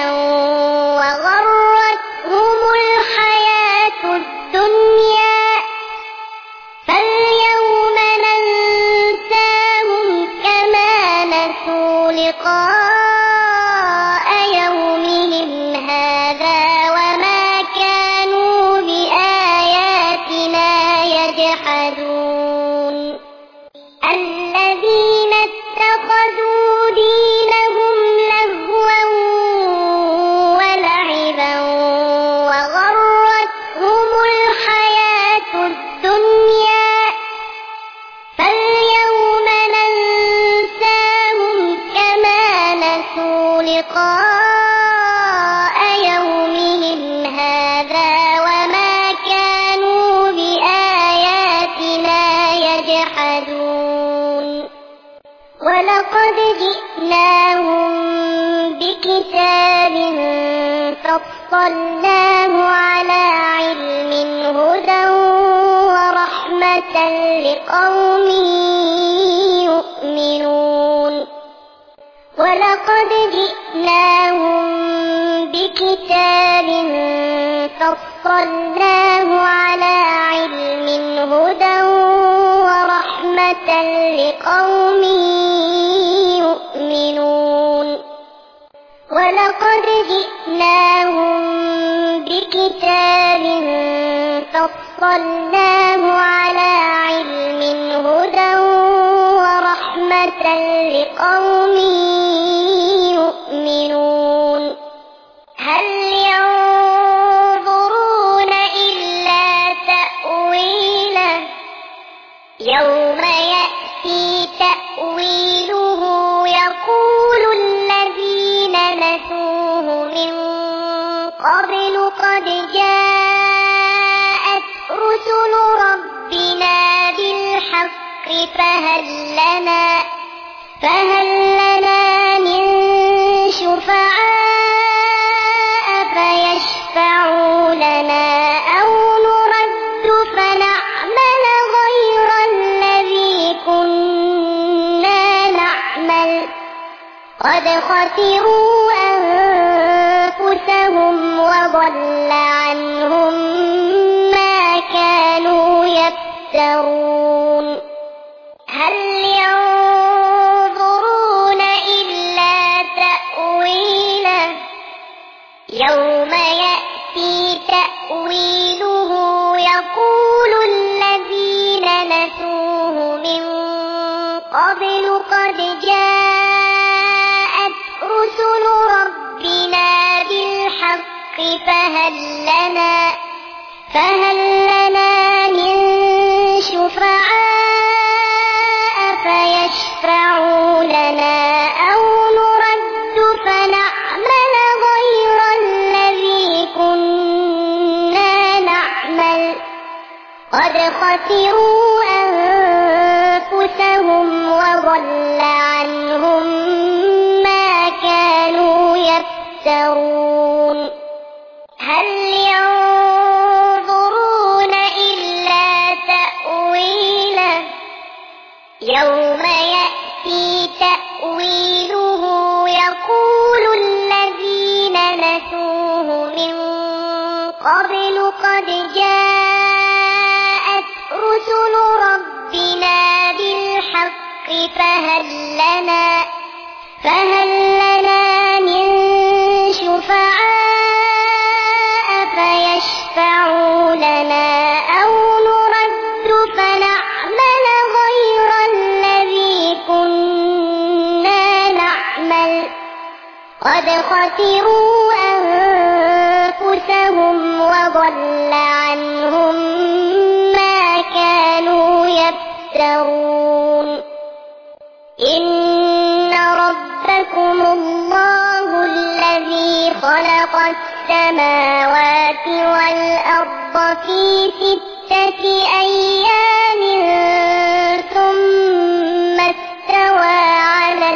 وغرتهم الحياة الدنيا فاليوم ننساهم كما نسوا لقاء يومهم هذا وما كانوا بآياتنا يجحدون الذين اتخذوا دينهم لهوا ولعبا وغرتهم الحياة الدنيا فاليوم ننساهم كما نسوا لقاء يومهم هذا وما كانوا بآياتنا يجحدون ولقد جئناهم بكتاب فصلناه على علم هدى ورحمة لقوم يؤمنون ولقد جئناهم بكتاب فصلناه على علم هدى ورحمة لقوم يؤمنون ولقد جئناهم بكتاب فصلناه على علم هدى ورحمة لقوم يؤمنون هل ينظرون إلا تأويله يوم يأتي تأويله يقول الذين نسوه من قبل قد جاءت رسل ربنا بالحق فهل لنا من شفعاء فيشفعوا لنا أو نرد فنعمل غير الذي كنا نعمل قد خسروا أنفسهم وضل عنهم ما كانوا يفترون هل ينظرون إلا تأويله يوم يأتي تأويله يقول الذين نسوه من قبل قد جاءت رسل ربنا بالحق فهل لنا من شفعاء فيشفعوا لنا أو نرد فنعمل غير الذي كنا نعمل قد خسروا أنفسهم وضل عنهم ما كانوا يفترون هل ينظرون إلا تأويله يوم يأتي تأويله يقول الذين نسوه من قبل قد جاءت رسل ربنا بالحق فهل لنا من شفعاء فيشفعوا لنا أو نرد فنعمل غير الذي كنا نعمل قد خسروا أنفسهم وضل عنهم ما كانوا يفترون إن ربكم الله الذي خلق السماوات والأرض في 6 أيام ثم استوى على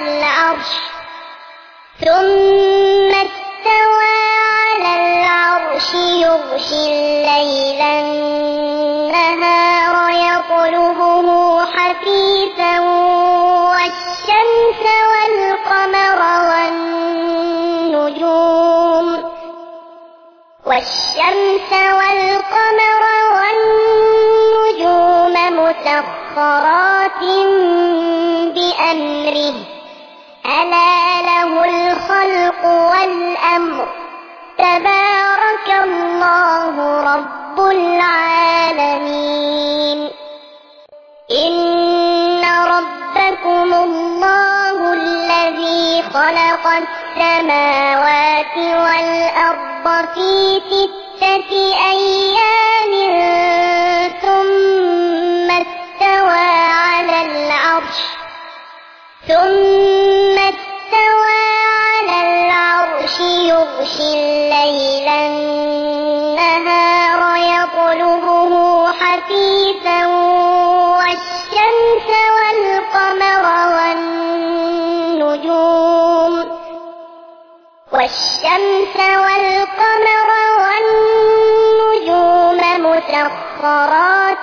العرش يغشي الليل النهار يطلبه حثيثا والشمس والقمر والنجوم مسخرات بأمره ألا له الخلق والأمر تبارك الله رب العالمين إن ربكم الله الذي خلق السماوات والأرض في 6 أيام ثم استوى على العرش يغشي الليل النهار يطلبه حثيثا والشمس والقمر والنجوم مسخرات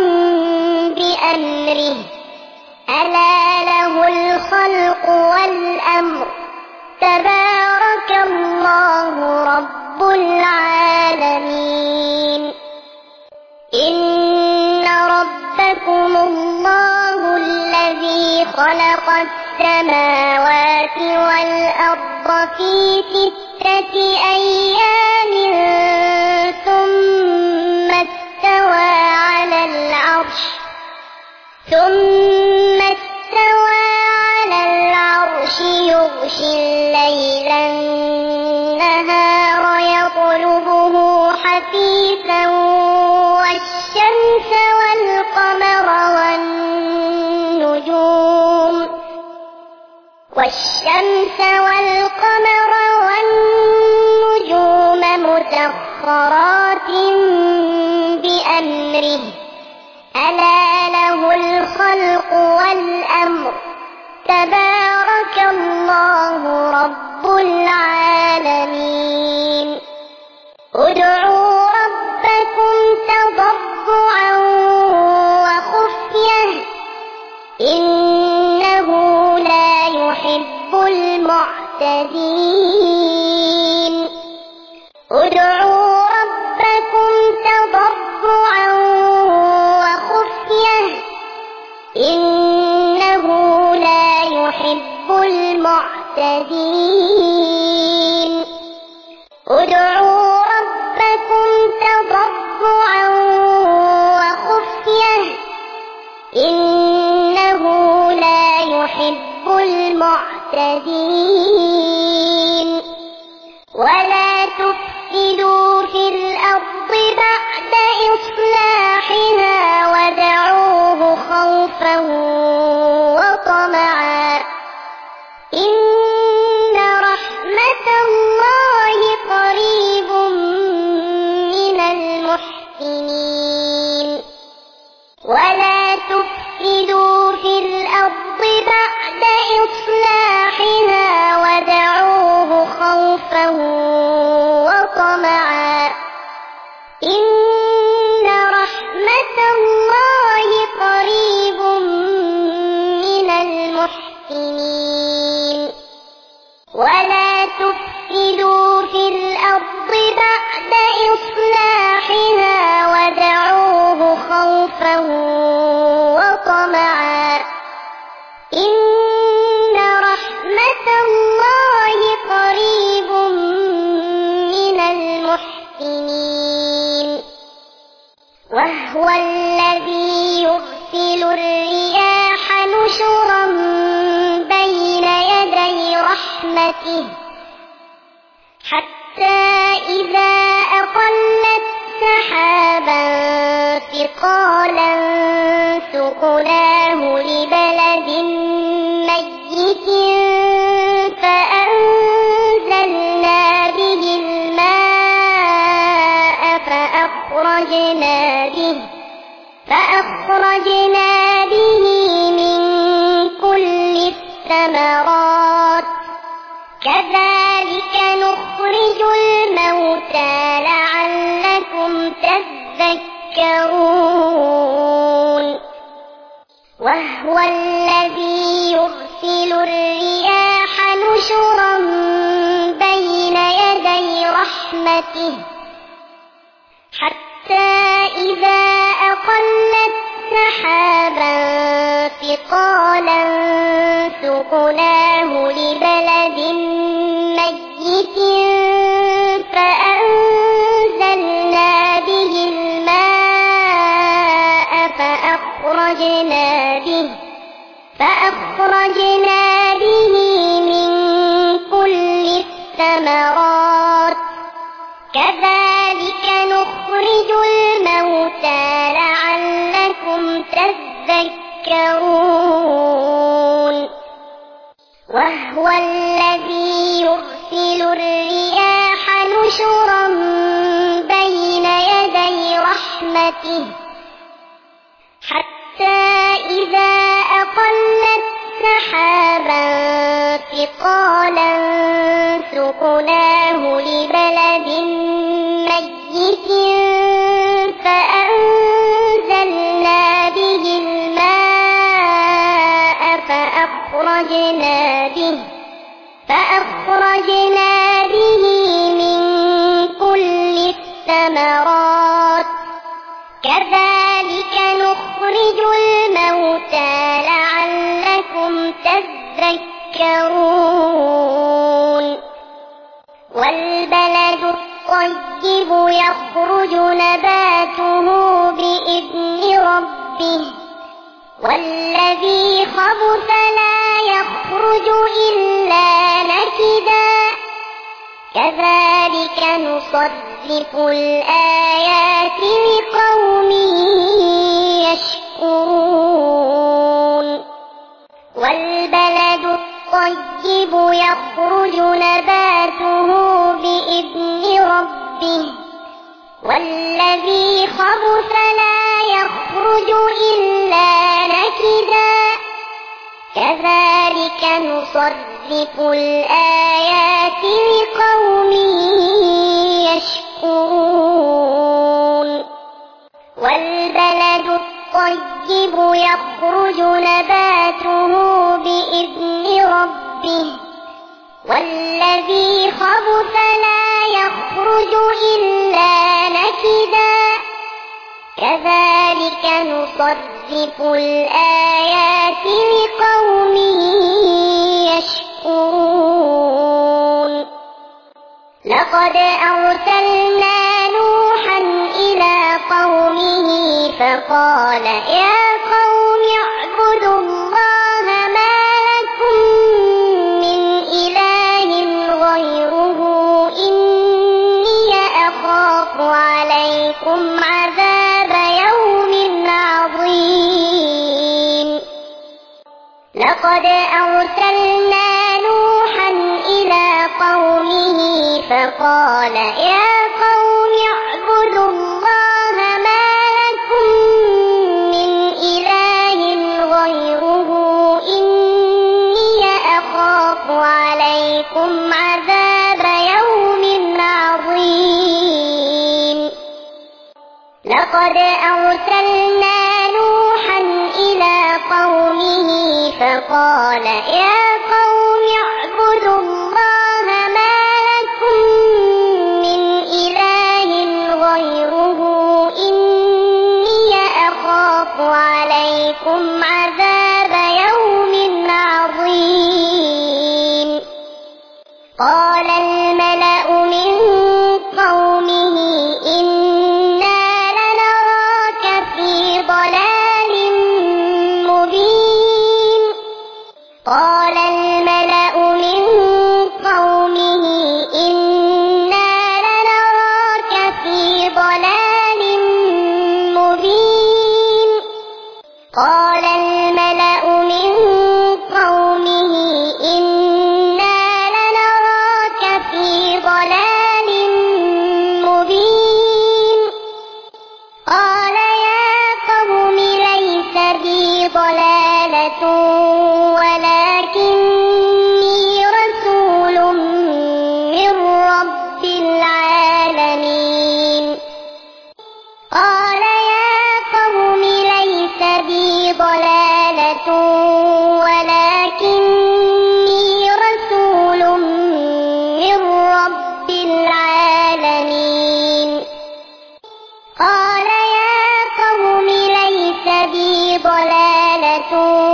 بأمره ألا له الخلق والأمر تبارك الله رب العالمين إن ربكم الله الذي خلق السماوات والأرض في 6 أيام ثم استوى على العرش يغشي الليل النهار يطلبه حثيثا والشمس والقمر والنجوم مسخرات بأمره ألا له الخلق والأمر تبارك الله رب العالمين ادعوا ربكم تضرعا وخفية إنه لا يحب المعتدين ادعوا ربكم تضرعا وخفية إنه لا يحب المعتدين ادعوا ربكم تضرعا وخفية إنه لا يحب المعتدين ولا تفسدوا في الأرض بعد إصلاحها ودعوه خوفا وطمعا إن رحمة الله قريب من المحسنين ولا تفسدوا في الأرض بعد إصلاحها ودعوه خوفا وطمعا إن رحمة الله قريب من المحسنين ولا تفسدوا في الأرض بعد إصلاحها ودعوه خوفا وطمعا إن رحمة الله قريب من المحسنين وهو الذي يرسل الرياح نشرا بين يدي رحمته حتى إذا أقلت سحابا ثقالا سقناه لبلد ميت فأنزلنا به الماء فأخرجنا به من كل الثمرات كذلك نخرج الموتى لعلكم تذكرون وهو الذي يرسل الرياح نشرا بين يدي رحمته حتى إذا أقلت سحابا ثقالا سقناه لبلد ميت فأنزلنا به الماء فأخرجنا به من كل الثمرات كذلك نخرج الموتى لعلكم تذكرون وهو الذي يرسل الرياح نشرا بين يدي رحمته حتى إذا أقلت سحابا ثقالا سقناه لبلد ميت فأنزلنا به الماء فأخرجنا به من كل الثمرات كذلك نخرج الموتى لعلكم تذكرون والبلد الطيب يخرج نباته بإذن ربه والذي خبث لا يخرج إلا كذلك نصرف الآيات لقوم يشكرون والبلد الطيب يخرج نباته بإذن ربه والذي خبث لا يخرج إلا نكدا كذلك نصرف الآيات لقوم يشكرون والبلد الطيب يخرج نباته بإذن ربه والذي خبث لا يخرج إلا نكدا كذلك نصرف الآيات لقوم يشكرون لقد أرسلنا نوحا إلى قومه فقال يا قوم اعبدوا الله ما لكم من إله غيره إني أخاف عليكم عذاب يوم عظيم لقد أرسلنا نوحا إلى قومه فقال يا قوم اعبدوا الله ما لكم من إله غيره إني أخاف عليكم عذاب يوم عظيم لقد أرسلنا نوحا إلى قومه فقال يا قوم اعبدوا الله ما لكم من إله غيره إني أخاف عليكم عذاب يوم عظيم قال الملأ من قومه إنا لنراك في ضلال مبين قال الملأ من قومه إنا لنراك في ضلال مبين قال الملأ من قومه إنا لنراك في ضلال مبين قال يا قوم ليس بي ضلالة ولكني رسول من رب العالمين قال يا قوم ليس بي ضلالة ولكني رسول من رب العالمين قال يا قوم ليس بي ضلالة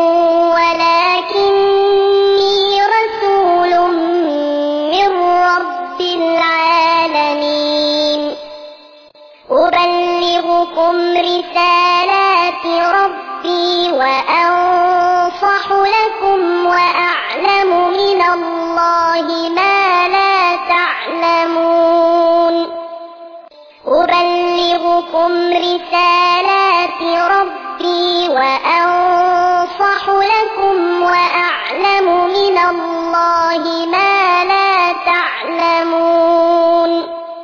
ولكني رسول من رب العالمين أبلغكم رسالات ربي وأنصح لكم وأعلم من الله ما لا تعلمون أبلغكم رسالات ربي وأنصح لكم وأعلم من الله ما لا تعلمون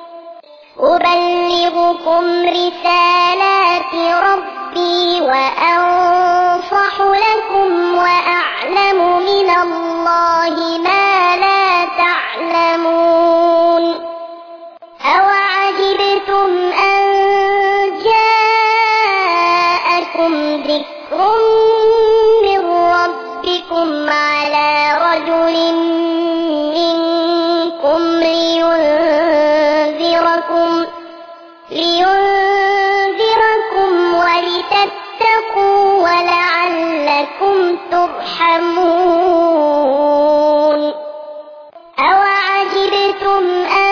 أبلغكم رسالات ربي وأنصح لكم وأعلم من الله ما لا تعلمون أوعجبتم أن جاءكم ذكر من ربكم على رجل منكم لينذركم ولتتقوا ولعلكم ترحمون أوعجبتم أن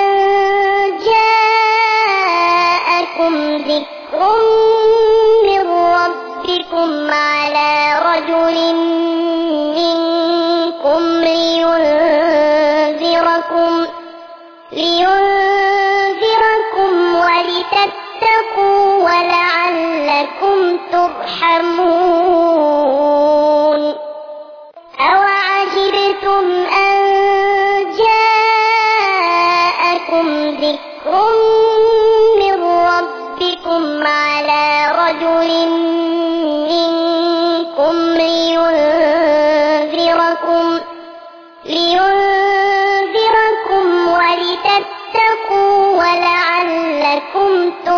جاءكم ذكر من ربكم على رجل منكم لينذركم ولتتقوا ولعلكم ترحمون أوعجبتم أن جاءكم ذكر من ربكم على رجل منكم لينذركم ولتتقوا ولعلكم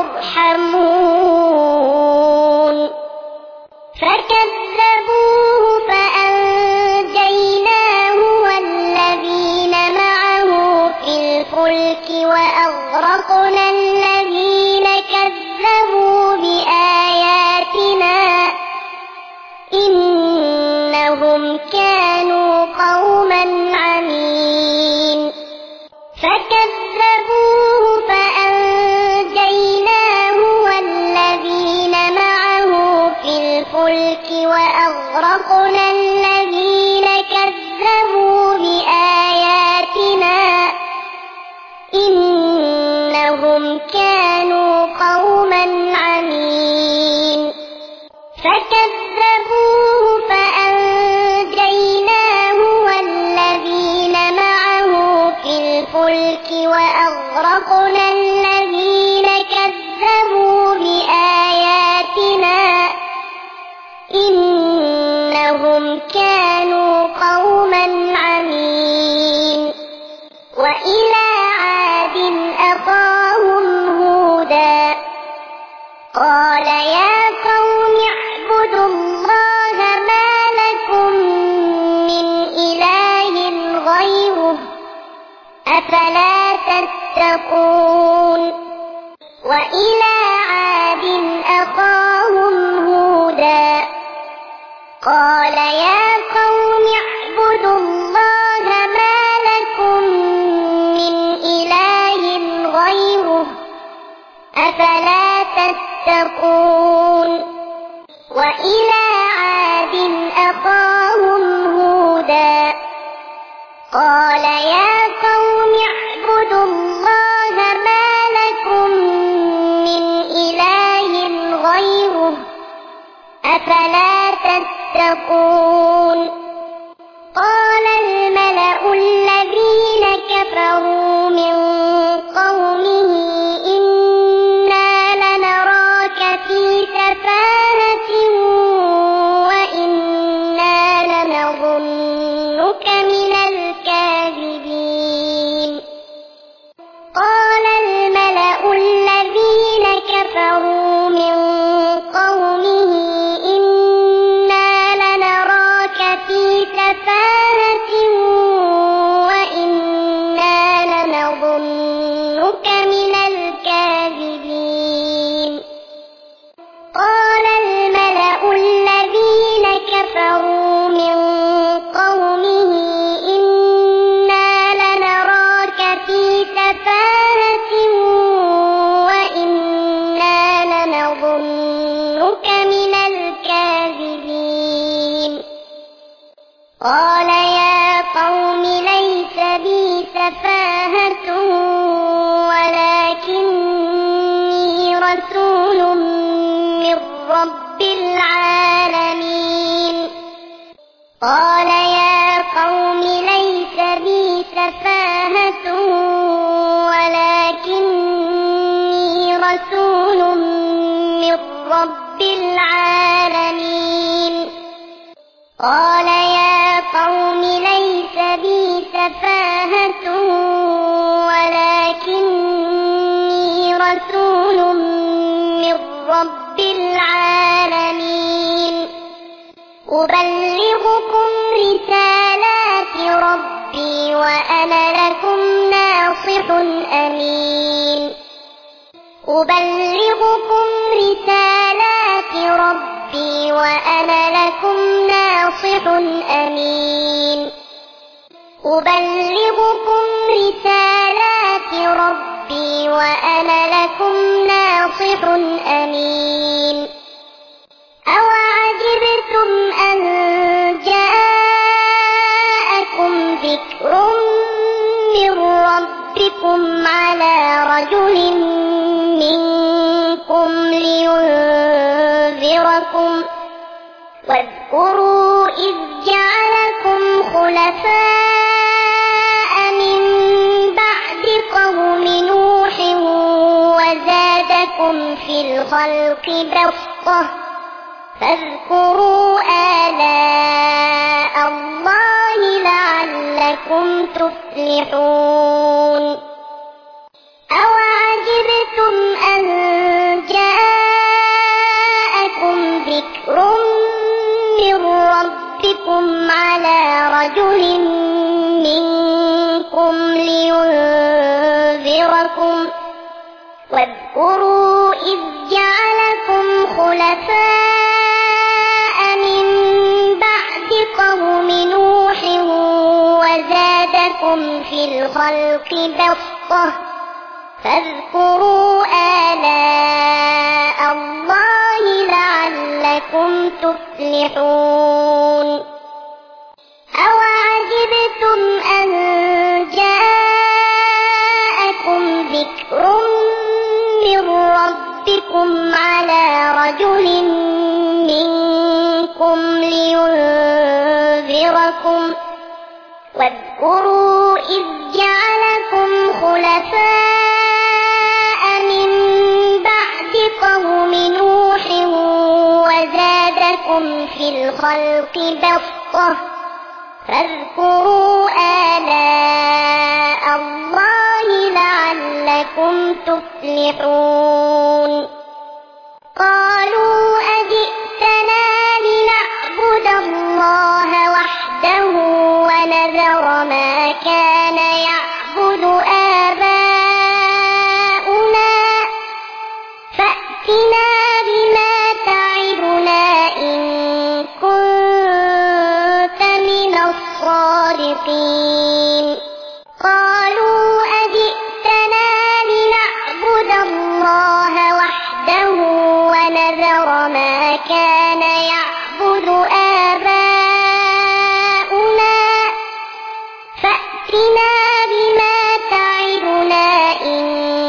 ترحمون فكذبوه فأنجيناه والذين معه في الفلك وأغرقنا الذين كذبوا بآياتنا إنهم كانوا قوما عمين فكذبوه فأنجيناه والذين معه في الفلك وأغرقنا الذين كذبوا بآياتنا إنهم كانوا قوما عمين فكذبوه فأنجيناه والذين معه في الفلك وأغرقنا الذين كذبوا بآياتنا إنهم كانوا قوما عمين وإلى عاد أخاهم هودا قال يا قوم اعبدوا الله ما لكم من إله غيره أفلا تتقون وإلى عاد أخاهم هودا قال يا قوم اعبدوا الله ما لكم من إله غيره أفلا تتقون وإلى عاد أخاهم هودا قال يا قوم اعبدوا الله ما لكم من إله غيره أفلا تتقون قال الملأ الذين كفروا من قومه إنا لنراك في سفاهة وإنا لنظنك من الكاذبين قال الملأ الذين كفروا من قومه إنا لنراك في سفاهة وإنا لنظنك من الكاذبين قال الملأ الذين كفروا من قومه إنا لنراك في سفاهة وإنا لنظنك من الكاذبين قال يا قوم ليس بي سفاهة ولكني رسول من رب العالمين قال يا قوم ليس بي سفاهة ولكني رسول من رب العالمين قال يا قوم ليس بي سفاهة ولكني رسول من رب العالمين أبلغكم رسالات ربي وأنا لكم ناصح أمين أبلغكم رسالات ربي وأنا لكم ناصح أمين أبلغكم رسالات ربي وأنا لكم ناصح أمين أوعجبتم أن جاءكم ذكر من ربكم ربكم على رجل منكم لينذركم واذكروا إذ جعلكم خلفاء من بعد قوم نوح وزادكم في الخلق بسطة فاذكروا آلاء الله لعلكم تفلحون أوعجبتم أن جاءكم ذكر من ربكم على رجل منكم لينذركم واذكروا إذ جعلكم خلفاء من بعد قوم نوح وزادكم في الخلق بسطة فاذكروا آلاء الله لعلكم تفلحون أوعجبتم أن جاءكم ذكر من ربكم على رجل منكم لينذركم واذكروا إذ جعلكم خلفاء من بعد قوم نوح وزادكم في الخلق بسطة فاذكروا آلاء الله لعلكم تفلحون قالوا أجئتنا لنعبد الله وحده ونذر ما كان يعبد آباؤنا فأتنا بما تعدنا إن كنت من الصادقين قالوا أجئتنا لنعبد الله وحده ونذر ما كان يعبد آباؤنا فأتنا بما تعدنا إن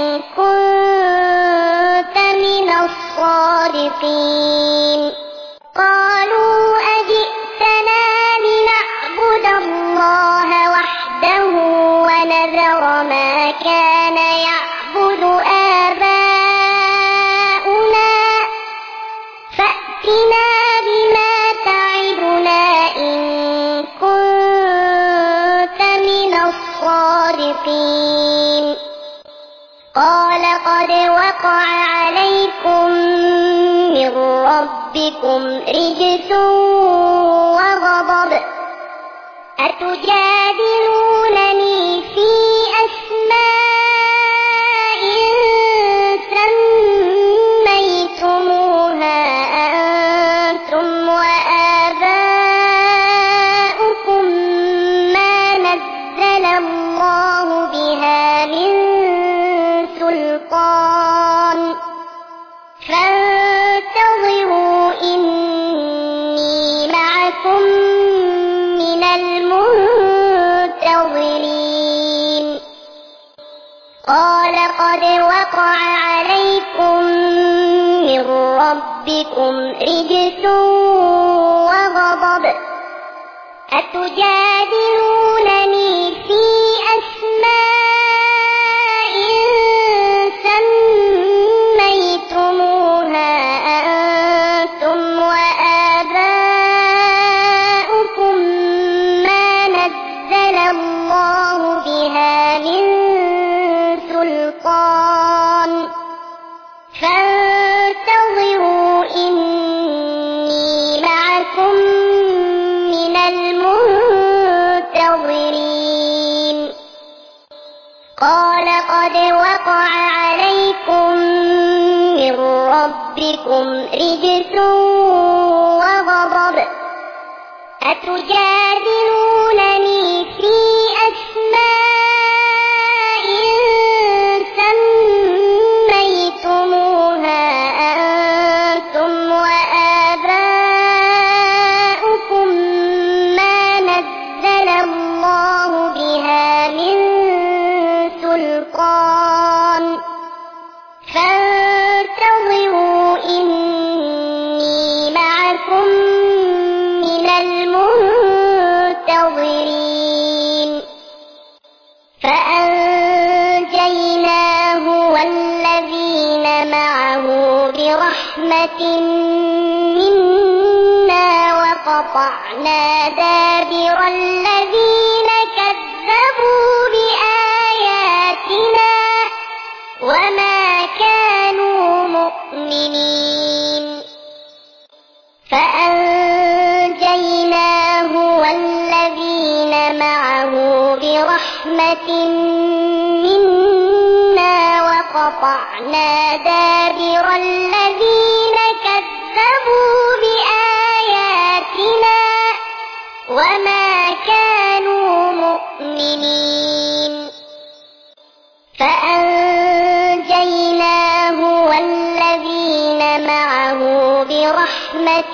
كنت من الصادقين قالوا أجئتنا لنعبد الله وحده ونذر ما كان يعبد آباؤنا فأتنا بما تعدنا إن كنت من الصادقين قال قد وقع عليكم من ربكم رجس وغضب أتجادلونني في أسماء سميتموها أنتم وآباؤكم ما نزل الله بها من سلطان فانتظروا إني معكم من المنتظرين قال قد وقع عليكم من ربكم رجس وغضب أتجادلونني في أسماء سميتموها أنتم وآباؤكم ما نزل الله بها من سلطان فانتظروا إني معكم من المنتظرين قال قد وقع عليكم من ربكم رجس وغضب أتجادلونني في أسماء سميتموها أنتم وآباؤكم ما نزل الله بها من سلطان فأنجيناه والذين معه برحمة منا وقطعنا دابر الذين كذبوا بآياتنا وما كانوا مؤمنين فأنجيناه والذين معه برحمة منا وقطعنا دابر الذين كذبوا بآياتنا وما كانوا مؤمنين فأنجيناه والذين معه برحمة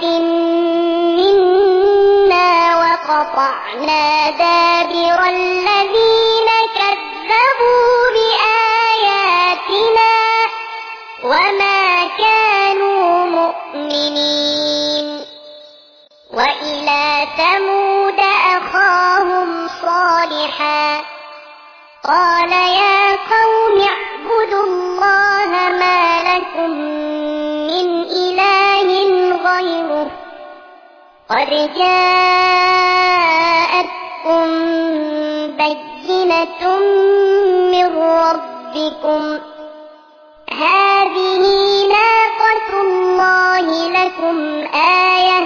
منا وقطعنا دابر الذين كذبوا بآياتنا وما كانوا مؤمنين وإلى ثمود أخاهم صالحا قال يا قوم اعبدوا الله ما لكم من إله غيره قد جاءتكم بينة من ربكم هذه ناقة الله لكم آية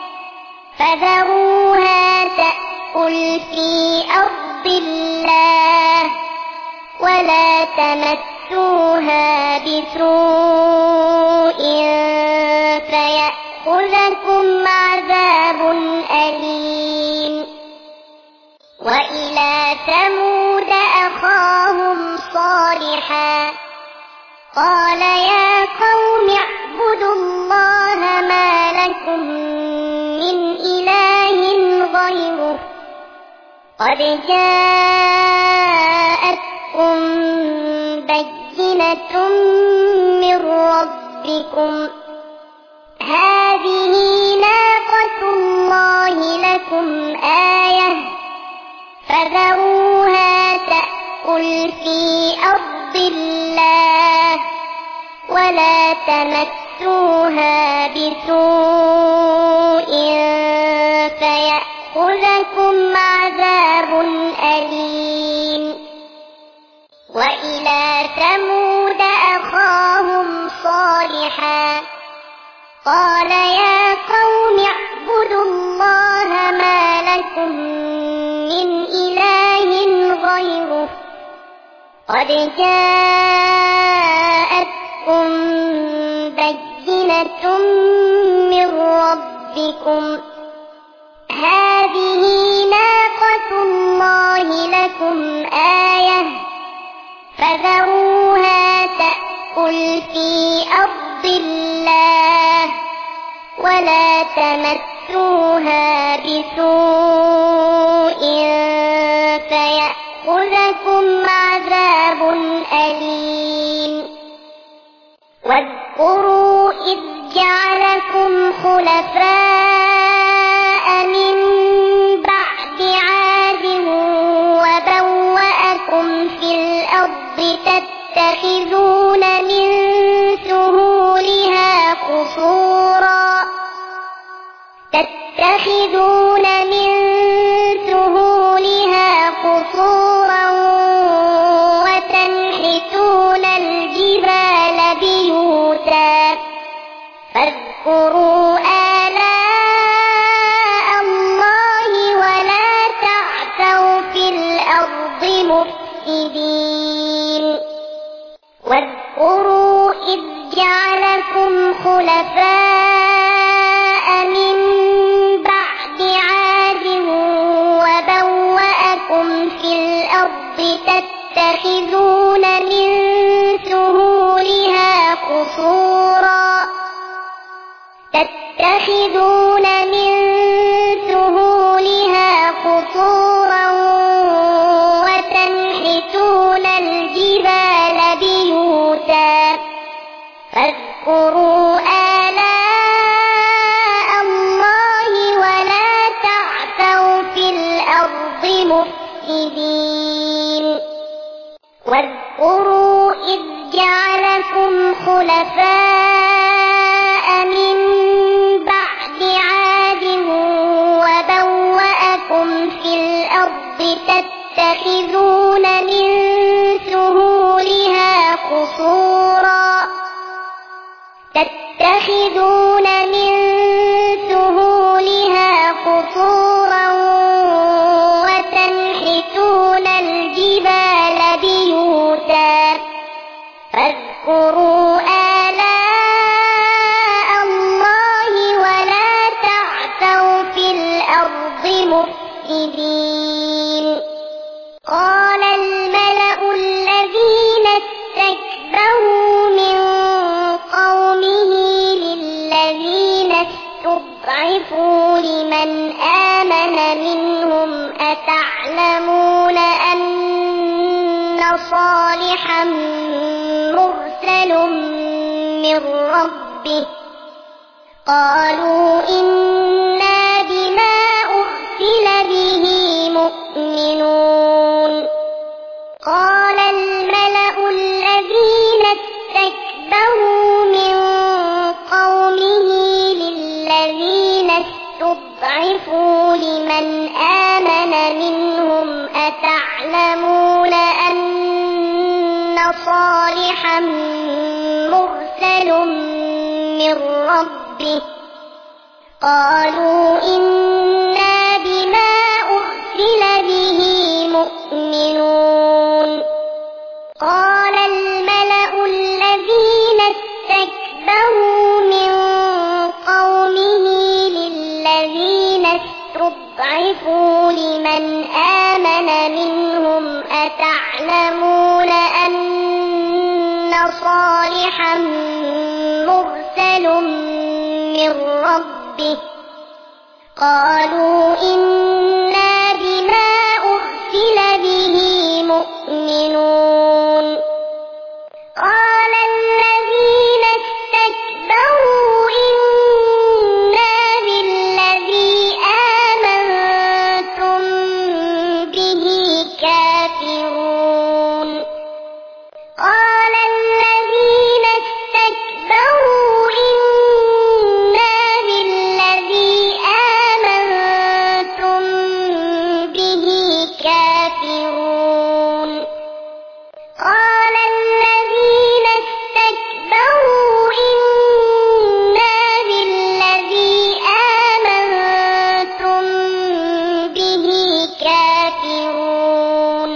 فذروها تأكل في أرض الله ولا تمسوها بسوء فيأخذكم عذاب أليم وإلى ثمود أخاهم صالحا قال يا قوم اعبدوا الله ما لكم من إله غيره قد جاءتكم بينة من ربكم هذه ناقة الله لكم آية فذروها تأكل في أرض الله ولا تمسوها بسوء فيأخذكم عذاب أليم وإلى ثمود أخاهم صالحا قال يا قوم اعبدوا الله ما لكم من إله غيره قد جاءتكم بينة من ربكم هذه ناقة الله لكم آية فذروها تأكل في أرض الله ولا تمسوها بسوء فيأخذكم عذاب أليم واذكروا إذ جعلكم خلفاء من بعد عاد وبوأكم في الأرض تتخذون من سهولها قصورا وتنحتون الجبال بيوتا فاذكروا آلاء الله ولا تعثوا في الأرض مفسدين واذكروا إذ جعلكم خلفاء من بعد عاد وبوأكم في الأرض تتخذون من سهولها قصورا وتنحتون الجبال بيوتا فاذكروا آلاء الله ولا تعثوا في الأرض مفسدين واذكروا إذ جعلكم خلفاء من بعد عاد وبوأكم في الأرض تتخذون من سهولها قصورا وتنحتون الجبال بيوتا فاذكروا آلاء الله ولا تعثوا في الأرض مفسدين. قال الملأ الذين استكبروا من قومه للذين استضعفوا لمن آمن منهم أتعلمون أن صالحا مرسل من ربه قالوا إنا بما أرسل به مؤمنون. قال الملأ الذين استكبروا من قومه للذين استضعفوا لمن آمن منهم أتعلمون أن صالحا مرسل من ربه قالوا إنا بما أرسل به مؤمنون. قال الملأ الذين استكبروا من قومه للذين استضعفوا لمن آمن منهم أتعلمون أن صالحا مرسل من ربه قالوا إنا بما أرسل به مؤمنون. قال الذين استكبروا إنا بالذي آمنتم به كافرون. قال الذين استكبروا إنا بالذي آمنتم به كافرون. قال الذين استكبروا إنا بالذي آمنتم به كافرون.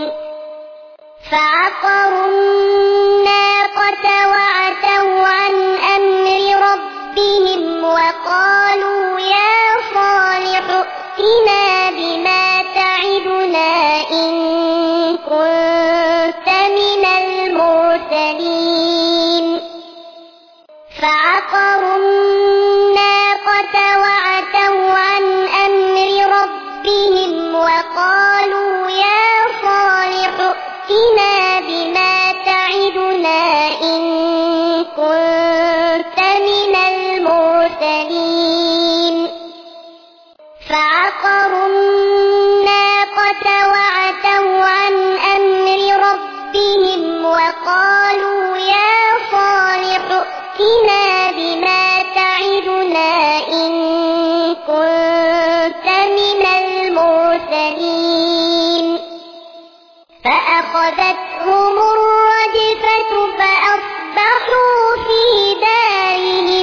فعقروا الناقة وعتوا عن أمر ربهم وقالوا يا صالح ائتنا بما تعدنا إن كنت من المرسلين. فعقروا الناقة وعتوا عن أمر ربهم وقالوا يا صالح ائتنا بما تعدنا إن كنت من المرسلين. فعقروا الناقة وعتوا عن أمر ربهم وقالوا يا صالح ائتنا بما تعدنا إن كنت من المرسلين. فأخذتهم الرجفة فأصبحوا في دارهم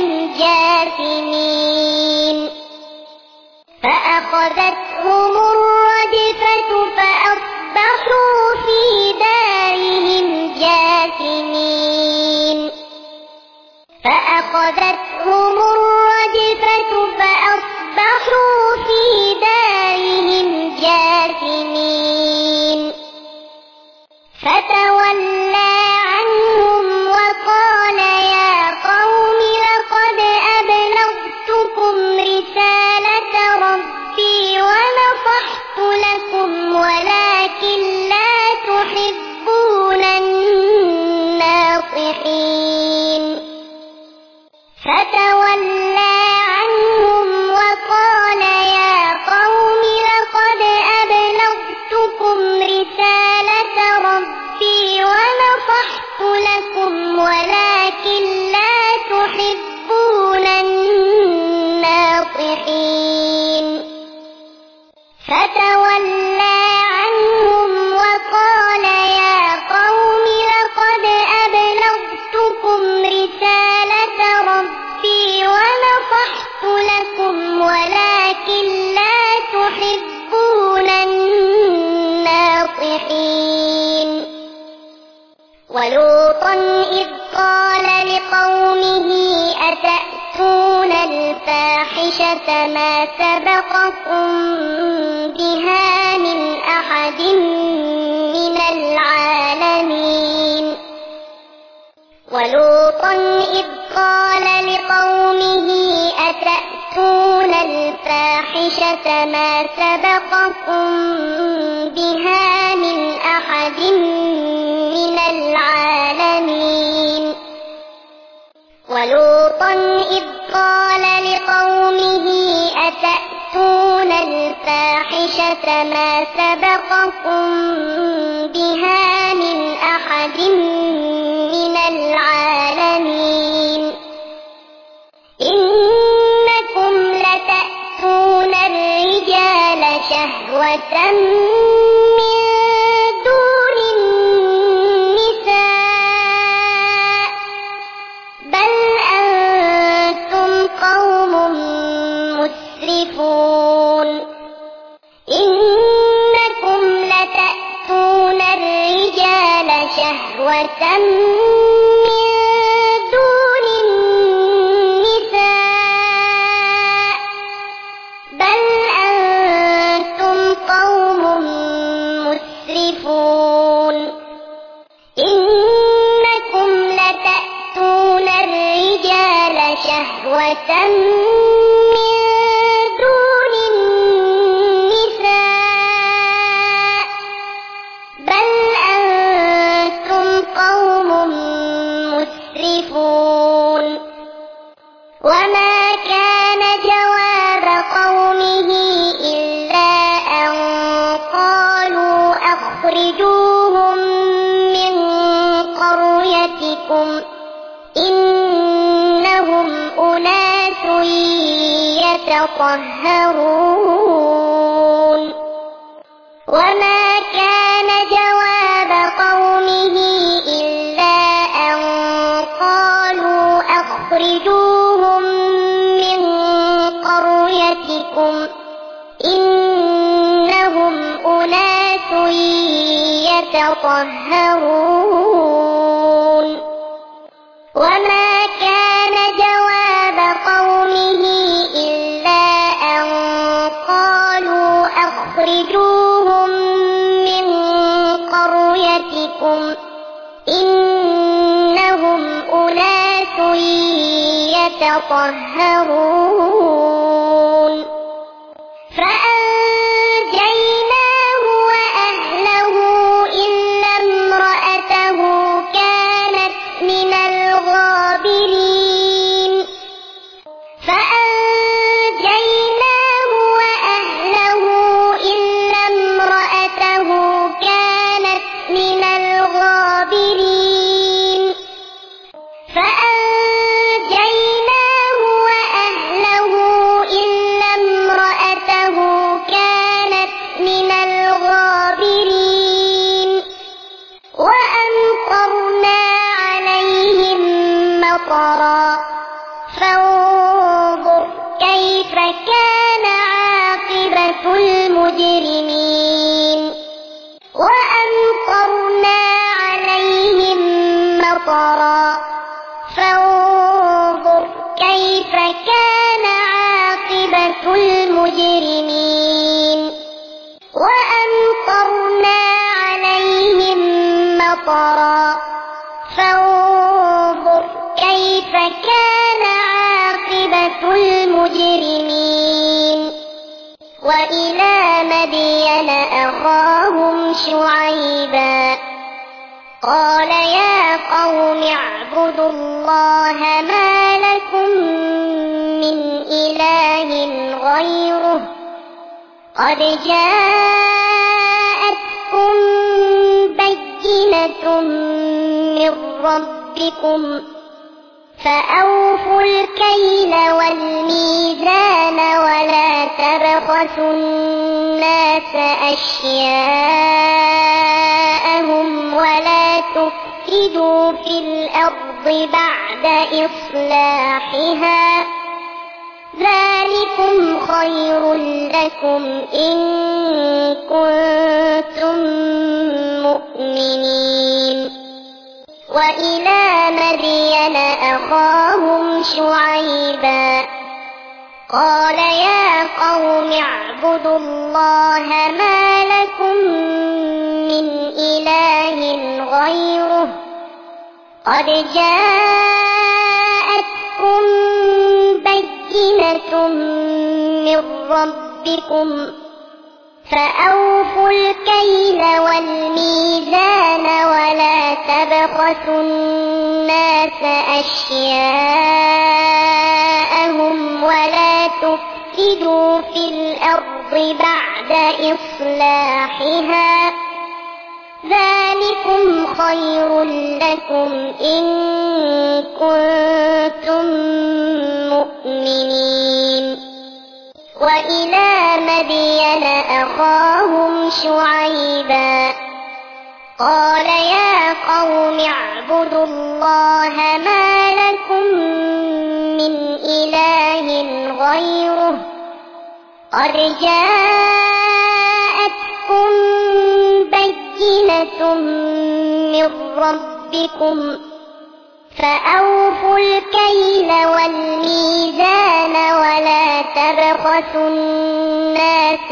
جاثمين. فأخذتهم الرجفة فأصبحوا في دارهم جاثمين. فأخذتهم الرجفة فأصبحوا في دارهم جاثمين. فتولى عنهم وقال يا قوم لقد أبلغتكم رسالة ربي ونصحت لكم ولكن لا تحبون الناصحين. فتولى عنهم وقال يا قوم لقد أبلغتكم رسالة ربي لكم ولكن لا تحبون الناصحين فتولى عنهم وقال يا قوم لقد أبلغتكم رسالة ربي ونصحت لكم ولكن لا تحبون الناصحين ولوطا إذ قال لقومه أتأتون الفاحشة ما سبقكم بها من أحد من العالمين ولوطا إذ قال لقومه أتأتون الفاحشة ما سبقكم بها من أحد من العالمين ولوطا إذ قال لقومه أتأتون الفاحشة ما سبقكم بها من أحد من العالمين إنكم لتأتون الرجال شهوة من دون النساء بل أنتم قوم مسرفون إنكم لتأتون الرجال شهوة من دون النساء بل أنتم قوم مسرفون إنكم لتأتون الرجال شهوة من دون النساء بل أنتم قوم مسرفون وما كان جواب قومه إلا أن قالوا أخرجوهم من قريتكم إنهم أناس يتطهرون وما كان جواب قومه إلا أن قالوا أخرجوهم من قريتكم إنهم أناس يتطهرون وما كان جواب قومه إلا أن قالوا أخرجوهم من قريتكم إنهم أناس يتطهرون فأنجيناه وأهله إلا امرأته كانت من الغابرين فأنجيناه وأهله إلا امرأته كانت من الغابرين فأنجيناه وأهله إلا امرأته كانت من الغابرين وأمطرنا عليهم مطرا فانظر كيف كان عاقبة المجرمين وأمطرنا عليهم مطرا فانظر كيف كان عاقبة المجرمين وأمطرنا عليهم مطرا فانظر كيف كان عاقبة المجرمين وإلى مدين أخاهم شعيبا قال يا قوم اعبدوا الله ما لكم من إله غيره قد جاءتكم بينة من ربكم فأوفوا الكيل والميزان ولا تبخسوا الناس أشياءهم ولا تفسدوا في الأرض بعد إصلاحها ذلكم خير لكم إن كنتم مؤمنين وإلى مدين أخاهم شعيبا قال يا قوم اعبدوا الله ما لكم من إله غيره قد جاءتكم بينة من ربكم فأوفوا الكيل والميزان ولا تبخسوا الناس أشياءهم ولا تفسدوا في الأرض بعد إصلاحها ذلكم خير لكم إن كنتم مؤمنين وإلى مدين أخاهم شعيبا قال يا قوم اعبدوا الله ما لكم من إله غيره قد جاءتكم بينة من ربكم فأوفوا الكيل والميزان ولا تبخسوا الناس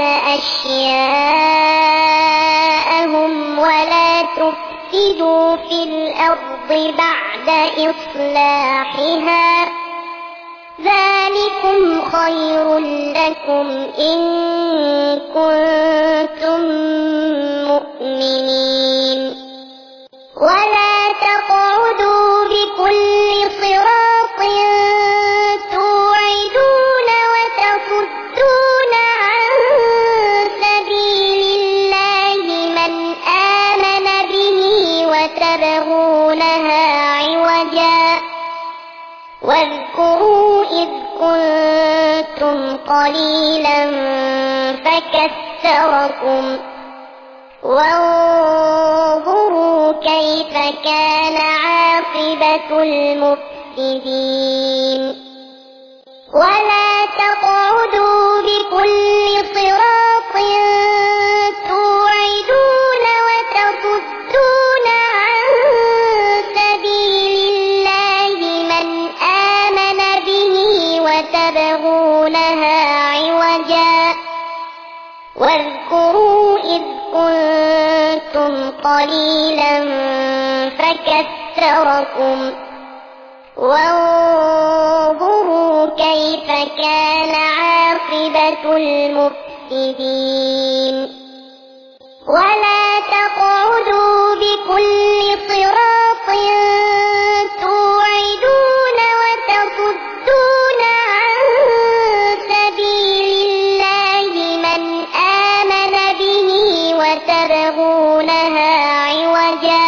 أشياءهم ولا تفسدوا في الأرض بعد إصلاحها ذلكم خير لكم إن كنتم مؤمنين ولا تقعدوا بكل صراط توعدون وتصدون عن سبيل الله من آمن به وتبغونها عوجا واذكروا إذ كنتم قليلا فكثركم وانظروا كيف كان عاقبة المفسدين ولا تقعدوا بكل صراط توعدون وتصدون عن سبيل الله من آمن به وتبغونها عوجا واذكروا إذ كنتم قليلا فكثركم وانظروا كيف كان عاقبة المفسدين ولا تقعدوا بكل صراط توعدون وتصدون عن سبيل الله من آمن به وتبغونها عوجا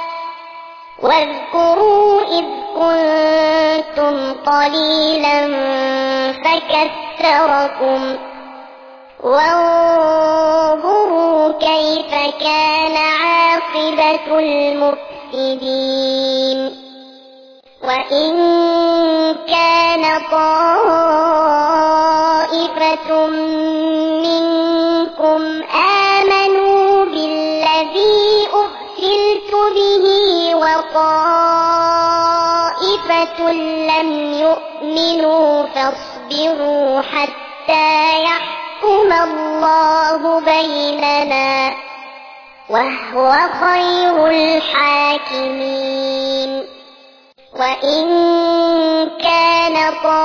واذكروا إذ كنتم قليلا فكثركم وانظروا كيف كان عاقبة المفسدين وإن كان طائفة منكم آمنوا بالذي أرسلت به وطائفة لم يؤمنوا فاصبروا حتى يحكم الله بيننا وهو خير الحاكمين وإن كان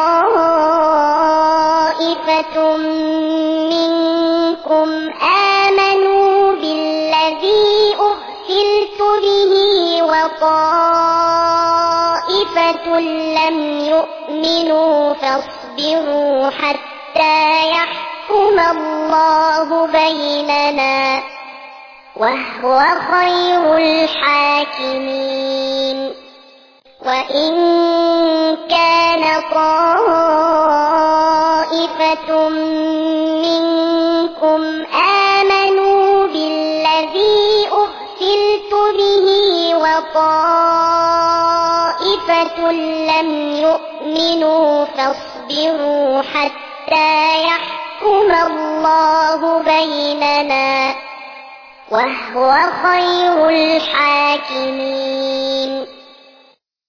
طائفة منكم آمنوا بالذي أرسلت به وطائفة لم يؤمنوا فاصبروا حتى يحكم الله بيننا وهو خير الحاكمين وإن كان طائفة منكم آمنوا بالذي أرسلت به وطائفة لم يؤمنوا فاصبروا حتى يحكم الله بيننا وهو خير الحاكمين.